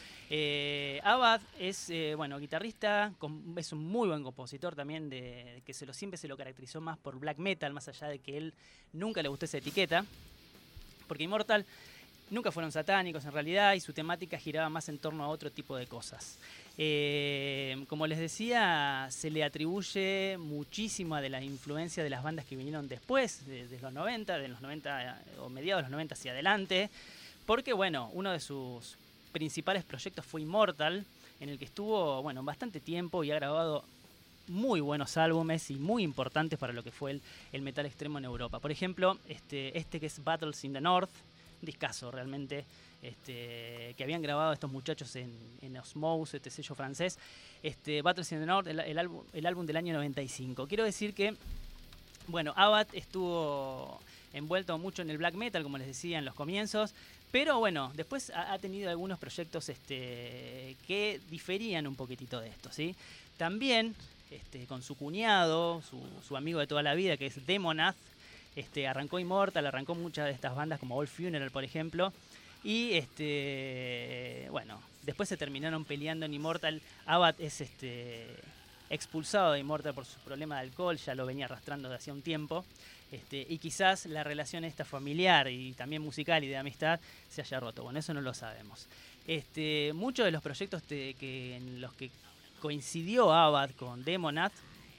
Eh, Abad es eh, bueno guitarrista, con, es un muy buen compositor también, de, que se lo, siempre se lo caracterizó más por black metal, más allá de que él nunca le gustó esa etiqueta, porque Immortal nunca fueron satánicos en realidad y su temática giraba más en torno a otro tipo de cosas. Eh, como les decía, se le atribuye muchísima de la influencia de las bandas que vinieron después, de, de los noventa, de los noventa o mediados de los noventa hacia adelante, porque bueno, uno de sus principales proyectos fue Immortal, en el que estuvo bueno bastante tiempo y ha grabado muy buenos álbumes y muy importantes para lo que fue el, el metal extremo en Europa. Por ejemplo, este, este que es Battles in the North, discazo realmente, este, que habían grabado estos muchachos en, en Osmose, este sello francés, este, Battles in the North, el, el, álbum, el álbum del año noventa y cinco. Quiero decir que, bueno, Abad estuvo envuelto mucho en el black metal, como les decía en los comienzos, pero bueno, después ha, ha tenido algunos proyectos este, que diferían un poquitito de esto, ¿sí? También este, con su cuñado, su, su amigo de toda la vida, que es Demonath, este, arrancó Immortal, arrancó muchas de estas bandas como All Funeral, por ejemplo, y este, bueno, después se terminaron peleando en Immortal. Abad es este expulsado de Immortal por su problema de alcohol, ya lo venía arrastrando de hacía un tiempo. Este, y quizás la relación esta familiar y también musical y de amistad se haya roto. Bueno, eso no lo sabemos. Este, muchos de los proyectos te, que, en los que coincidió Abad con Demonath,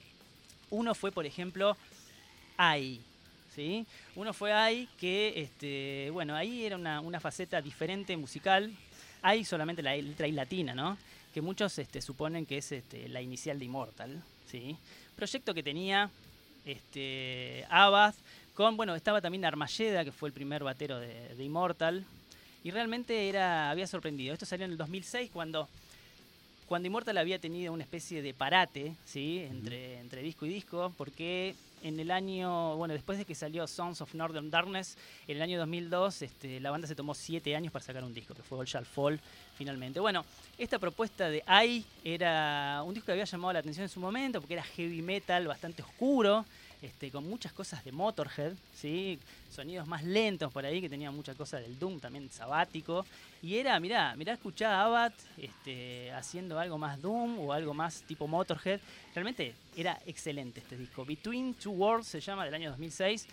uno fue, por ejemplo, Ai, ¿sí? Uno fue Ai, que, este, bueno, ahí era una, una faceta diferente musical. Ai solamente la letra I latina, ¿no? Que muchos este, suponen que es este, la inicial de Immortal, ¿sí? Proyecto que tenía este, Abad, con, bueno, estaba también Armageda, que fue el primer batero de, de Immortal, y realmente era, había sorprendido. Esto salió en el dos mil seis, cuando, cuando Immortal había tenido una especie de parate, ¿sí? Entre, entre disco y disco, porque en el año, bueno, después de que salió Sons of Northern Darkness, en el año dos mil dos, este, la banda se tomó siete años para sacar un disco, que fue All Shall Fall, finalmente. Bueno, esta propuesta de Ai era un disco que había llamado la atención en su momento, porque era heavy metal bastante oscuro, este, con muchas cosas de Motorhead, ¿sí? Sonidos más lentos por ahí, que tenían muchas cosas del Doom también sabático. Y era, mirá, mirá, escuchá a Abad este, haciendo algo más Doom o algo más tipo Motorhead. Realmente era excelente este disco. Between Two Worlds se llama, del año dos mil seis.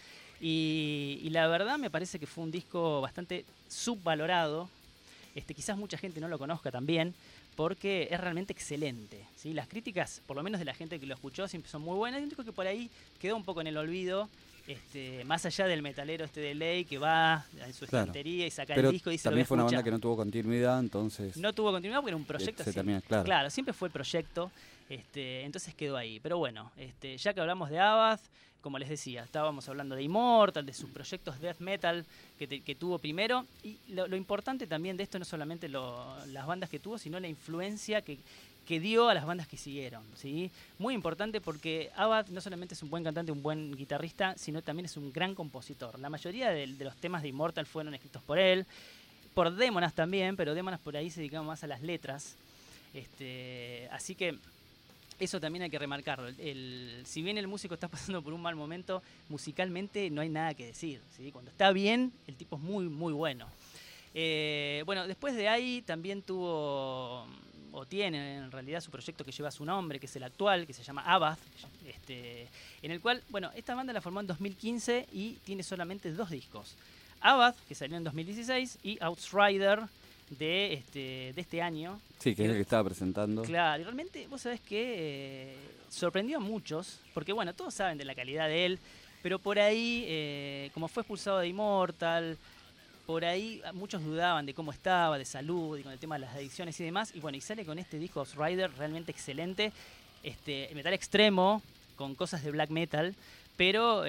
Y, y la verdad me parece que fue un disco bastante subvalorado. Este, quizás mucha gente no lo conozca también, porque es realmente excelente, ¿sí? Las críticas, por lo menos de la gente que lo escuchó, siempre son muy buenas. Es un disco que por ahí quedó un poco en el olvido, este, más allá del metalero este de ley que va en su Claro. estantería y saca Pero el disco y dice, también lo voy a fue una escuchar. banda que no tuvo continuidad, entonces... No tuvo continuidad porque era un proyecto se así. termina, claro. siempre fue el proyecto, este, entonces quedó ahí. Pero bueno, este, ya que hablamos de Abad, como les decía, estábamos hablando de Immortal, de sus proyectos death metal que, te, que tuvo primero. Y lo, lo importante también de esto no solamente lo, las bandas que tuvo, sino la influencia que, que dio a las bandas que siguieron, ¿sí? Muy importante porque Abad no solamente es un buen cantante, un buen guitarrista, sino también es un gran compositor. La mayoría de, de los temas de Immortal fueron escritos por él, por Demonath también, pero Demonath por ahí se dedicaba más a las letras. Este, así que eso también hay que remarcarlo. El, el, si bien el músico está pasando por un mal momento, musicalmente no hay nada que decir, ¿sí? Cuando está bien, el tipo es muy, muy bueno. Eh, bueno, después de ahí también tuvo, o tiene en realidad, su proyecto que lleva su nombre, que es el actual, que se llama Abad, este, en el cual, bueno, esta banda la formó en dos mil quince y tiene solamente dos discos. Abad, que salió en dos mil dieciséis, y Outsider, de este, de este año. Sí, que es el que estaba presentando. Claro, y realmente vos sabés que eh, sorprendió a muchos, porque bueno, todos saben de la calidad de él, pero por ahí, eh, como fue expulsado de Immortal, por ahí muchos dudaban de cómo estaba, de salud, y con el tema de las adicciones y demás, y bueno, y sale con este disco Outsider realmente excelente, este, metal extremo, con cosas de black metal, pero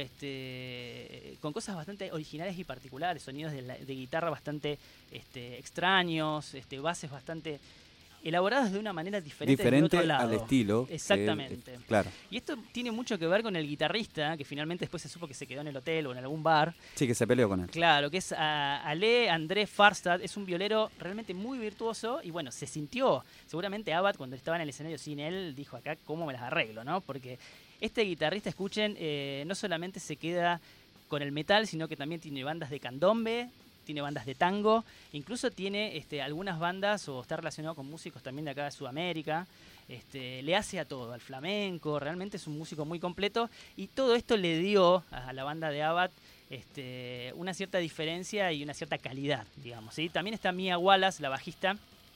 este, con cosas bastante originales y particulares, sonidos de, la, de guitarra bastante este, extraños, este, bases bastante elaboradas de una manera diferente, diferente del otro lado. al estilo. Exactamente. Eh, claro. Y esto tiene mucho que ver con el guitarrista, que finalmente después se supo que se quedó en el hotel o en algún bar. Sí, que se peleó con él. Claro, que es uh, Ale André Farstad, es un violero realmente muy virtuoso y bueno, se sintió, seguramente Abad cuando estaba en el escenario sin él, dijo acá cómo me las arreglo, ¿no? Porque este guitarrista, escuchen, eh, no solamente se queda con el metal, sino que también tiene bandas de candombe, tiene bandas de tango, incluso tiene este, algunas bandas o está relacionado con músicos también de acá de Sudamérica. Este, le hace a todo, al flamenco, realmente es un músico muy completo y todo esto le dio a la banda de Abad este, una cierta diferencia y una cierta calidad, digamos, ¿sí? También está Mia Wallace, la bajista,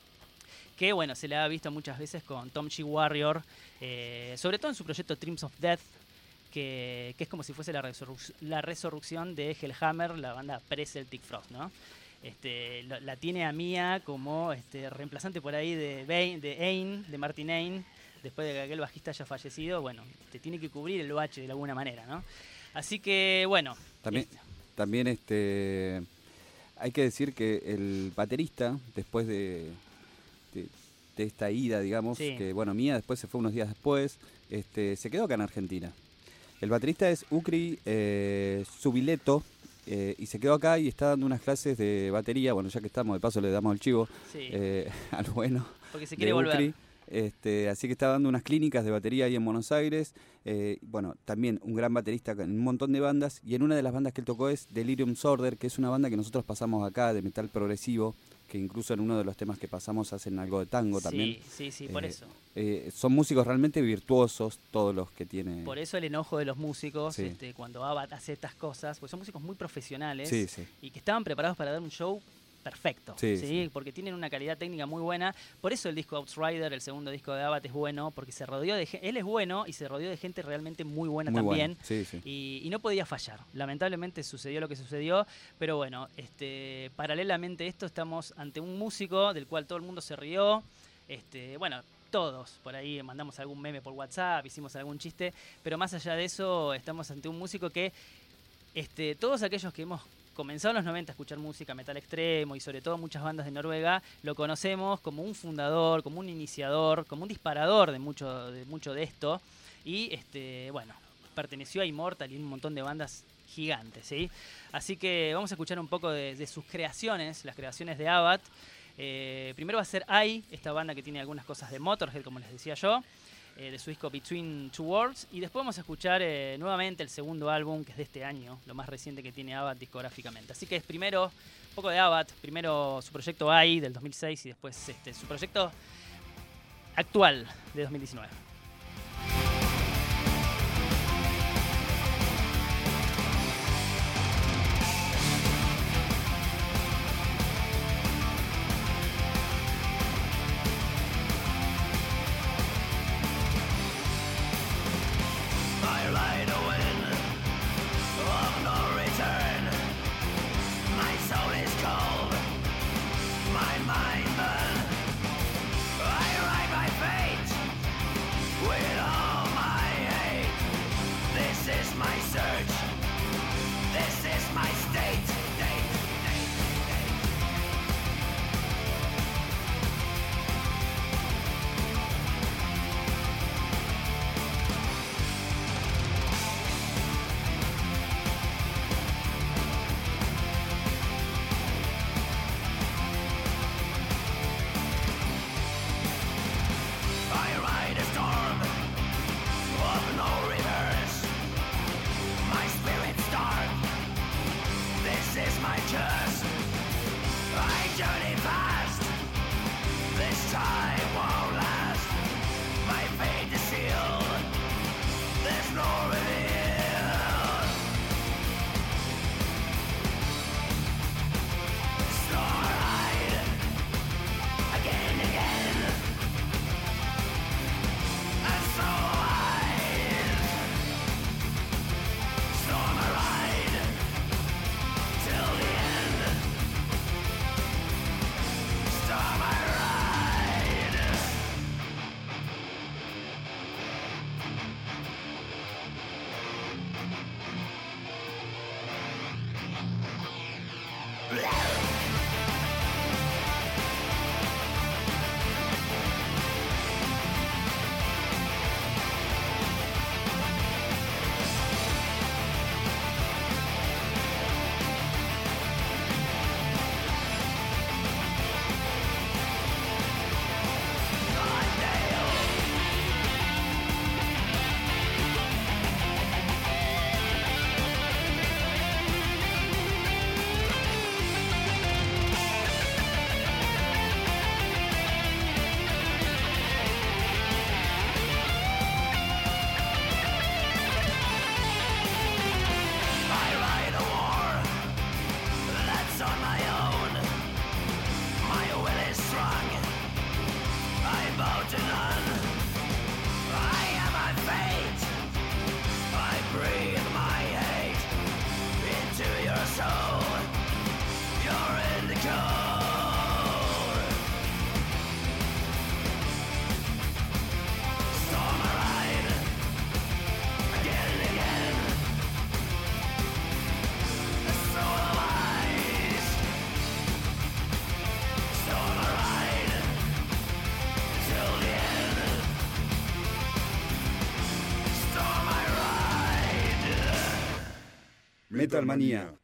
que bueno, se le ha visto muchas veces con Tom G. Warrior, eh, sobre todo en su proyecto Dreams of Death, que, que es como si fuese la, resurrec la resurrección de Hellhammer, la banda pre-Celtic Frost, ¿no? Este, lo, la tiene a Mia como este, reemplazante por ahí de, Bain, de Ain, de Martin Ain, después de que aquel bajista haya fallecido, bueno, te tiene que cubrir el bache de alguna manera, ¿no? Así que, bueno. También, este. también este, hay que decir que el baterista, después de, de, de esta ida, digamos, sí. que bueno, Mia después se fue unos días después, este, se quedó acá en Argentina. El baterista es Ukri eh, Subileto, eh, y se quedó acá y está dando unas clases de batería. Bueno, ya que estamos, de paso le damos el chivo sí. eh, al bueno. Porque se quiere de volver. Ukri. Este, así que está dando unas clínicas de batería ahí en Buenos Aires. Eh, bueno, también un gran baterista en un montón de bandas. Y en una de las bandas que él tocó es Delirium Sorder, que es una banda que nosotros pasamos acá de metal progresivo, que incluso en uno de los temas que pasamos hacen algo de tango sí, también. Sí, sí, por Eh, eso. Eh, son músicos realmente virtuosos todos los que tienen. Por eso el enojo de los músicos Sí. este, cuando Abba hace estas cosas, porque son músicos muy profesionales Sí, sí. y que estaban preparados para dar un show perfecto, Sí, ¿sí? sí. Porque tienen una calidad técnica muy buena. Por eso el disco Outsider, el segundo disco de Abba, es bueno, porque se rodeó de gente, él es bueno y se rodeó de gente realmente muy buena Muy también. bueno, sí, sí. Y, y no podía fallar. Lamentablemente sucedió lo que sucedió, pero bueno, este, paralelamente a esto estamos ante un músico del cual todo el mundo se rió. Este, bueno, todos, por ahí mandamos algún meme por WhatsApp, hicimos algún chiste, pero más allá de eso estamos ante un músico que este, todos aquellos que hemos comenzado en los noventa a escuchar música metal extremo y sobre todo muchas bandas de Noruega, lo conocemos como un fundador, como un iniciador, como un disparador de mucho de, mucho de esto. Y este, bueno, perteneció a Immortal y un montón de bandas gigantes, ¿sí? Así que vamos a escuchar un poco de, de sus creaciones, las creaciones de Abba. Eh, primero va a ser I, esta banda que tiene algunas cosas de Motorhead, como les decía yo. Eh, de su disco Between Two Worlds, y después vamos a escuchar eh, nuevamente el segundo álbum, que es de este año, lo más reciente que tiene Abba discográficamente. Así que es primero un poco de Abba, primero su proyecto I del dos mil seis y después este, su proyecto actual de dos mil diecinueve. Metal Manía.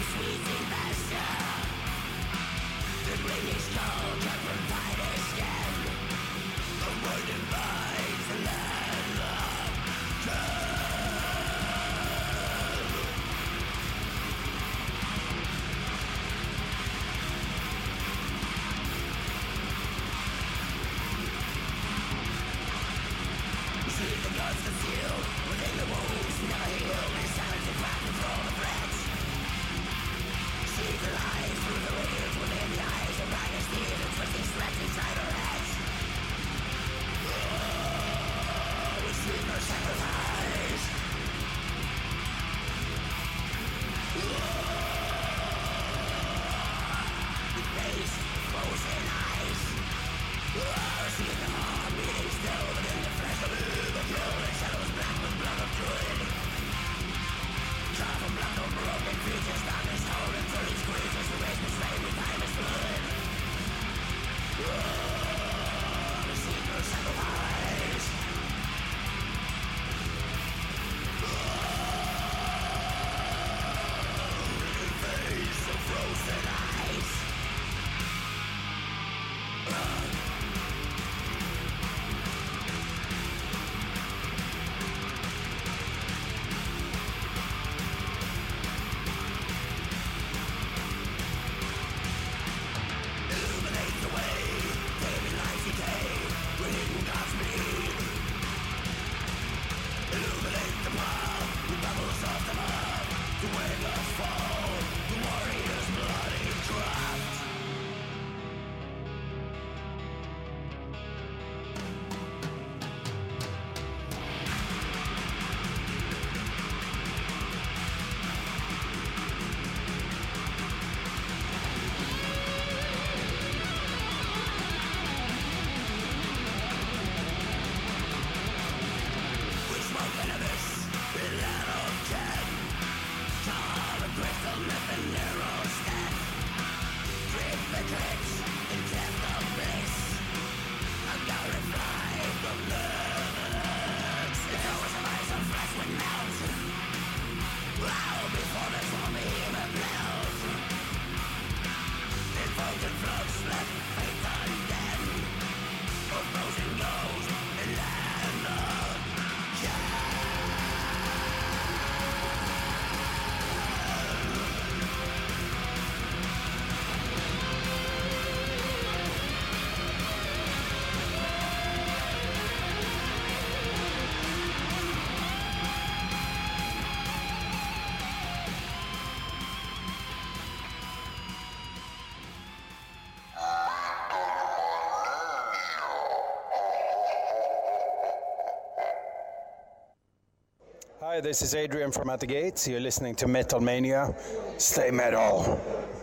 Hi, this is Adrian from At the Gates. You're listening to Metal Mania. Stay metal.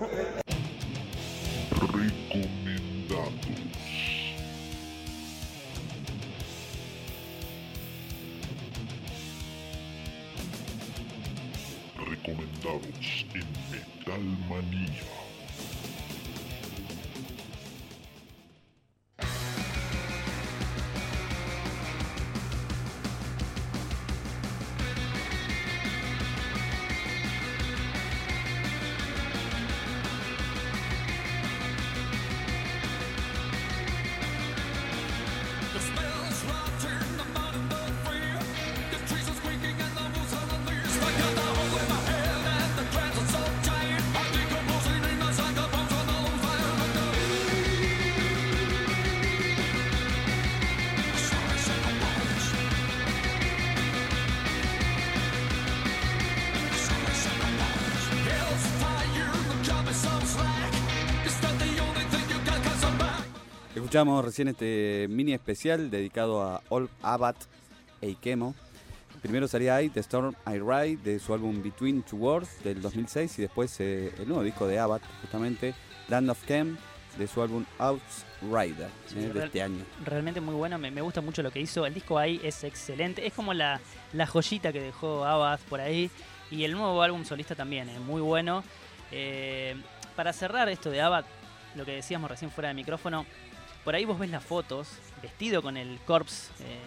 Recomendados en Metal Manía. Escuchamos recién este mini especial dedicado a Old Abbott Eikemo. Primero salía I, The Storm I Ride, de su álbum Between Two Worlds del dos mil seis, y después eh, el nuevo disco de Abbott, justamente Land of Chem, de su álbum Outrider, sí, eh, de real, este año. Realmente muy bueno, me, me gusta mucho lo que hizo. El disco ahí es excelente, es como la, la joyita que dejó Abbott por ahí, y el nuevo álbum solista también, eh, muy bueno. Eh, para cerrar esto de Abbott, lo que decíamos recién fuera de micrófono, por ahí vos ves las fotos, vestido con el corpse eh,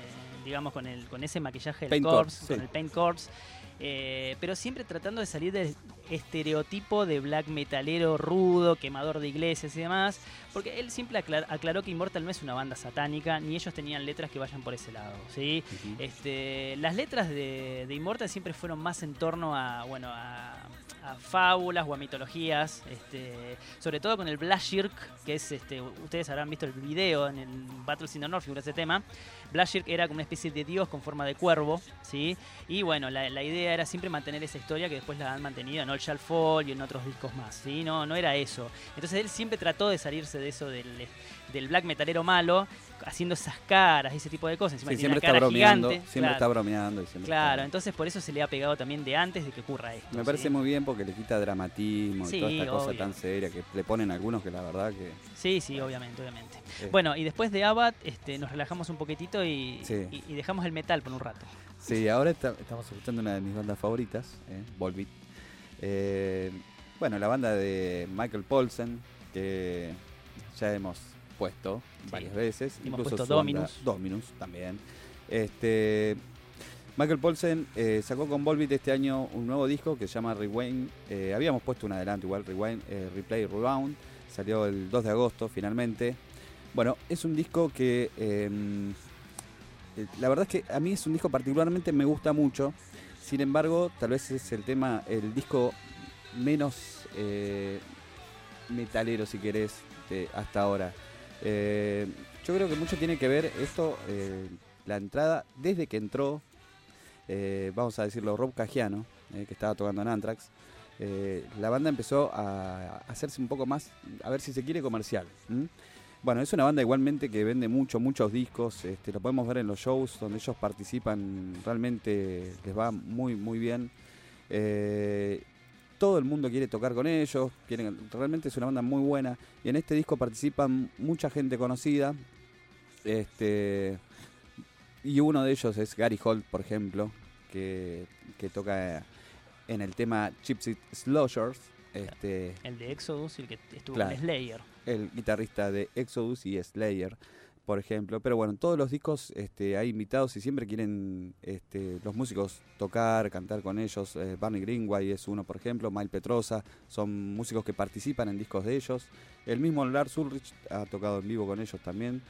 digamos, con el con ese maquillaje del Paint corpse, corpse, con sí. el paint corpse. Eh, pero siempre tratando de salir del estereotipo de black metalero rudo, quemador de iglesias y demás, porque él siempre aclar- aclaró que Immortal no es una banda satánica, ni ellos tenían letras que vayan por ese lado, ¿sí? Ujú. este, las letras de, de Immortal siempre fueron más en torno a, bueno, a, a fábulas o a mitologías, este, sobre todo con el Blashirk, que es, este, ustedes habrán visto el video en el Battles in the North, figura ese tema. Blashirk era como una especie de dios con forma de cuervo, ¿sí? Y bueno, la, la idea era siempre mantener esa historia que después la han mantenido en All Shall Fall y en otros discos más, ¿sí? No, no era eso. Entonces él siempre trató de salirse de eso del, del black metalero malo, haciendo esas caras, ese tipo de cosas. Encima Sí, tiene siempre una está cara bromeando, gigante, siempre claro. está bromeando. Y siempre Claro, está- entonces por eso se le ha pegado también de antes de que ocurra esto. Me parece ¿sí? muy bien porque le quita dramatismo Sí, y toda esta cosa obvio. tan seria que le ponen algunos que la verdad que... Sí, sí, obviamente, obviamente. Eh. Bueno, y después de Abad este, nos relajamos un poquitito y, Sí. y, y dejamos el metal por un rato. Sí, ahora está- estamos escuchando una de mis bandas favoritas, eh, Volbeat. Eh, bueno, la banda de Michael Poulsen, que ya hemos puesto Sí. varias veces. Hemos incluso puesto su banda- Dominus. Dominus también. Este, Michael Poulsen eh, sacó con Volbeat este año un nuevo disco que se llama Rewind. Eh, habíamos puesto un adelanto igual, Rewind, eh, Replay, Rewound. Salió el dos de agosto finalmente. Bueno, es un disco que... eh, eh, la verdad es que a mí es un disco particularmente me gusta mucho. Sin embargo, tal vez es el tema, el disco menos eh, metalero, si querés, de hasta ahora. Eh, yo creo que mucho tiene que ver esto, eh, la entrada, desde que entró, eh, vamos a decirlo, Rob Caggiano, eh, que estaba tocando en Anthrax, eh, la banda empezó a hacerse un poco más, a ver si se quiere, comercial. ¿m? Bueno, es una banda igualmente que vende mucho, muchos discos, este, lo podemos ver en los shows donde ellos participan, realmente les va muy, muy bien. Eh, todo el mundo quiere tocar con ellos, quieren, realmente es una banda muy buena, y en este disco participan mucha gente conocida, este, y uno de ellos es Gary Holt, por ejemplo, que, que toca en el tema Gypsy Slaughter. Este, El de Exodus y el que estuvo Claro. en Slayer. el guitarrista de Exodus y Slayer, por ejemplo. Pero bueno, en todos los discos este, hay invitados y siempre quieren este, los músicos tocar, cantar con ellos. Eh, Barney Greenway es uno, por ejemplo, Mike Petrosa, son músicos que participan en discos de ellos. El mismo Lars Ulrich ha tocado en vivo con ellos también.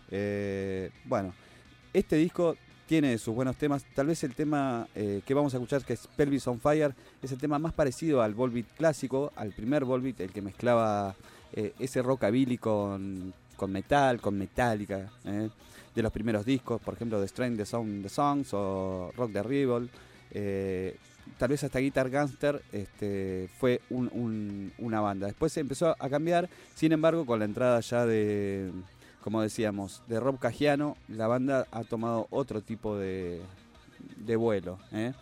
Eh, bueno, este disco tiene sus buenos temas. Tal vez el tema eh, que vamos a escuchar, que es Pelvis on Fire, es el tema más parecido al Volbeat clásico, al primer Volbeat, el que mezclaba eh, ese rockabilly con, con metal, con Metallica, eh, de los primeros discos, por ejemplo, The Strain, The Sound, The Songs o Rock the Rebel. Eh, tal vez hasta Guitar Gangster este, fue un, un, una banda. Después se empezó a cambiar, sin embargo, con la entrada ya de, como decíamos, de Rob Caggiano, la banda ha tomado otro tipo de, de vuelo. ¿eh?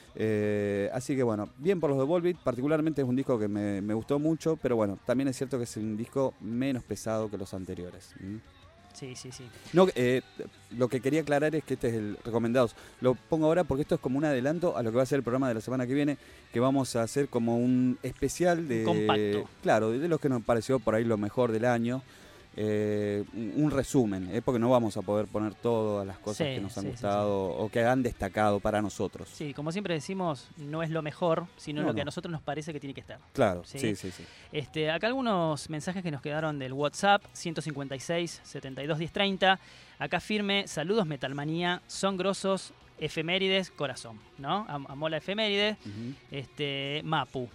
Eh, así que bueno, bien por los de Volbeat, particularmente es un disco que me, me gustó mucho, pero bueno, también es cierto que es un disco menos pesado que los anteriores. ¿m? Sí, sí, sí. No, eh, lo que quería aclarar es que este es el recomendados. Lo pongo ahora porque esto es como un adelanto a lo que va a ser el programa de la semana que viene, que vamos a hacer como un especial de... Un compacto. Claro, de los que nos pareció por ahí lo mejor del año. Eh, un un resumen, ¿eh? Porque no vamos a poder poner todas las cosas Sí, que nos han sí, sí, gustado o que han destacado para nosotros. Sí, como siempre decimos, no es lo mejor, sino No, lo que a no. nosotros nos parece que tiene que estar. Claro, sí, sí, sí. Este, acá algunos mensajes que nos quedaron del WhatsApp, ciento cincuenta y seis, setenta y dos, diez, treinta. Acá firme, saludos Metalmanía, son grosos, efemérides, corazón, ¿no? Am- Amó la efeméride, Ujú. este, Mapu.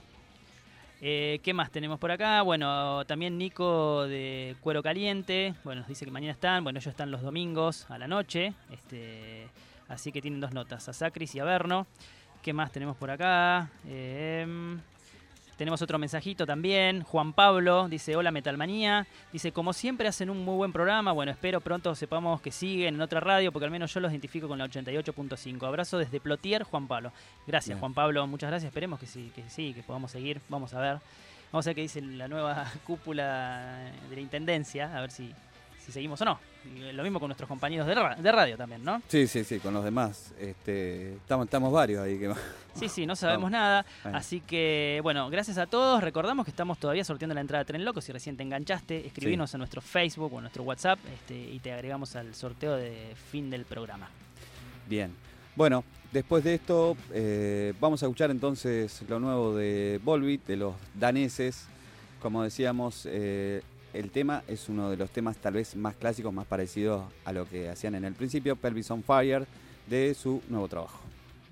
Eh, ¿Qué más tenemos por acá? Bueno, también Nico de Cuero Caliente. Bueno, nos dice que mañana están. Bueno, ellos están los domingos a la noche. Este, así que tienen dos notas, a Sacris y a Berno. ¿Qué más tenemos por acá? Eh, tenemos otro mensajito también. Juan Pablo dice, hola Metalmanía. Dice, como siempre hacen un muy buen programa. Bueno, espero pronto sepamos que siguen en otra radio, porque al menos yo los identifico con la ochenta y ocho punto cinco. Abrazo desde Plotier, Juan Pablo. Gracias, Bien. Juan Pablo. Muchas gracias. Esperemos que sí, que sí, que podamos seguir. Vamos a ver. Vamos a ver qué dice la nueva cúpula de la Intendencia. A ver si, si seguimos o no. Y lo mismo con nuestros compañeros de, ra- de radio también, ¿no? Sí, sí, sí, con los demás. Este, estamos, estamos varios ahí. Que... Sí, sí, no sabemos Vamos. nada. Bueno. Así que, bueno, gracias a todos. Recordamos que estamos todavía sorteando la entrada de Tren Loco. Si recién te enganchaste, escribinos a nuestro Facebook o a nuestro WhatsApp este, y te agregamos al sorteo de fin del programa. Bien. Bueno, después de esto eh, vamos a escuchar entonces lo nuevo de Volbeat, de los daneses. Como decíamos, eh, el tema es uno de los temas tal vez más clásicos, más parecidos a lo que hacían en el principio, Pelvis on Fire, de su nuevo trabajo.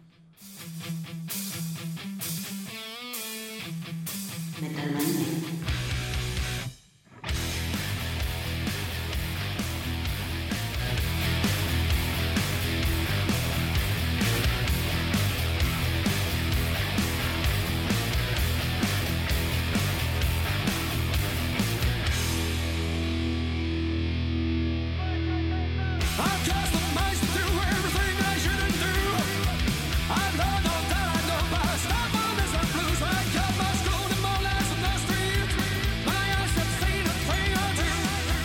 I'm just a mice to do everything I shouldn't do. I've learned all that I know by stop on this and blues. I got my school and more lies on the street. My eyes have seen a thing or two.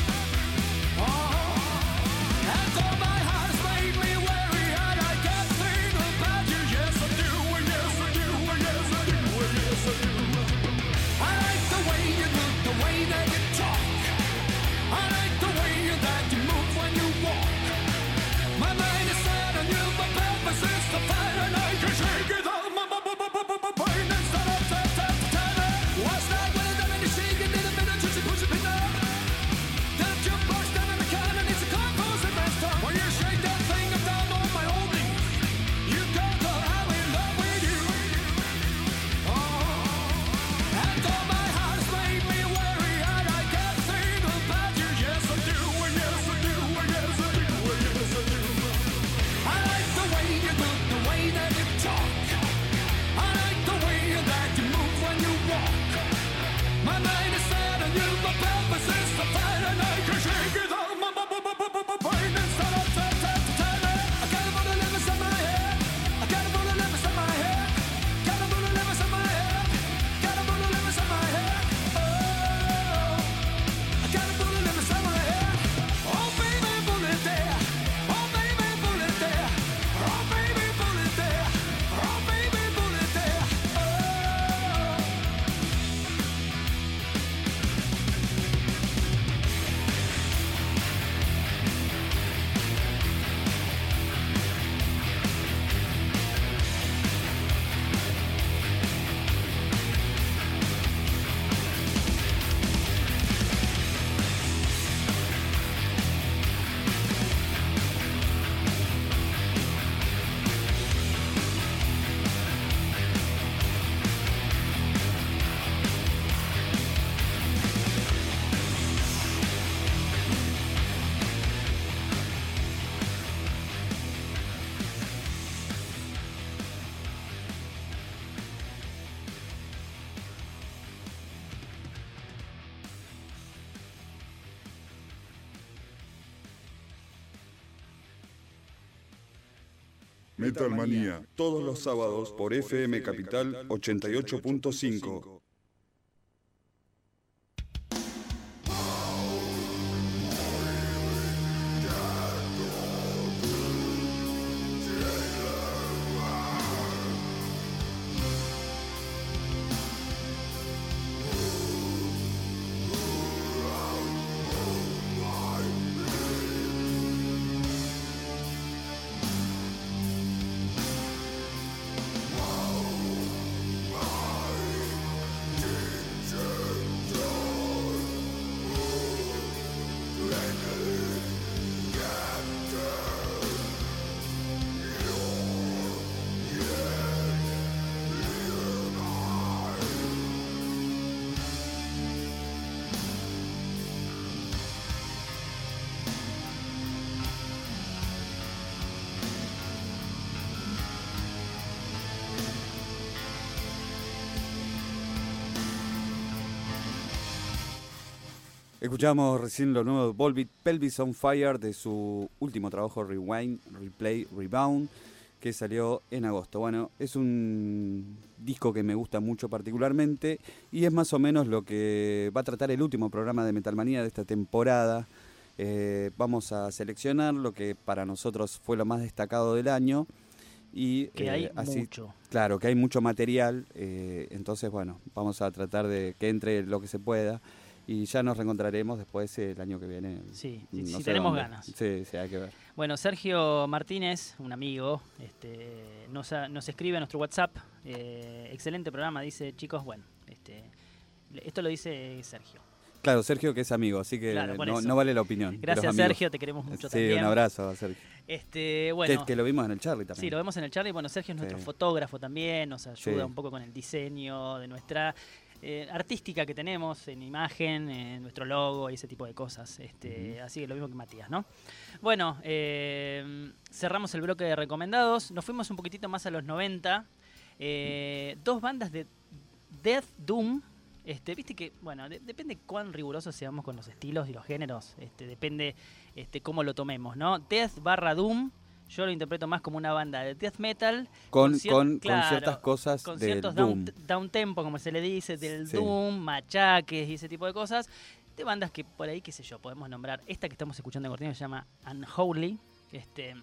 Oh, and though my heart has made me wary, and I can't think about you. Yes I do, and yes I do, and yes I do, and yes I do. I like the way you look, the way that you talk. I like the way that you move when you walk. My mind is set on you, my purpose is to fight, and I can shake it all. My brain is set up, set, set, set up. What's that when it's done and you shake it in a minute, just you push it in up. That jukebox down in the can and it's a compost and that's done. When you shake that thing, I'm down on my old knees. You got the I'm in love with you. Oh, and though my heart has made me wary, and I can't think about you. Yes I do, and yes I do, and yes I do, and yes I do. I like the way you look, the way that you talk. I like the way that you move when you walk. My mind is set on you, my purpose is to fight, and I can shake it all. My brain is set up, set, set, set up. I got a lot of limits in my head. I got a lot of limits in my head. Got a lot of limits in my head. Got a lot of limits in my head. Oh, I got a lot of limits in my head. Oh baby, bullet there. Oh baby, bullet there. Oh baby, bullet there. Oh baby, bullet there. Oh. Metal Manía, todos los sábados por F M Capital ochenta y ocho punto cinco. Escuchamos recién lo nuevo de Volbeat, Pelvis on Fire, de su último trabajo Rewind, Replay, Rebound, que salió en agosto. Bueno, es un disco que me gusta mucho particularmente y es más o menos lo que va a tratar el último programa de Metal Manía de esta temporada. Eh, vamos a seleccionar lo que para nosotros fue lo más destacado del año. Y, que eh, hay así, mucho. Claro, que hay mucho material, eh, entonces bueno, vamos a tratar de que entre lo que se pueda. Y ya nos reencontraremos después el año que viene. Sí, no si, si sé tenemos dónde. ganas. Sí, sí, hay que ver. Bueno, Sergio Martínez, un amigo, este, nos, a- nos escribe a nuestro WhatsApp. eh, excelente programa, dice, chicos, bueno, este, esto lo dice Sergio. Claro, Sergio que es amigo, así que Claro, por no, eso. no vale la opinión. de Gracias, los amigos. Sergio, te queremos mucho sí, también. un abrazo a Sergio. Este, bueno, que, que lo vimos en el Charlie también. sí, lo vemos en el Charlie. Bueno, Sergio es nuestro Sí. fotógrafo también, nos ayuda Sí. un poco con el diseño de nuestra eh, artística que tenemos en imagen, en nuestro logo y ese tipo de cosas. Este, Ujú. Así que lo mismo que Matías, ¿no? Bueno, eh, cerramos el bloque de recomendados. Nos fuimos un poquitito más a los noventa. Eh, dos bandas de Death Doom. Este, viste que, bueno, de- depende cuán rigurosos seamos con los estilos y los géneros. Este, depende este, cómo lo tomemos, ¿no? Death barra Doom. Yo lo interpreto más como una banda de death metal. Con, cier- con, con claro, ciertas cosas con del ciertos Doom. down, down tempo, como se le dice, del Sí. Doom, machaques y ese tipo de cosas. De bandas que por ahí, qué sé yo, podemos nombrar. Esta que estamos escuchando en cortina se llama Unholy. Este,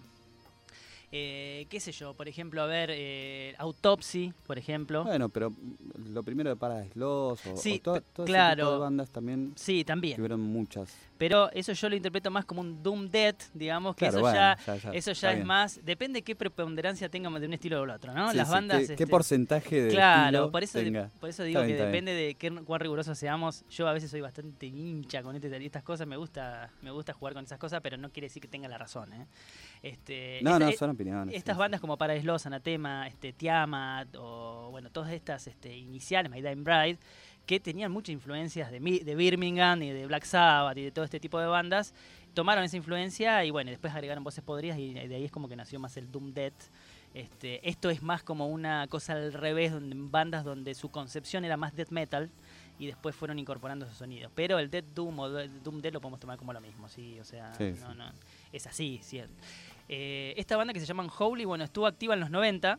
eh, qué sé yo, por ejemplo, a ver, eh, Autopsy, por ejemplo. Bueno, pero lo primero de Paradise Lost o, Sí, o to- pe- todo claro. ese tipo de bandas también. Sí, también. Tuvieron muchas. Pero eso yo lo interpreto más como un Doom Death, digamos, que Claro, eso bueno, ya, ya, ya, eso está ya es bien. más, depende qué preponderancia tengamos de un estilo o del otro, ¿no? Sí, Las sí, bandas. ¿qué- qué este, porcentaje de Claro, estilo por eso, de- tenga? por eso Está digo bien, que está bien. depende de qué, cuán rigurosos seamos. Yo a veces soy bastante hincha con este, estas cosas, me gusta, me gusta jugar con esas cosas, pero no quiere decir que tenga la razón, ¿eh? Este, No, esta- no, eh, son opiniones. Estas sí, bandas como Paradise Lost, Anatema, este, Tiamat, o bueno, todas estas este, iniciales, My Dying Bride, que tenían muchas influencias de, Mi- de Birmingham y de Black Sabbath y de todo este tipo de bandas, tomaron esa influencia y bueno, después agregaron voces podridas y de ahí es como que nació más el Doom Death. Este, esto es más como una cosa al revés, donde bandas donde su concepción era más death metal y después fueron incorporando esos sonidos. Pero el Death Doom o el Doom Death lo podemos tomar como lo mismo, sí, o sea, Sí, no, sí. no, es así, sí. Eh, esta banda que se llama Unholy, bueno, estuvo activa en los noventa.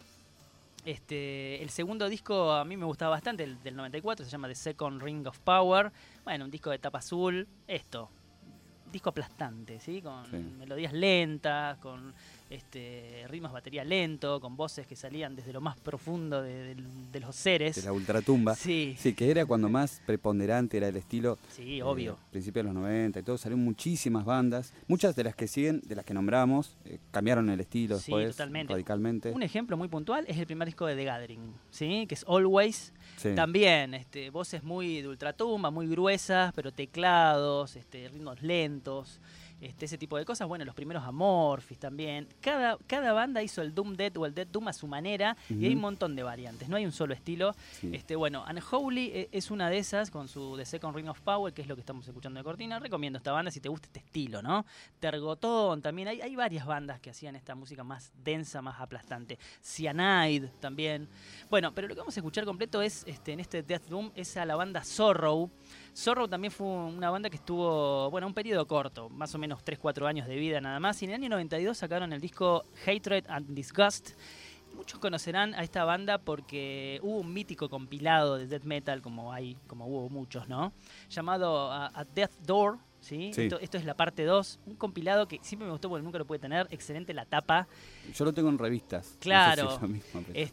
Este, el segundo disco a mí me gustaba bastante, el del noventa y cuatro, se llama The Second Ring of Power. Bueno, un disco de tapa azul, esto, disco aplastante, ¿sí? Con Sí. melodías lentas, con este, ritmos de batería lento, con voces que salían desde lo más profundo de, de- de los seres. De la ultratumba. Sí. Sí, que era cuando más preponderante era el estilo. Sí, obvio. Principios de los noventa y todo, salieron muchísimas bandas. Muchas de las que siguen, de las que nombramos, eh, cambiaron el estilo Sí, después totalmente. radicalmente. Un ejemplo muy puntual es el primer disco de The Gathering, ¿sí? Que es Always. Sí. También, este, voces muy de ultratumba, muy gruesas, pero teclados, este, ritmos lentos, este, ese tipo de cosas. Bueno, los primeros Amorphis también. Cada, cada banda hizo el Doom Death o el Death Doom a su manera y hay un Ujú. montón de variantes, no hay un solo estilo. Sí. Este, bueno, Unholy eh, es una de esas con su The Second Ring of Power, que es lo que estamos escuchando de cortina. Recomiendo esta banda si te gusta este estilo, ¿no? Tergotón también, hay, hay varias bandas que hacían esta música más densa, más aplastante. Cyanide también. Bueno, pero lo que vamos a escuchar completo es, este, en este Death Doom, es a la banda Sorrow. Sorrow también fue una banda que estuvo, bueno, un periodo corto, más o menos tres cuatro años de vida nada más. Y en el año noventa y dos sacaron el disco Hatred and Disgust. Muchos conocerán a esta banda porque hubo un mítico compilado de death metal, como hay, como hubo muchos, ¿no? Llamado uh, A Death Door, ¿sí? Sí. Esto, esto es la parte dos, un compilado que siempre me gustó porque nunca lo pude tener, excelente la tapa. Yo lo tengo en revistas. Claro. No sé si es lo mismo, pero-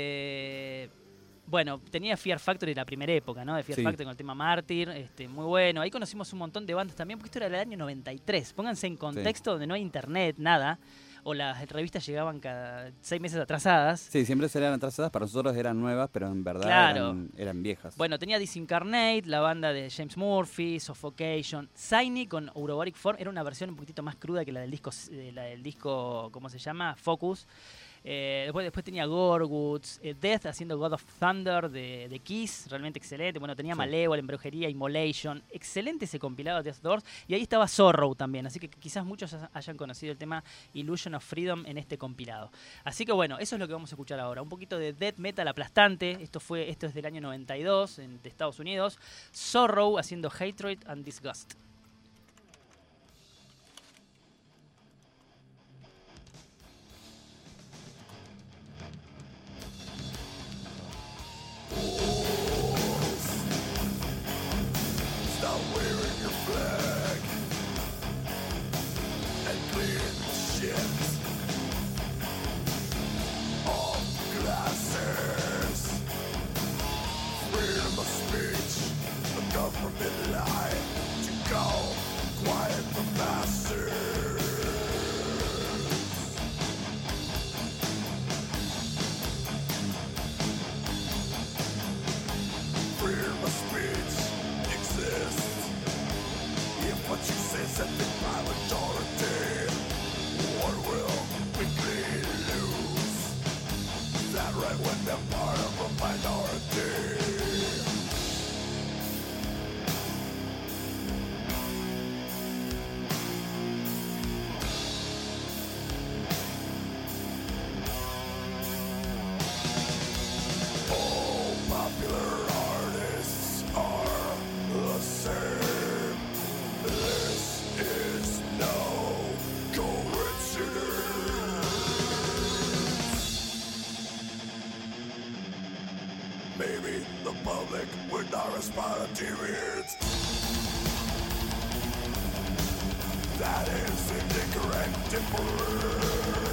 Este, bueno, tenía Fear Factory en la primera época, ¿no? De Fear Sí. Factory con el tema Mártir, este, muy bueno. Ahí conocimos un montón de bandas también, porque esto era del año noventa y tres. Pónganse en contexto donde no hay internet, nada. O las revistas llegaban cada seis meses atrasadas. Sí, siempre serán atrasadas, para nosotros eran nuevas, pero en verdad Claro. eran, eran viejas. Bueno, tenía Disincarnate, la banda de James Murphy, Suffocation. Shiny con Urobaric Form era una versión un poquitito más cruda que la del disco, eh, la del disco, ¿cómo se llama? Focus. Eh, después, después tenía Gorguts, eh, Death haciendo God of Thunder de, de Kiss, realmente excelente. Bueno, tenía Sí. Malevolent, Brujería, Immolation. Excelente ese compilado de Death Doors. Y ahí estaba Sorrow también, así que quizás muchos hayan conocido el tema Illusion of Freedom en este compilado. Así que bueno, eso es lo que vamos a escuchar ahora. Un poquito de death metal aplastante. Esto fue, esto es del año noventa y dos en, de Estados Unidos. Sorrow haciendo Hatred and Disgust. Stop wearing your flag and clean the shit off glasses. Freedom of speech, the of forbidden light to go quiet the masses. Freedom of speech exists if what you say is accepted by majority. What will we lose? That right when they're part of a minority. All popular artists are the same. This is no coincidence. Maybe the public would not respond to T V hits. That is incorrect temporary.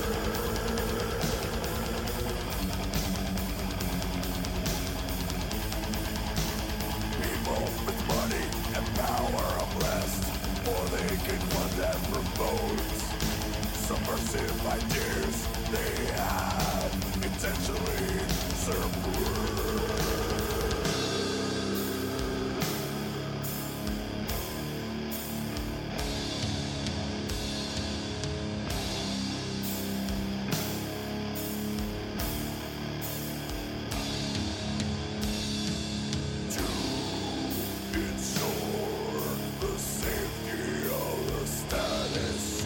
People with money and power are blessed, or they can fund and promote subversive ideas they have intentionally suppressed. Ensure the safety of the status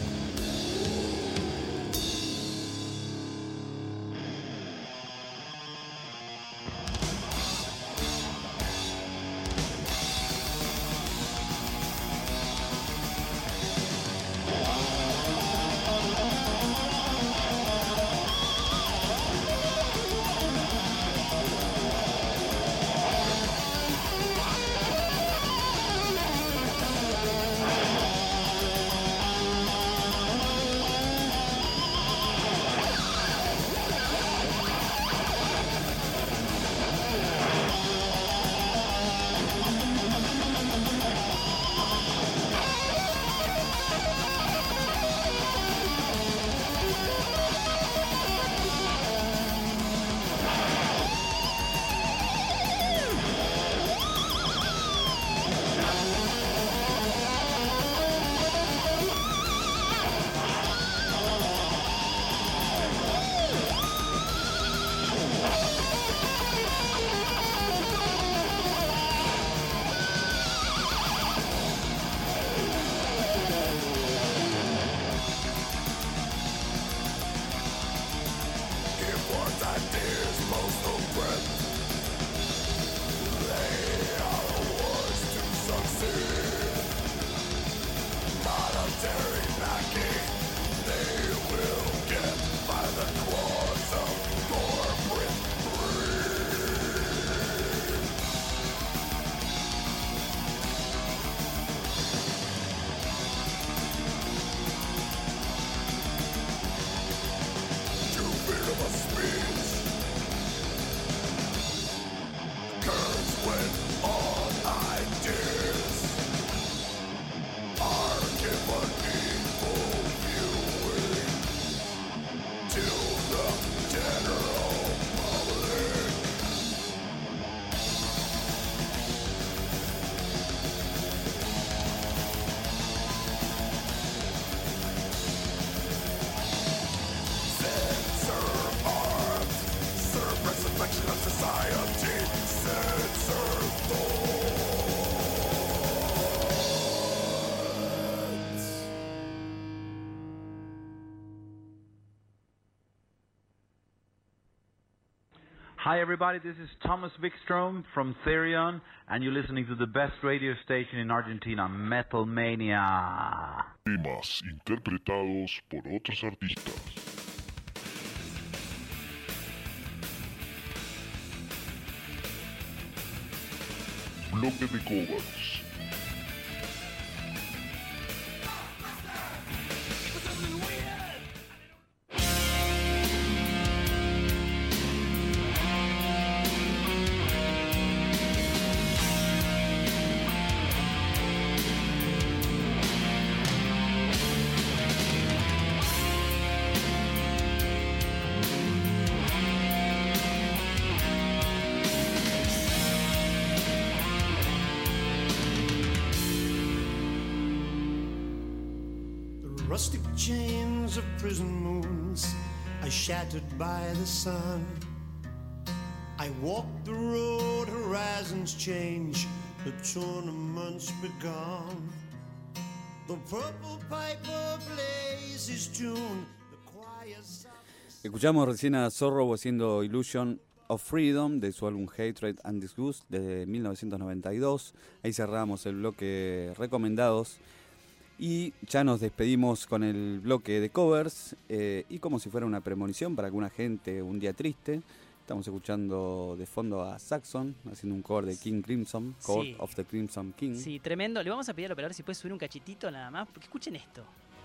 Hi everybody, this is Thomas Wikström from Therion, and you're listening to the best radio station in Argentina, Metal Mania. Temas interpretados por otros artistas. Bloque de covers. rustic chains of prison moons are shattered by the sun. I walk the road, horizons change, the tournament's begun. The purple piper plays his tune, the choir sounds. Escuchamos recién a Sorrow haciendo Illusion of Freedom de su álbum Hatred and Disgust de mil novecientos noventa y dos. Ahí cerramos el bloque recomendados y ya nos despedimos con el bloque de covers eh, y como si fuera una premonición para alguna gente un día triste, estamos escuchando de fondo a Saxon haciendo un cover de King Crimson, Court Sí. of the Crimson King. Sí, tremendo. Le vamos a pedir al operador si puede subir un cachitito nada más, porque escuchen esto.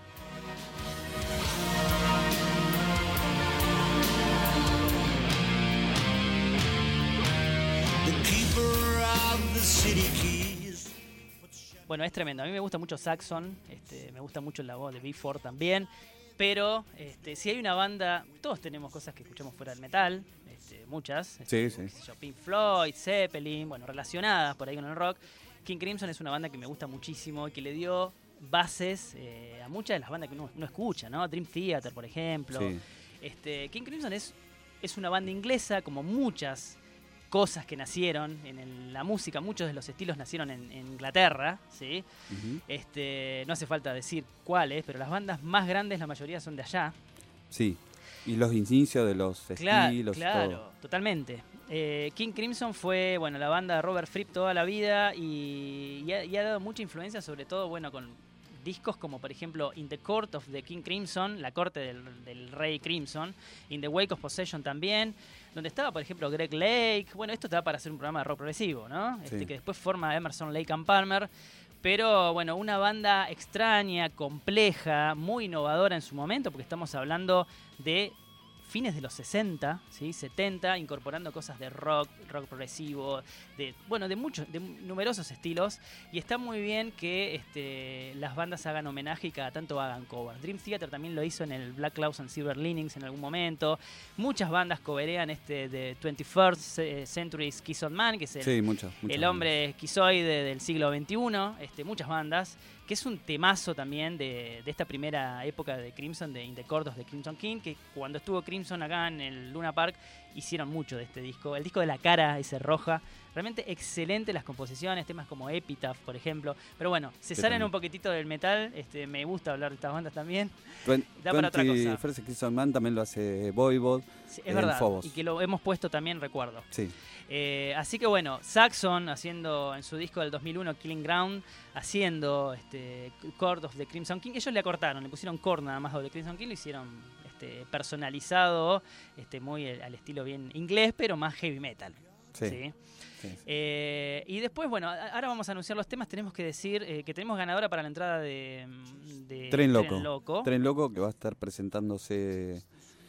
The keeper of the city keys. Bueno, es tremendo. A mí me gusta mucho Saxon, este, me gusta mucho la voz de B cuatro también, pero este, si hay una banda, todos tenemos cosas que escuchamos fuera del metal, este, muchas, este, Sí, sí. qué sé yo, Pink Floyd, Zeppelin, bueno, relacionadas por ahí con el rock. King Crimson es una banda que me gusta muchísimo y que le dio bases eh, a muchas de las bandas que uno, uno escucha, ¿no? Dream Theater, por ejemplo. Sí. Este, King Crimson es, es una banda inglesa, como muchas cosas que nacieron en el- la música, muchos de los estilos nacieron en, en Inglaterra, ¿sí? Ujú. Este, no hace falta decir cuáles, pero las bandas más grandes, la mayoría son de allá. Sí, y los inicios de los Claro, estilos y claro, todo. totalmente. Eh, King Crimson fue, bueno, la banda de Robert Fripp toda la vida y, y ha, y ha dado mucha influencia, sobre todo, bueno, con discos como, por ejemplo, In the Court of the King Crimson, la corte del, del rey Crimson, In the Wake of Possession también, donde estaba, por ejemplo, Greg Lake. Bueno, esto te da para hacer un programa de rock progresivo, ¿no? Este, Sí. que después forma Emerson, Lake and Palmer. Pero bueno, una banda extraña, compleja, muy innovadora en su momento, porque estamos hablando de fines de los sesenta, ¿sí? setenta, incorporando cosas de rock, rock progresivo, de bueno, de muchos, de numerosos estilos, y está muy bien que este, las bandas hagan homenaje y cada tanto hagan covers. Dream Theater también lo hizo en el Black Clouds and Silver Linings en algún momento. Muchas bandas coverean este de twenty-first Century Schizoid Man, que es el, Sí, muchas, muchas el hombre esquizoide del siglo veintiuno, este, muchas bandas, que es un temazo también de, de esta primera época de Crimson, de In the Court of the Crimson King, que cuando estuvo Crimson acá en el Luna Park, hicieron mucho de este disco. El disco de la cara, ese roja, realmente excelente las composiciones, temas como Epitaph, por ejemplo. Pero bueno, se Sí, salen también. un poquitito del metal, este, me gusta hablar de estas bandas también. Twen- Da para otra cosa. First Crimson Man también lo hace Voivod Sí, es en verdad, Phobos. y que lo hemos puesto también, recuerdo. Sí. Eh, así que bueno, Saxon haciendo en su disco del dos mil uno, Killing Ground, haciendo este, Court of the Crimson King. Ellos le acortaron, le pusieron Court nada más of the Crimson King, lo hicieron este, personalizado, este, muy al estilo bien inglés, pero más heavy metal. Sí. ¿sí? Sí, sí. Eh, y después, bueno, a- ahora vamos a anunciar los temas. Tenemos que decir eh, que tenemos ganadora para la entrada de, de Tren Loco. Tren Loco. Tren Loco que va a estar presentándose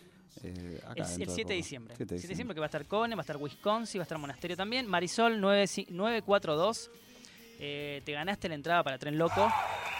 eh, acá El, el dentro de siete de poco. diciembre. siete de siete de diciembre que va a estar Cone, va a estar Wisconsin, va a estar Monasterio también. Marisol nueve cuatro dos. Eh, te ganaste la entrada para Tren Loco.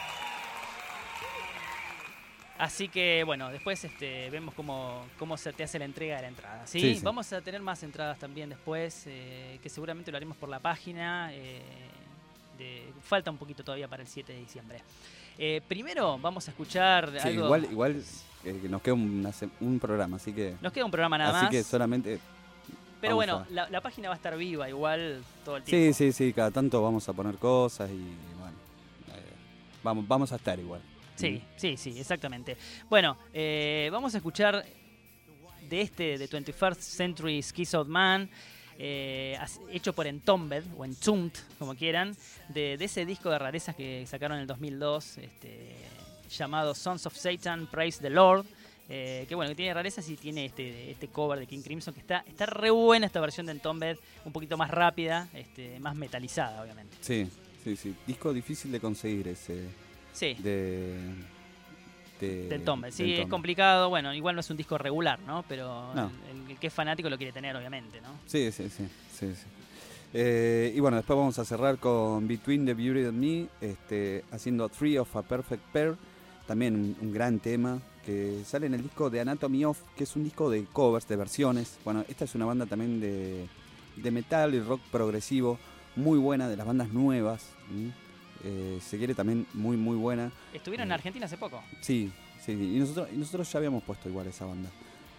Así que bueno, después este, vemos cómo, cómo se te hace la entrega de la entrada. ¿sí? Sí, sí. Vamos a tener más entradas también después, eh, que seguramente lo haremos por la página. eh, de- falta un poquito todavía para el siete de diciembre. Eh, primero vamos a escuchar Sí, algo. igual, igual eh, nos queda una se- un programa, así que. Nos queda un programa nada así más. que solamente. Pero vamos bueno, a- la, la página va a estar viva igual todo el Sí, tiempo. sí, sí, cada tanto vamos a poner cosas y bueno. eh, vamos, vamos a estar igual. Sí, sí, sí, exactamente. Bueno, eh, vamos a escuchar de este, de twenty-first Century Schizoid Man, eh, as- hecho por Entombed, o Entombed, como quieran, de, de ese disco de rarezas que sacaron en el dos mil dos, este, llamado Sons of Satan, Praise the Lord. Eh, que bueno, que tiene rarezas y tiene este, este cover de King Crimson, que está, está re buena esta versión de Entombed, un poquito más rápida, este, más metalizada, obviamente. Sí, sí, sí. Disco difícil de conseguir ese. Sí. De. de De Entombed, sí, de es Entombed. complicado, bueno, igual no es un disco regular, ¿no? Pero No. el, el que es fanático lo quiere tener, obviamente, ¿no? Sí, sí, sí. sí, sí. Eh, y bueno, después vamos a cerrar con Between the Beauty and Me, este, haciendo Three of a Perfect Pair, también un, un gran tema que sale en el disco de Anatomy of, que es un disco de covers, de versiones. Bueno, esta es una banda también de, de metal y rock progresivo, muy buena, de las bandas nuevas. ¿sí? eh, se quiere también muy, muy buena. Estuvieron en Argentina hace poco. Sí, sí, y nosotros, y nosotros ya habíamos puesto igual esa banda.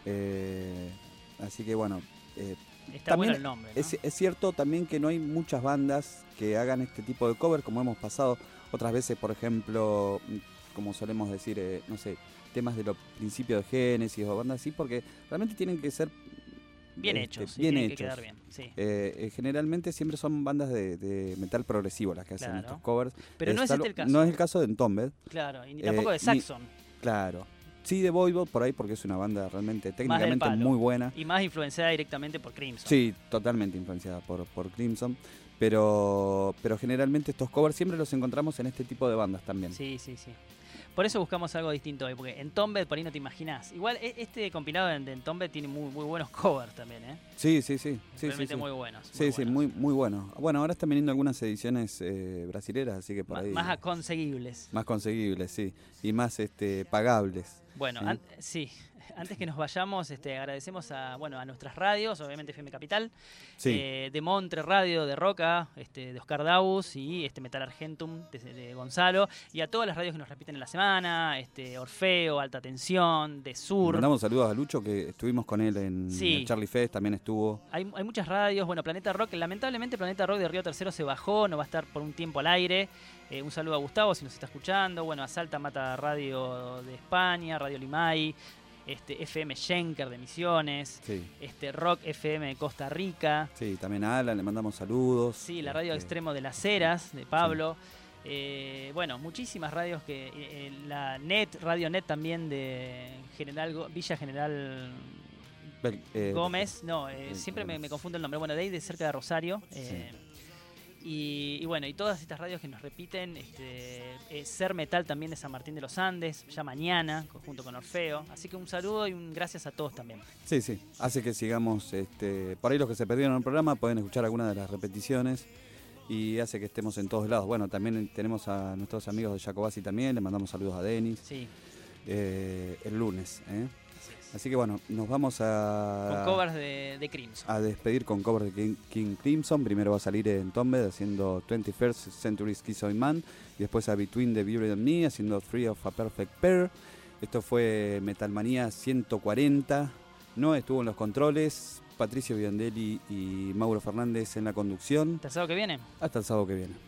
Eh, así que bueno. Eh, Está bueno el nombre, ¿no? es, es cierto también que no hay muchas bandas que hagan este tipo de cover, como hemos pasado otras veces, por ejemplo, como solemos decir, eh, no sé, temas de los principios de Génesis o bandas así, porque realmente tienen que ser bien este, hechos, sí, bien tienen hechos. que quedar bien. Sí. Eh, eh, generalmente siempre son bandas de, de metal progresivo las que hacen Claro. estos covers. Pero Eh, no es salvo- este el caso. No es el caso de Entombed. Claro, y ni tampoco Eh, de Saxon. ni- claro. Sí, de Voivod por ahí, porque es una banda realmente Más del técnicamente palo. muy buena. Y más influenciada directamente por Crimson. Sí, totalmente influenciada por, por Crimson. Pero, pero generalmente estos covers siempre los encontramos en este tipo de bandas también. Sí, sí, sí. Por eso buscamos algo distinto hoy, porque Entombed por ahí no te imaginás. Igual e- este compilado de de Entombed tiene muy, muy buenos covers también, ¿eh? Sí, sí, sí. sí Realmente sí, sí. muy buenos. Sí, muy sí, buenos. muy, muy bueno. Bueno, ahora están viniendo algunas ediciones eh, brasileras, así que por Ma- ahí... Más conseguibles. Más conseguibles, sí. Y más este pagables. Bueno, ¿sí? an- sí. Antes que nos vayamos, este, agradecemos a, bueno, a nuestras radios, obviamente F M Capital, Sí. eh, de Montre Radio de Roca, este, de Oscar Daus y este Metal Argentum de, de Gonzalo, y a todas las radios que nos repiten en la semana, este, Orfeo, Alta Tensión, de Sur. Mandamos saludos a Lucho, que estuvimos con él en Sí. el Charlie Fest, también estuvo. Hay, hay muchas radios, bueno, Planeta Rock, lamentablemente Planeta Rock de Río Tercero se bajó, no va a estar por un tiempo al aire. Eh, un saludo a Gustavo si nos está escuchando, bueno, a Salta Mata Radio de España, Radio Limay, este, F M Schenker de Misiones, Sí. este, Rock F M de Costa Rica, Sí, también a Alan le mandamos saludos. sí, la radio Este, Extremo de las Heras de Pablo. Eh, bueno, muchísimas radios que eh, la Net, Radio Net también de General Go- Villa General Bel- eh, Gómez, no, eh, eh, siempre me, Gómez. me confundo el nombre. Bueno, de ahí de cerca de Rosario. eh, y, y bueno, y todas estas radios que nos repiten, este, eh, Ser Metal también de San Martín de los Andes, ya mañana, co- junto con Orfeo. Así que un saludo y un gracias a todos también. Sí, sí, hace que sigamos, este, por ahí los que se perdieron el programa pueden escuchar algunas de las repeticiones y hace que estemos en todos lados. Bueno, también tenemos a nuestros amigos de Jacobasi también, le mandamos saludos a Denis. Sí. Eh, el lunes, ¿eh? Así que bueno, nos vamos a... Con covers de, de Crimson. a despedir con covers de King, King Crimson. Primero va a salir en Entombed haciendo twenty-first Century Schizoid Man, y después a Between the Beauty and Me haciendo Three of a Perfect Pair. Esto fue Metalmanía ciento cuarenta. No estuvo en los controles, Patricio Biondelli y Mauro Fernández en la conducción. ¿Hasta el sábado que viene? Hasta el sábado que viene.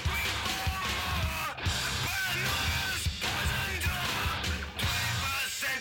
But I know this poison door, twenty-first century.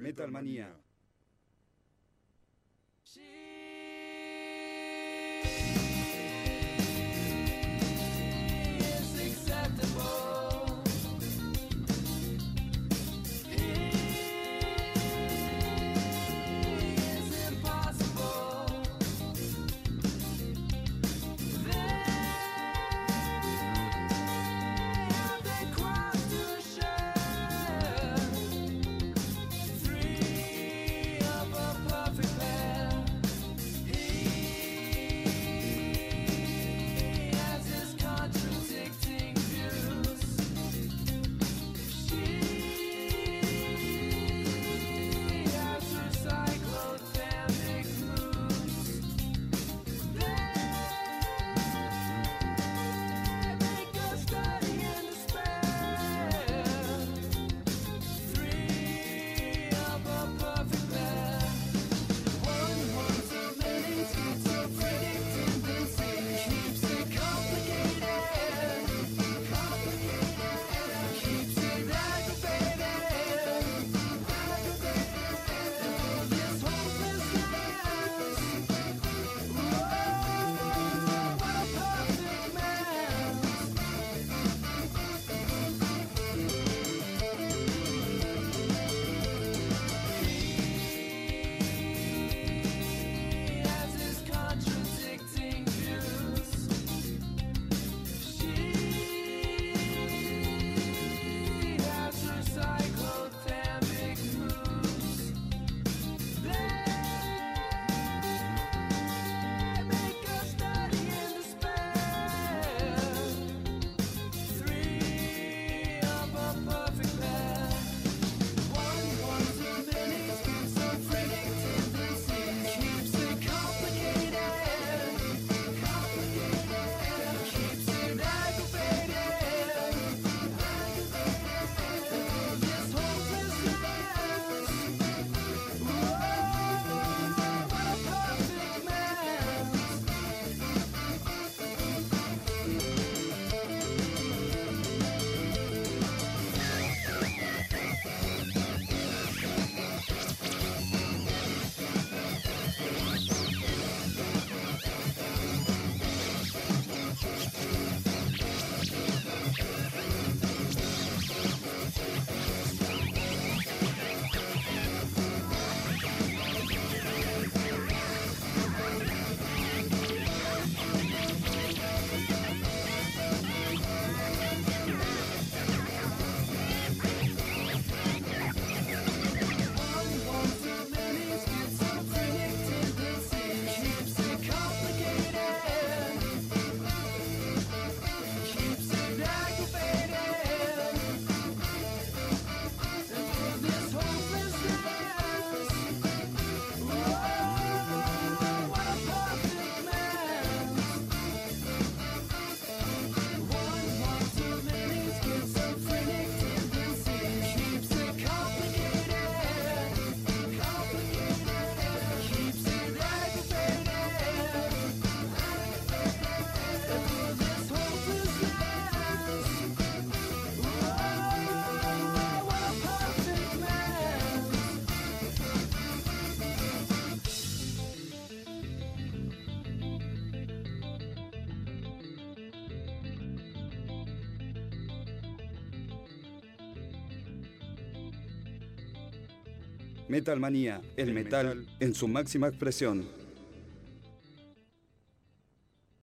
Metal Manía. Metal Manía, el, el metal, metal en su máxima expresión.